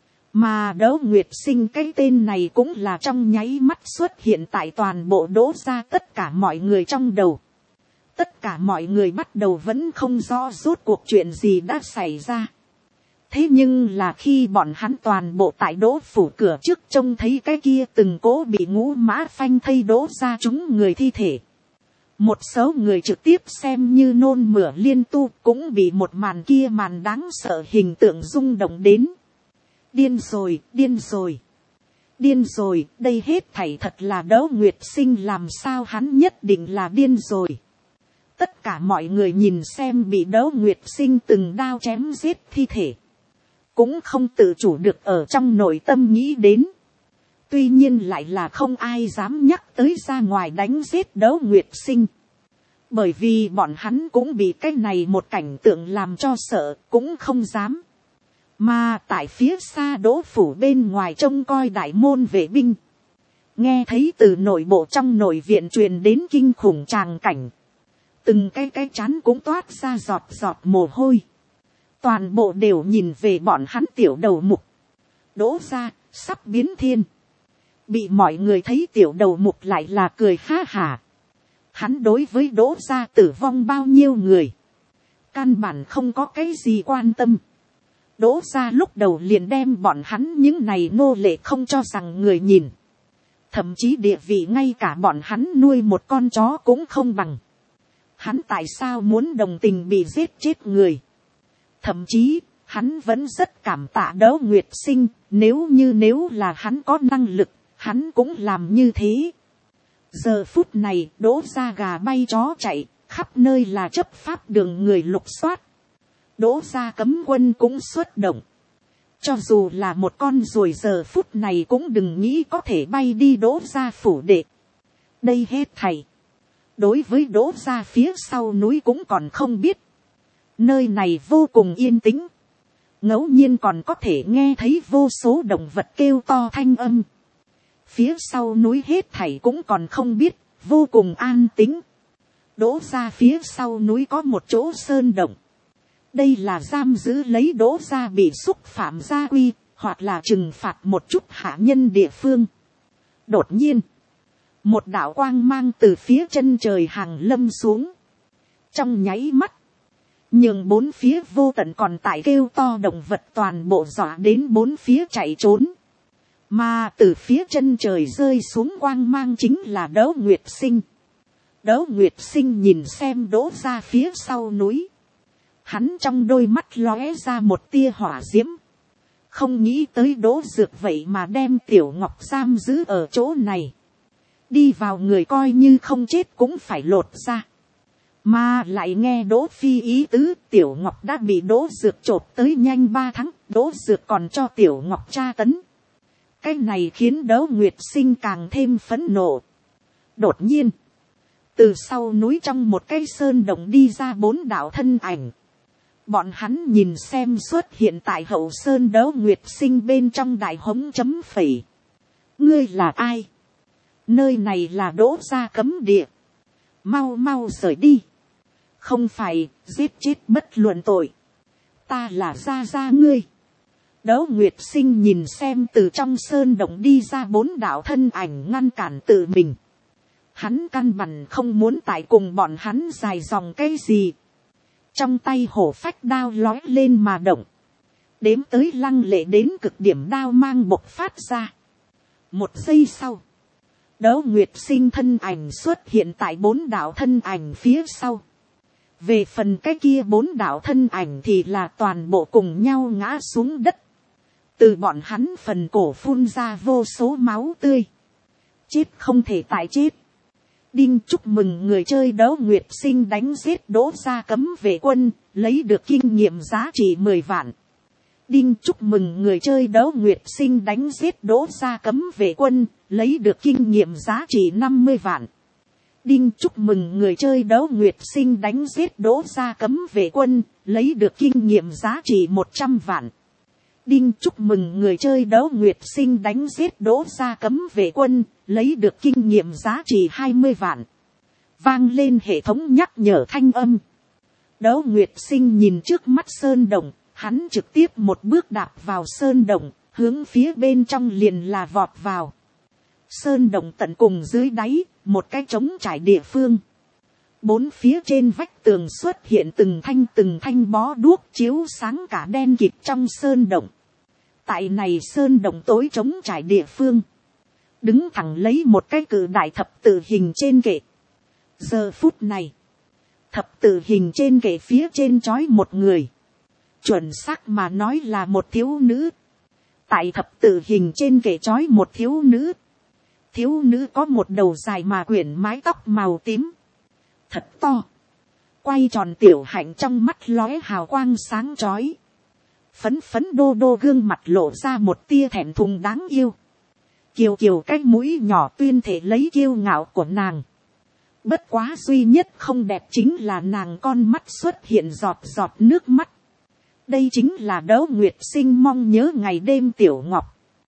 Mà Đỗ Nguyệt Sinh cái tên này cũng là trong nháy mắt xuất hiện tại toàn bộ Đỗ gia tất cả mọi người trong đầu. Tất cả mọi người bắt đầu vẫn không rõ rốt cuộc chuyện gì đã xảy ra. Thế nhưng là khi bọn hắn toàn bộ tại Đỗ phủ cửa trước trông thấy cái kia từng cố bị ngũ mã phanh thây Đỗ gia chúng người thi thể. Một số người trực tiếp xem như nôn mửa liên tu cũng bị một màn kia màn đáng sợ hình tượng rung động đến. Điên rồi, điên rồi. Điên rồi, đây hết thảy thật là Đỗ Nguyệt Sinh, làm sao hắn nhất định là điên rồi. Tất cả mọi người nhìn xem bị Đỗ Nguyệt Sinh từng đao chém giết thi thể. Cũng không tự chủ được ở trong nội tâm nghĩ đến. Tuy nhiên lại là không ai dám nhắc tới ra ngoài đánh giết Đỗ Nguyệt Sinh. Bởi vì bọn hắn cũng bị cái này một cảnh tượng làm cho sợ, cũng không dám. Mà tại phía xa Đỗ phủ bên ngoài trông coi đại môn vệ binh. Nghe thấy từ nội bộ trong nội viện truyền đến kinh khủng tràng cảnh. Từng cái cái chán cũng toát ra giọt giọt mồ hôi. Toàn bộ đều nhìn về bọn hắn tiểu đầu mục. Đỗ gia sắp biến thiên. Bị mọi người thấy tiểu đầu mục lại là cười ha hả. Hắn đối với Đỗ gia tử vong bao nhiêu người. Căn bản không có cái gì quan tâm. Đỗ gia lúc đầu liền đem bọn hắn những này nô lệ không cho rằng người nhìn. thậm chí địa vị ngay cả bọn hắn nuôi một con chó cũng không bằng. Hắn tại sao muốn đồng tình bị giết chết người? Thậm chí, hắn vẫn rất cảm tạ Đỗ Nguyệt Sinh, nếu như nếu là hắn có năng lực, hắn cũng làm như thế. Giờ phút này, Đỗ gia gà bay chó chạy, khắp nơi là chấp pháp đường người lục soát. Đỗ gia cấm quân cũng xuất động. Cho dù là một con ruồi giờ phút này cũng đừng nghĩ có thể bay đi Đỗ gia phủ đệ. Đây hết thảy. Đối với Đỗ gia phía sau núi cũng còn không biết. Nơi này vô cùng yên tĩnh. Ngẫu nhiên còn có thể nghe thấy vô số động vật kêu to thanh âm. Phía sau núi hết thảy cũng còn không biết, vô cùng an tĩnh. Đỗ gia phía sau núi có một chỗ sơn động. Đây là giam giữ lấy Đỗ gia bị xúc phạm gia uy, hoặc là trừng phạt một chút hạ nhân địa phương. Đột nhiên, một đạo quang mang từ phía chân trời hàng lâm xuống. Trong nháy mắt, nhường bốn phía vô tận còn tại kêu to động vật toàn bộ dọa đến bốn phía chạy trốn. Mà từ phía chân trời rơi xuống quang mang chính là Đỗ Nguyệt Sinh. Đỗ Nguyệt Sinh nhìn xem Đỗ gia phía sau núi. Hắn trong đôi mắt lóe ra một tia hỏa diễm. Không nghĩ tới Đỗ Dược vậy mà đem Tiểu Ngọc giam giữ ở chỗ này. Đi vào người coi như không chết cũng phải lột ra. Mà lại nghe Đỗ Phi ý tứ, Tiểu Ngọc đã bị Đỗ Dược chộp tới nhanh ba tháng, Đỗ Dược còn cho Tiểu Ngọc tra tấn. Cái này khiến Đỗ Nguyệt Sinh càng thêm phẫn nộ. Đột nhiên, từ sau núi trong một cái sơn động đi ra bốn đạo thân ảnh. Bọn hắn nhìn xem xuất hiện tại hậu sơn Đỗ Nguyệt Sinh bên trong đại hống chấm phẩy. Ngươi là ai? Nơi này là Đỗ gia cấm địa. Mau mau rời đi. Không phải giết chết bất luận tội. Ta là gia gia ngươi. Đỗ Nguyệt Sinh nhìn xem từ trong sơn động đi ra bốn đạo thân ảnh ngăn cản tự mình. Hắn căn bản không muốn tại cùng bọn hắn dài dòng cái gì. Trong tay hổ phách đao lói lên mà động. Đếm tới lăng lệ đến cực điểm đao mang bộc phát ra. Một giây sau. Đỗ Nguyệt Sinh thân ảnh xuất hiện tại bốn đạo thân ảnh phía sau. Về phần cái kia bốn đạo thân ảnh thì là toàn bộ cùng nhau ngã xuống đất. Từ bọn hắn phần cổ phun ra vô số máu tươi. Chết không thể tại chết. Đinh chúc mừng người chơi Đỗ Nguyệt Sinh đánh giết Đỗ gia cấm vệ quân, lấy được kinh nghiệm giá trị mười vạn. Đinh chúc mừng người chơi Đỗ Nguyệt Sinh đánh giết Đỗ gia cấm vệ quân, lấy được kinh nghiệm giá trị năm mươi vạn. Đinh chúc mừng người chơi Đỗ Nguyệt Sinh đánh giết Đỗ gia cấm vệ quân, lấy được kinh nghiệm giá trị một trăm vạn. Đinh chúc mừng người chơi Đỗ Nguyệt Sinh đánh giết Đỗ gia cấm vệ quân, lấy được kinh nghiệm giá trị hai mươi vạn. Vang lên hệ thống nhắc nhở thanh âm. Đỗ Nguyệt Sinh nhìn trước mắt sơn động, hắn trực tiếp một bước đạp vào sơn động, hướng phía bên trong liền là vọt vào. Sơn động tận cùng dưới đáy, một cái trống trải địa phương. Bốn phía trên vách tường xuất hiện từng thanh từng thanh bó đuốc chiếu sáng cả đen kịt trong sơn động. Tại này sơn động tối trống trải địa phương. Đứng thẳng lấy một cái cự đại thập tự hình trên kệ. Giờ phút này, thập tự hình trên kệ phía trên trói một người. Chuẩn xác mà nói là một thiếu nữ. Tại thập tự hình trên kệ trói một thiếu nữ. Thiếu nữ có một đầu dài mà quyển mái tóc màu tím. Thật to. Quay tròn tiểu hạnh trong mắt lóe hào quang sáng chói. Phấn phấn đô đô gương mặt lộ ra một tia thẹn thùng đáng yêu. Kiều kiều cái mũi nhỏ tuyên thể lấy kiêu ngạo của nàng. Bất quá duy nhất không đẹp chính là nàng con mắt xuất hiện giọt giọt nước mắt. Đây chính là Đỗ Nguyệt Sinh mong nhớ ngày đêm Tiểu Ngọc.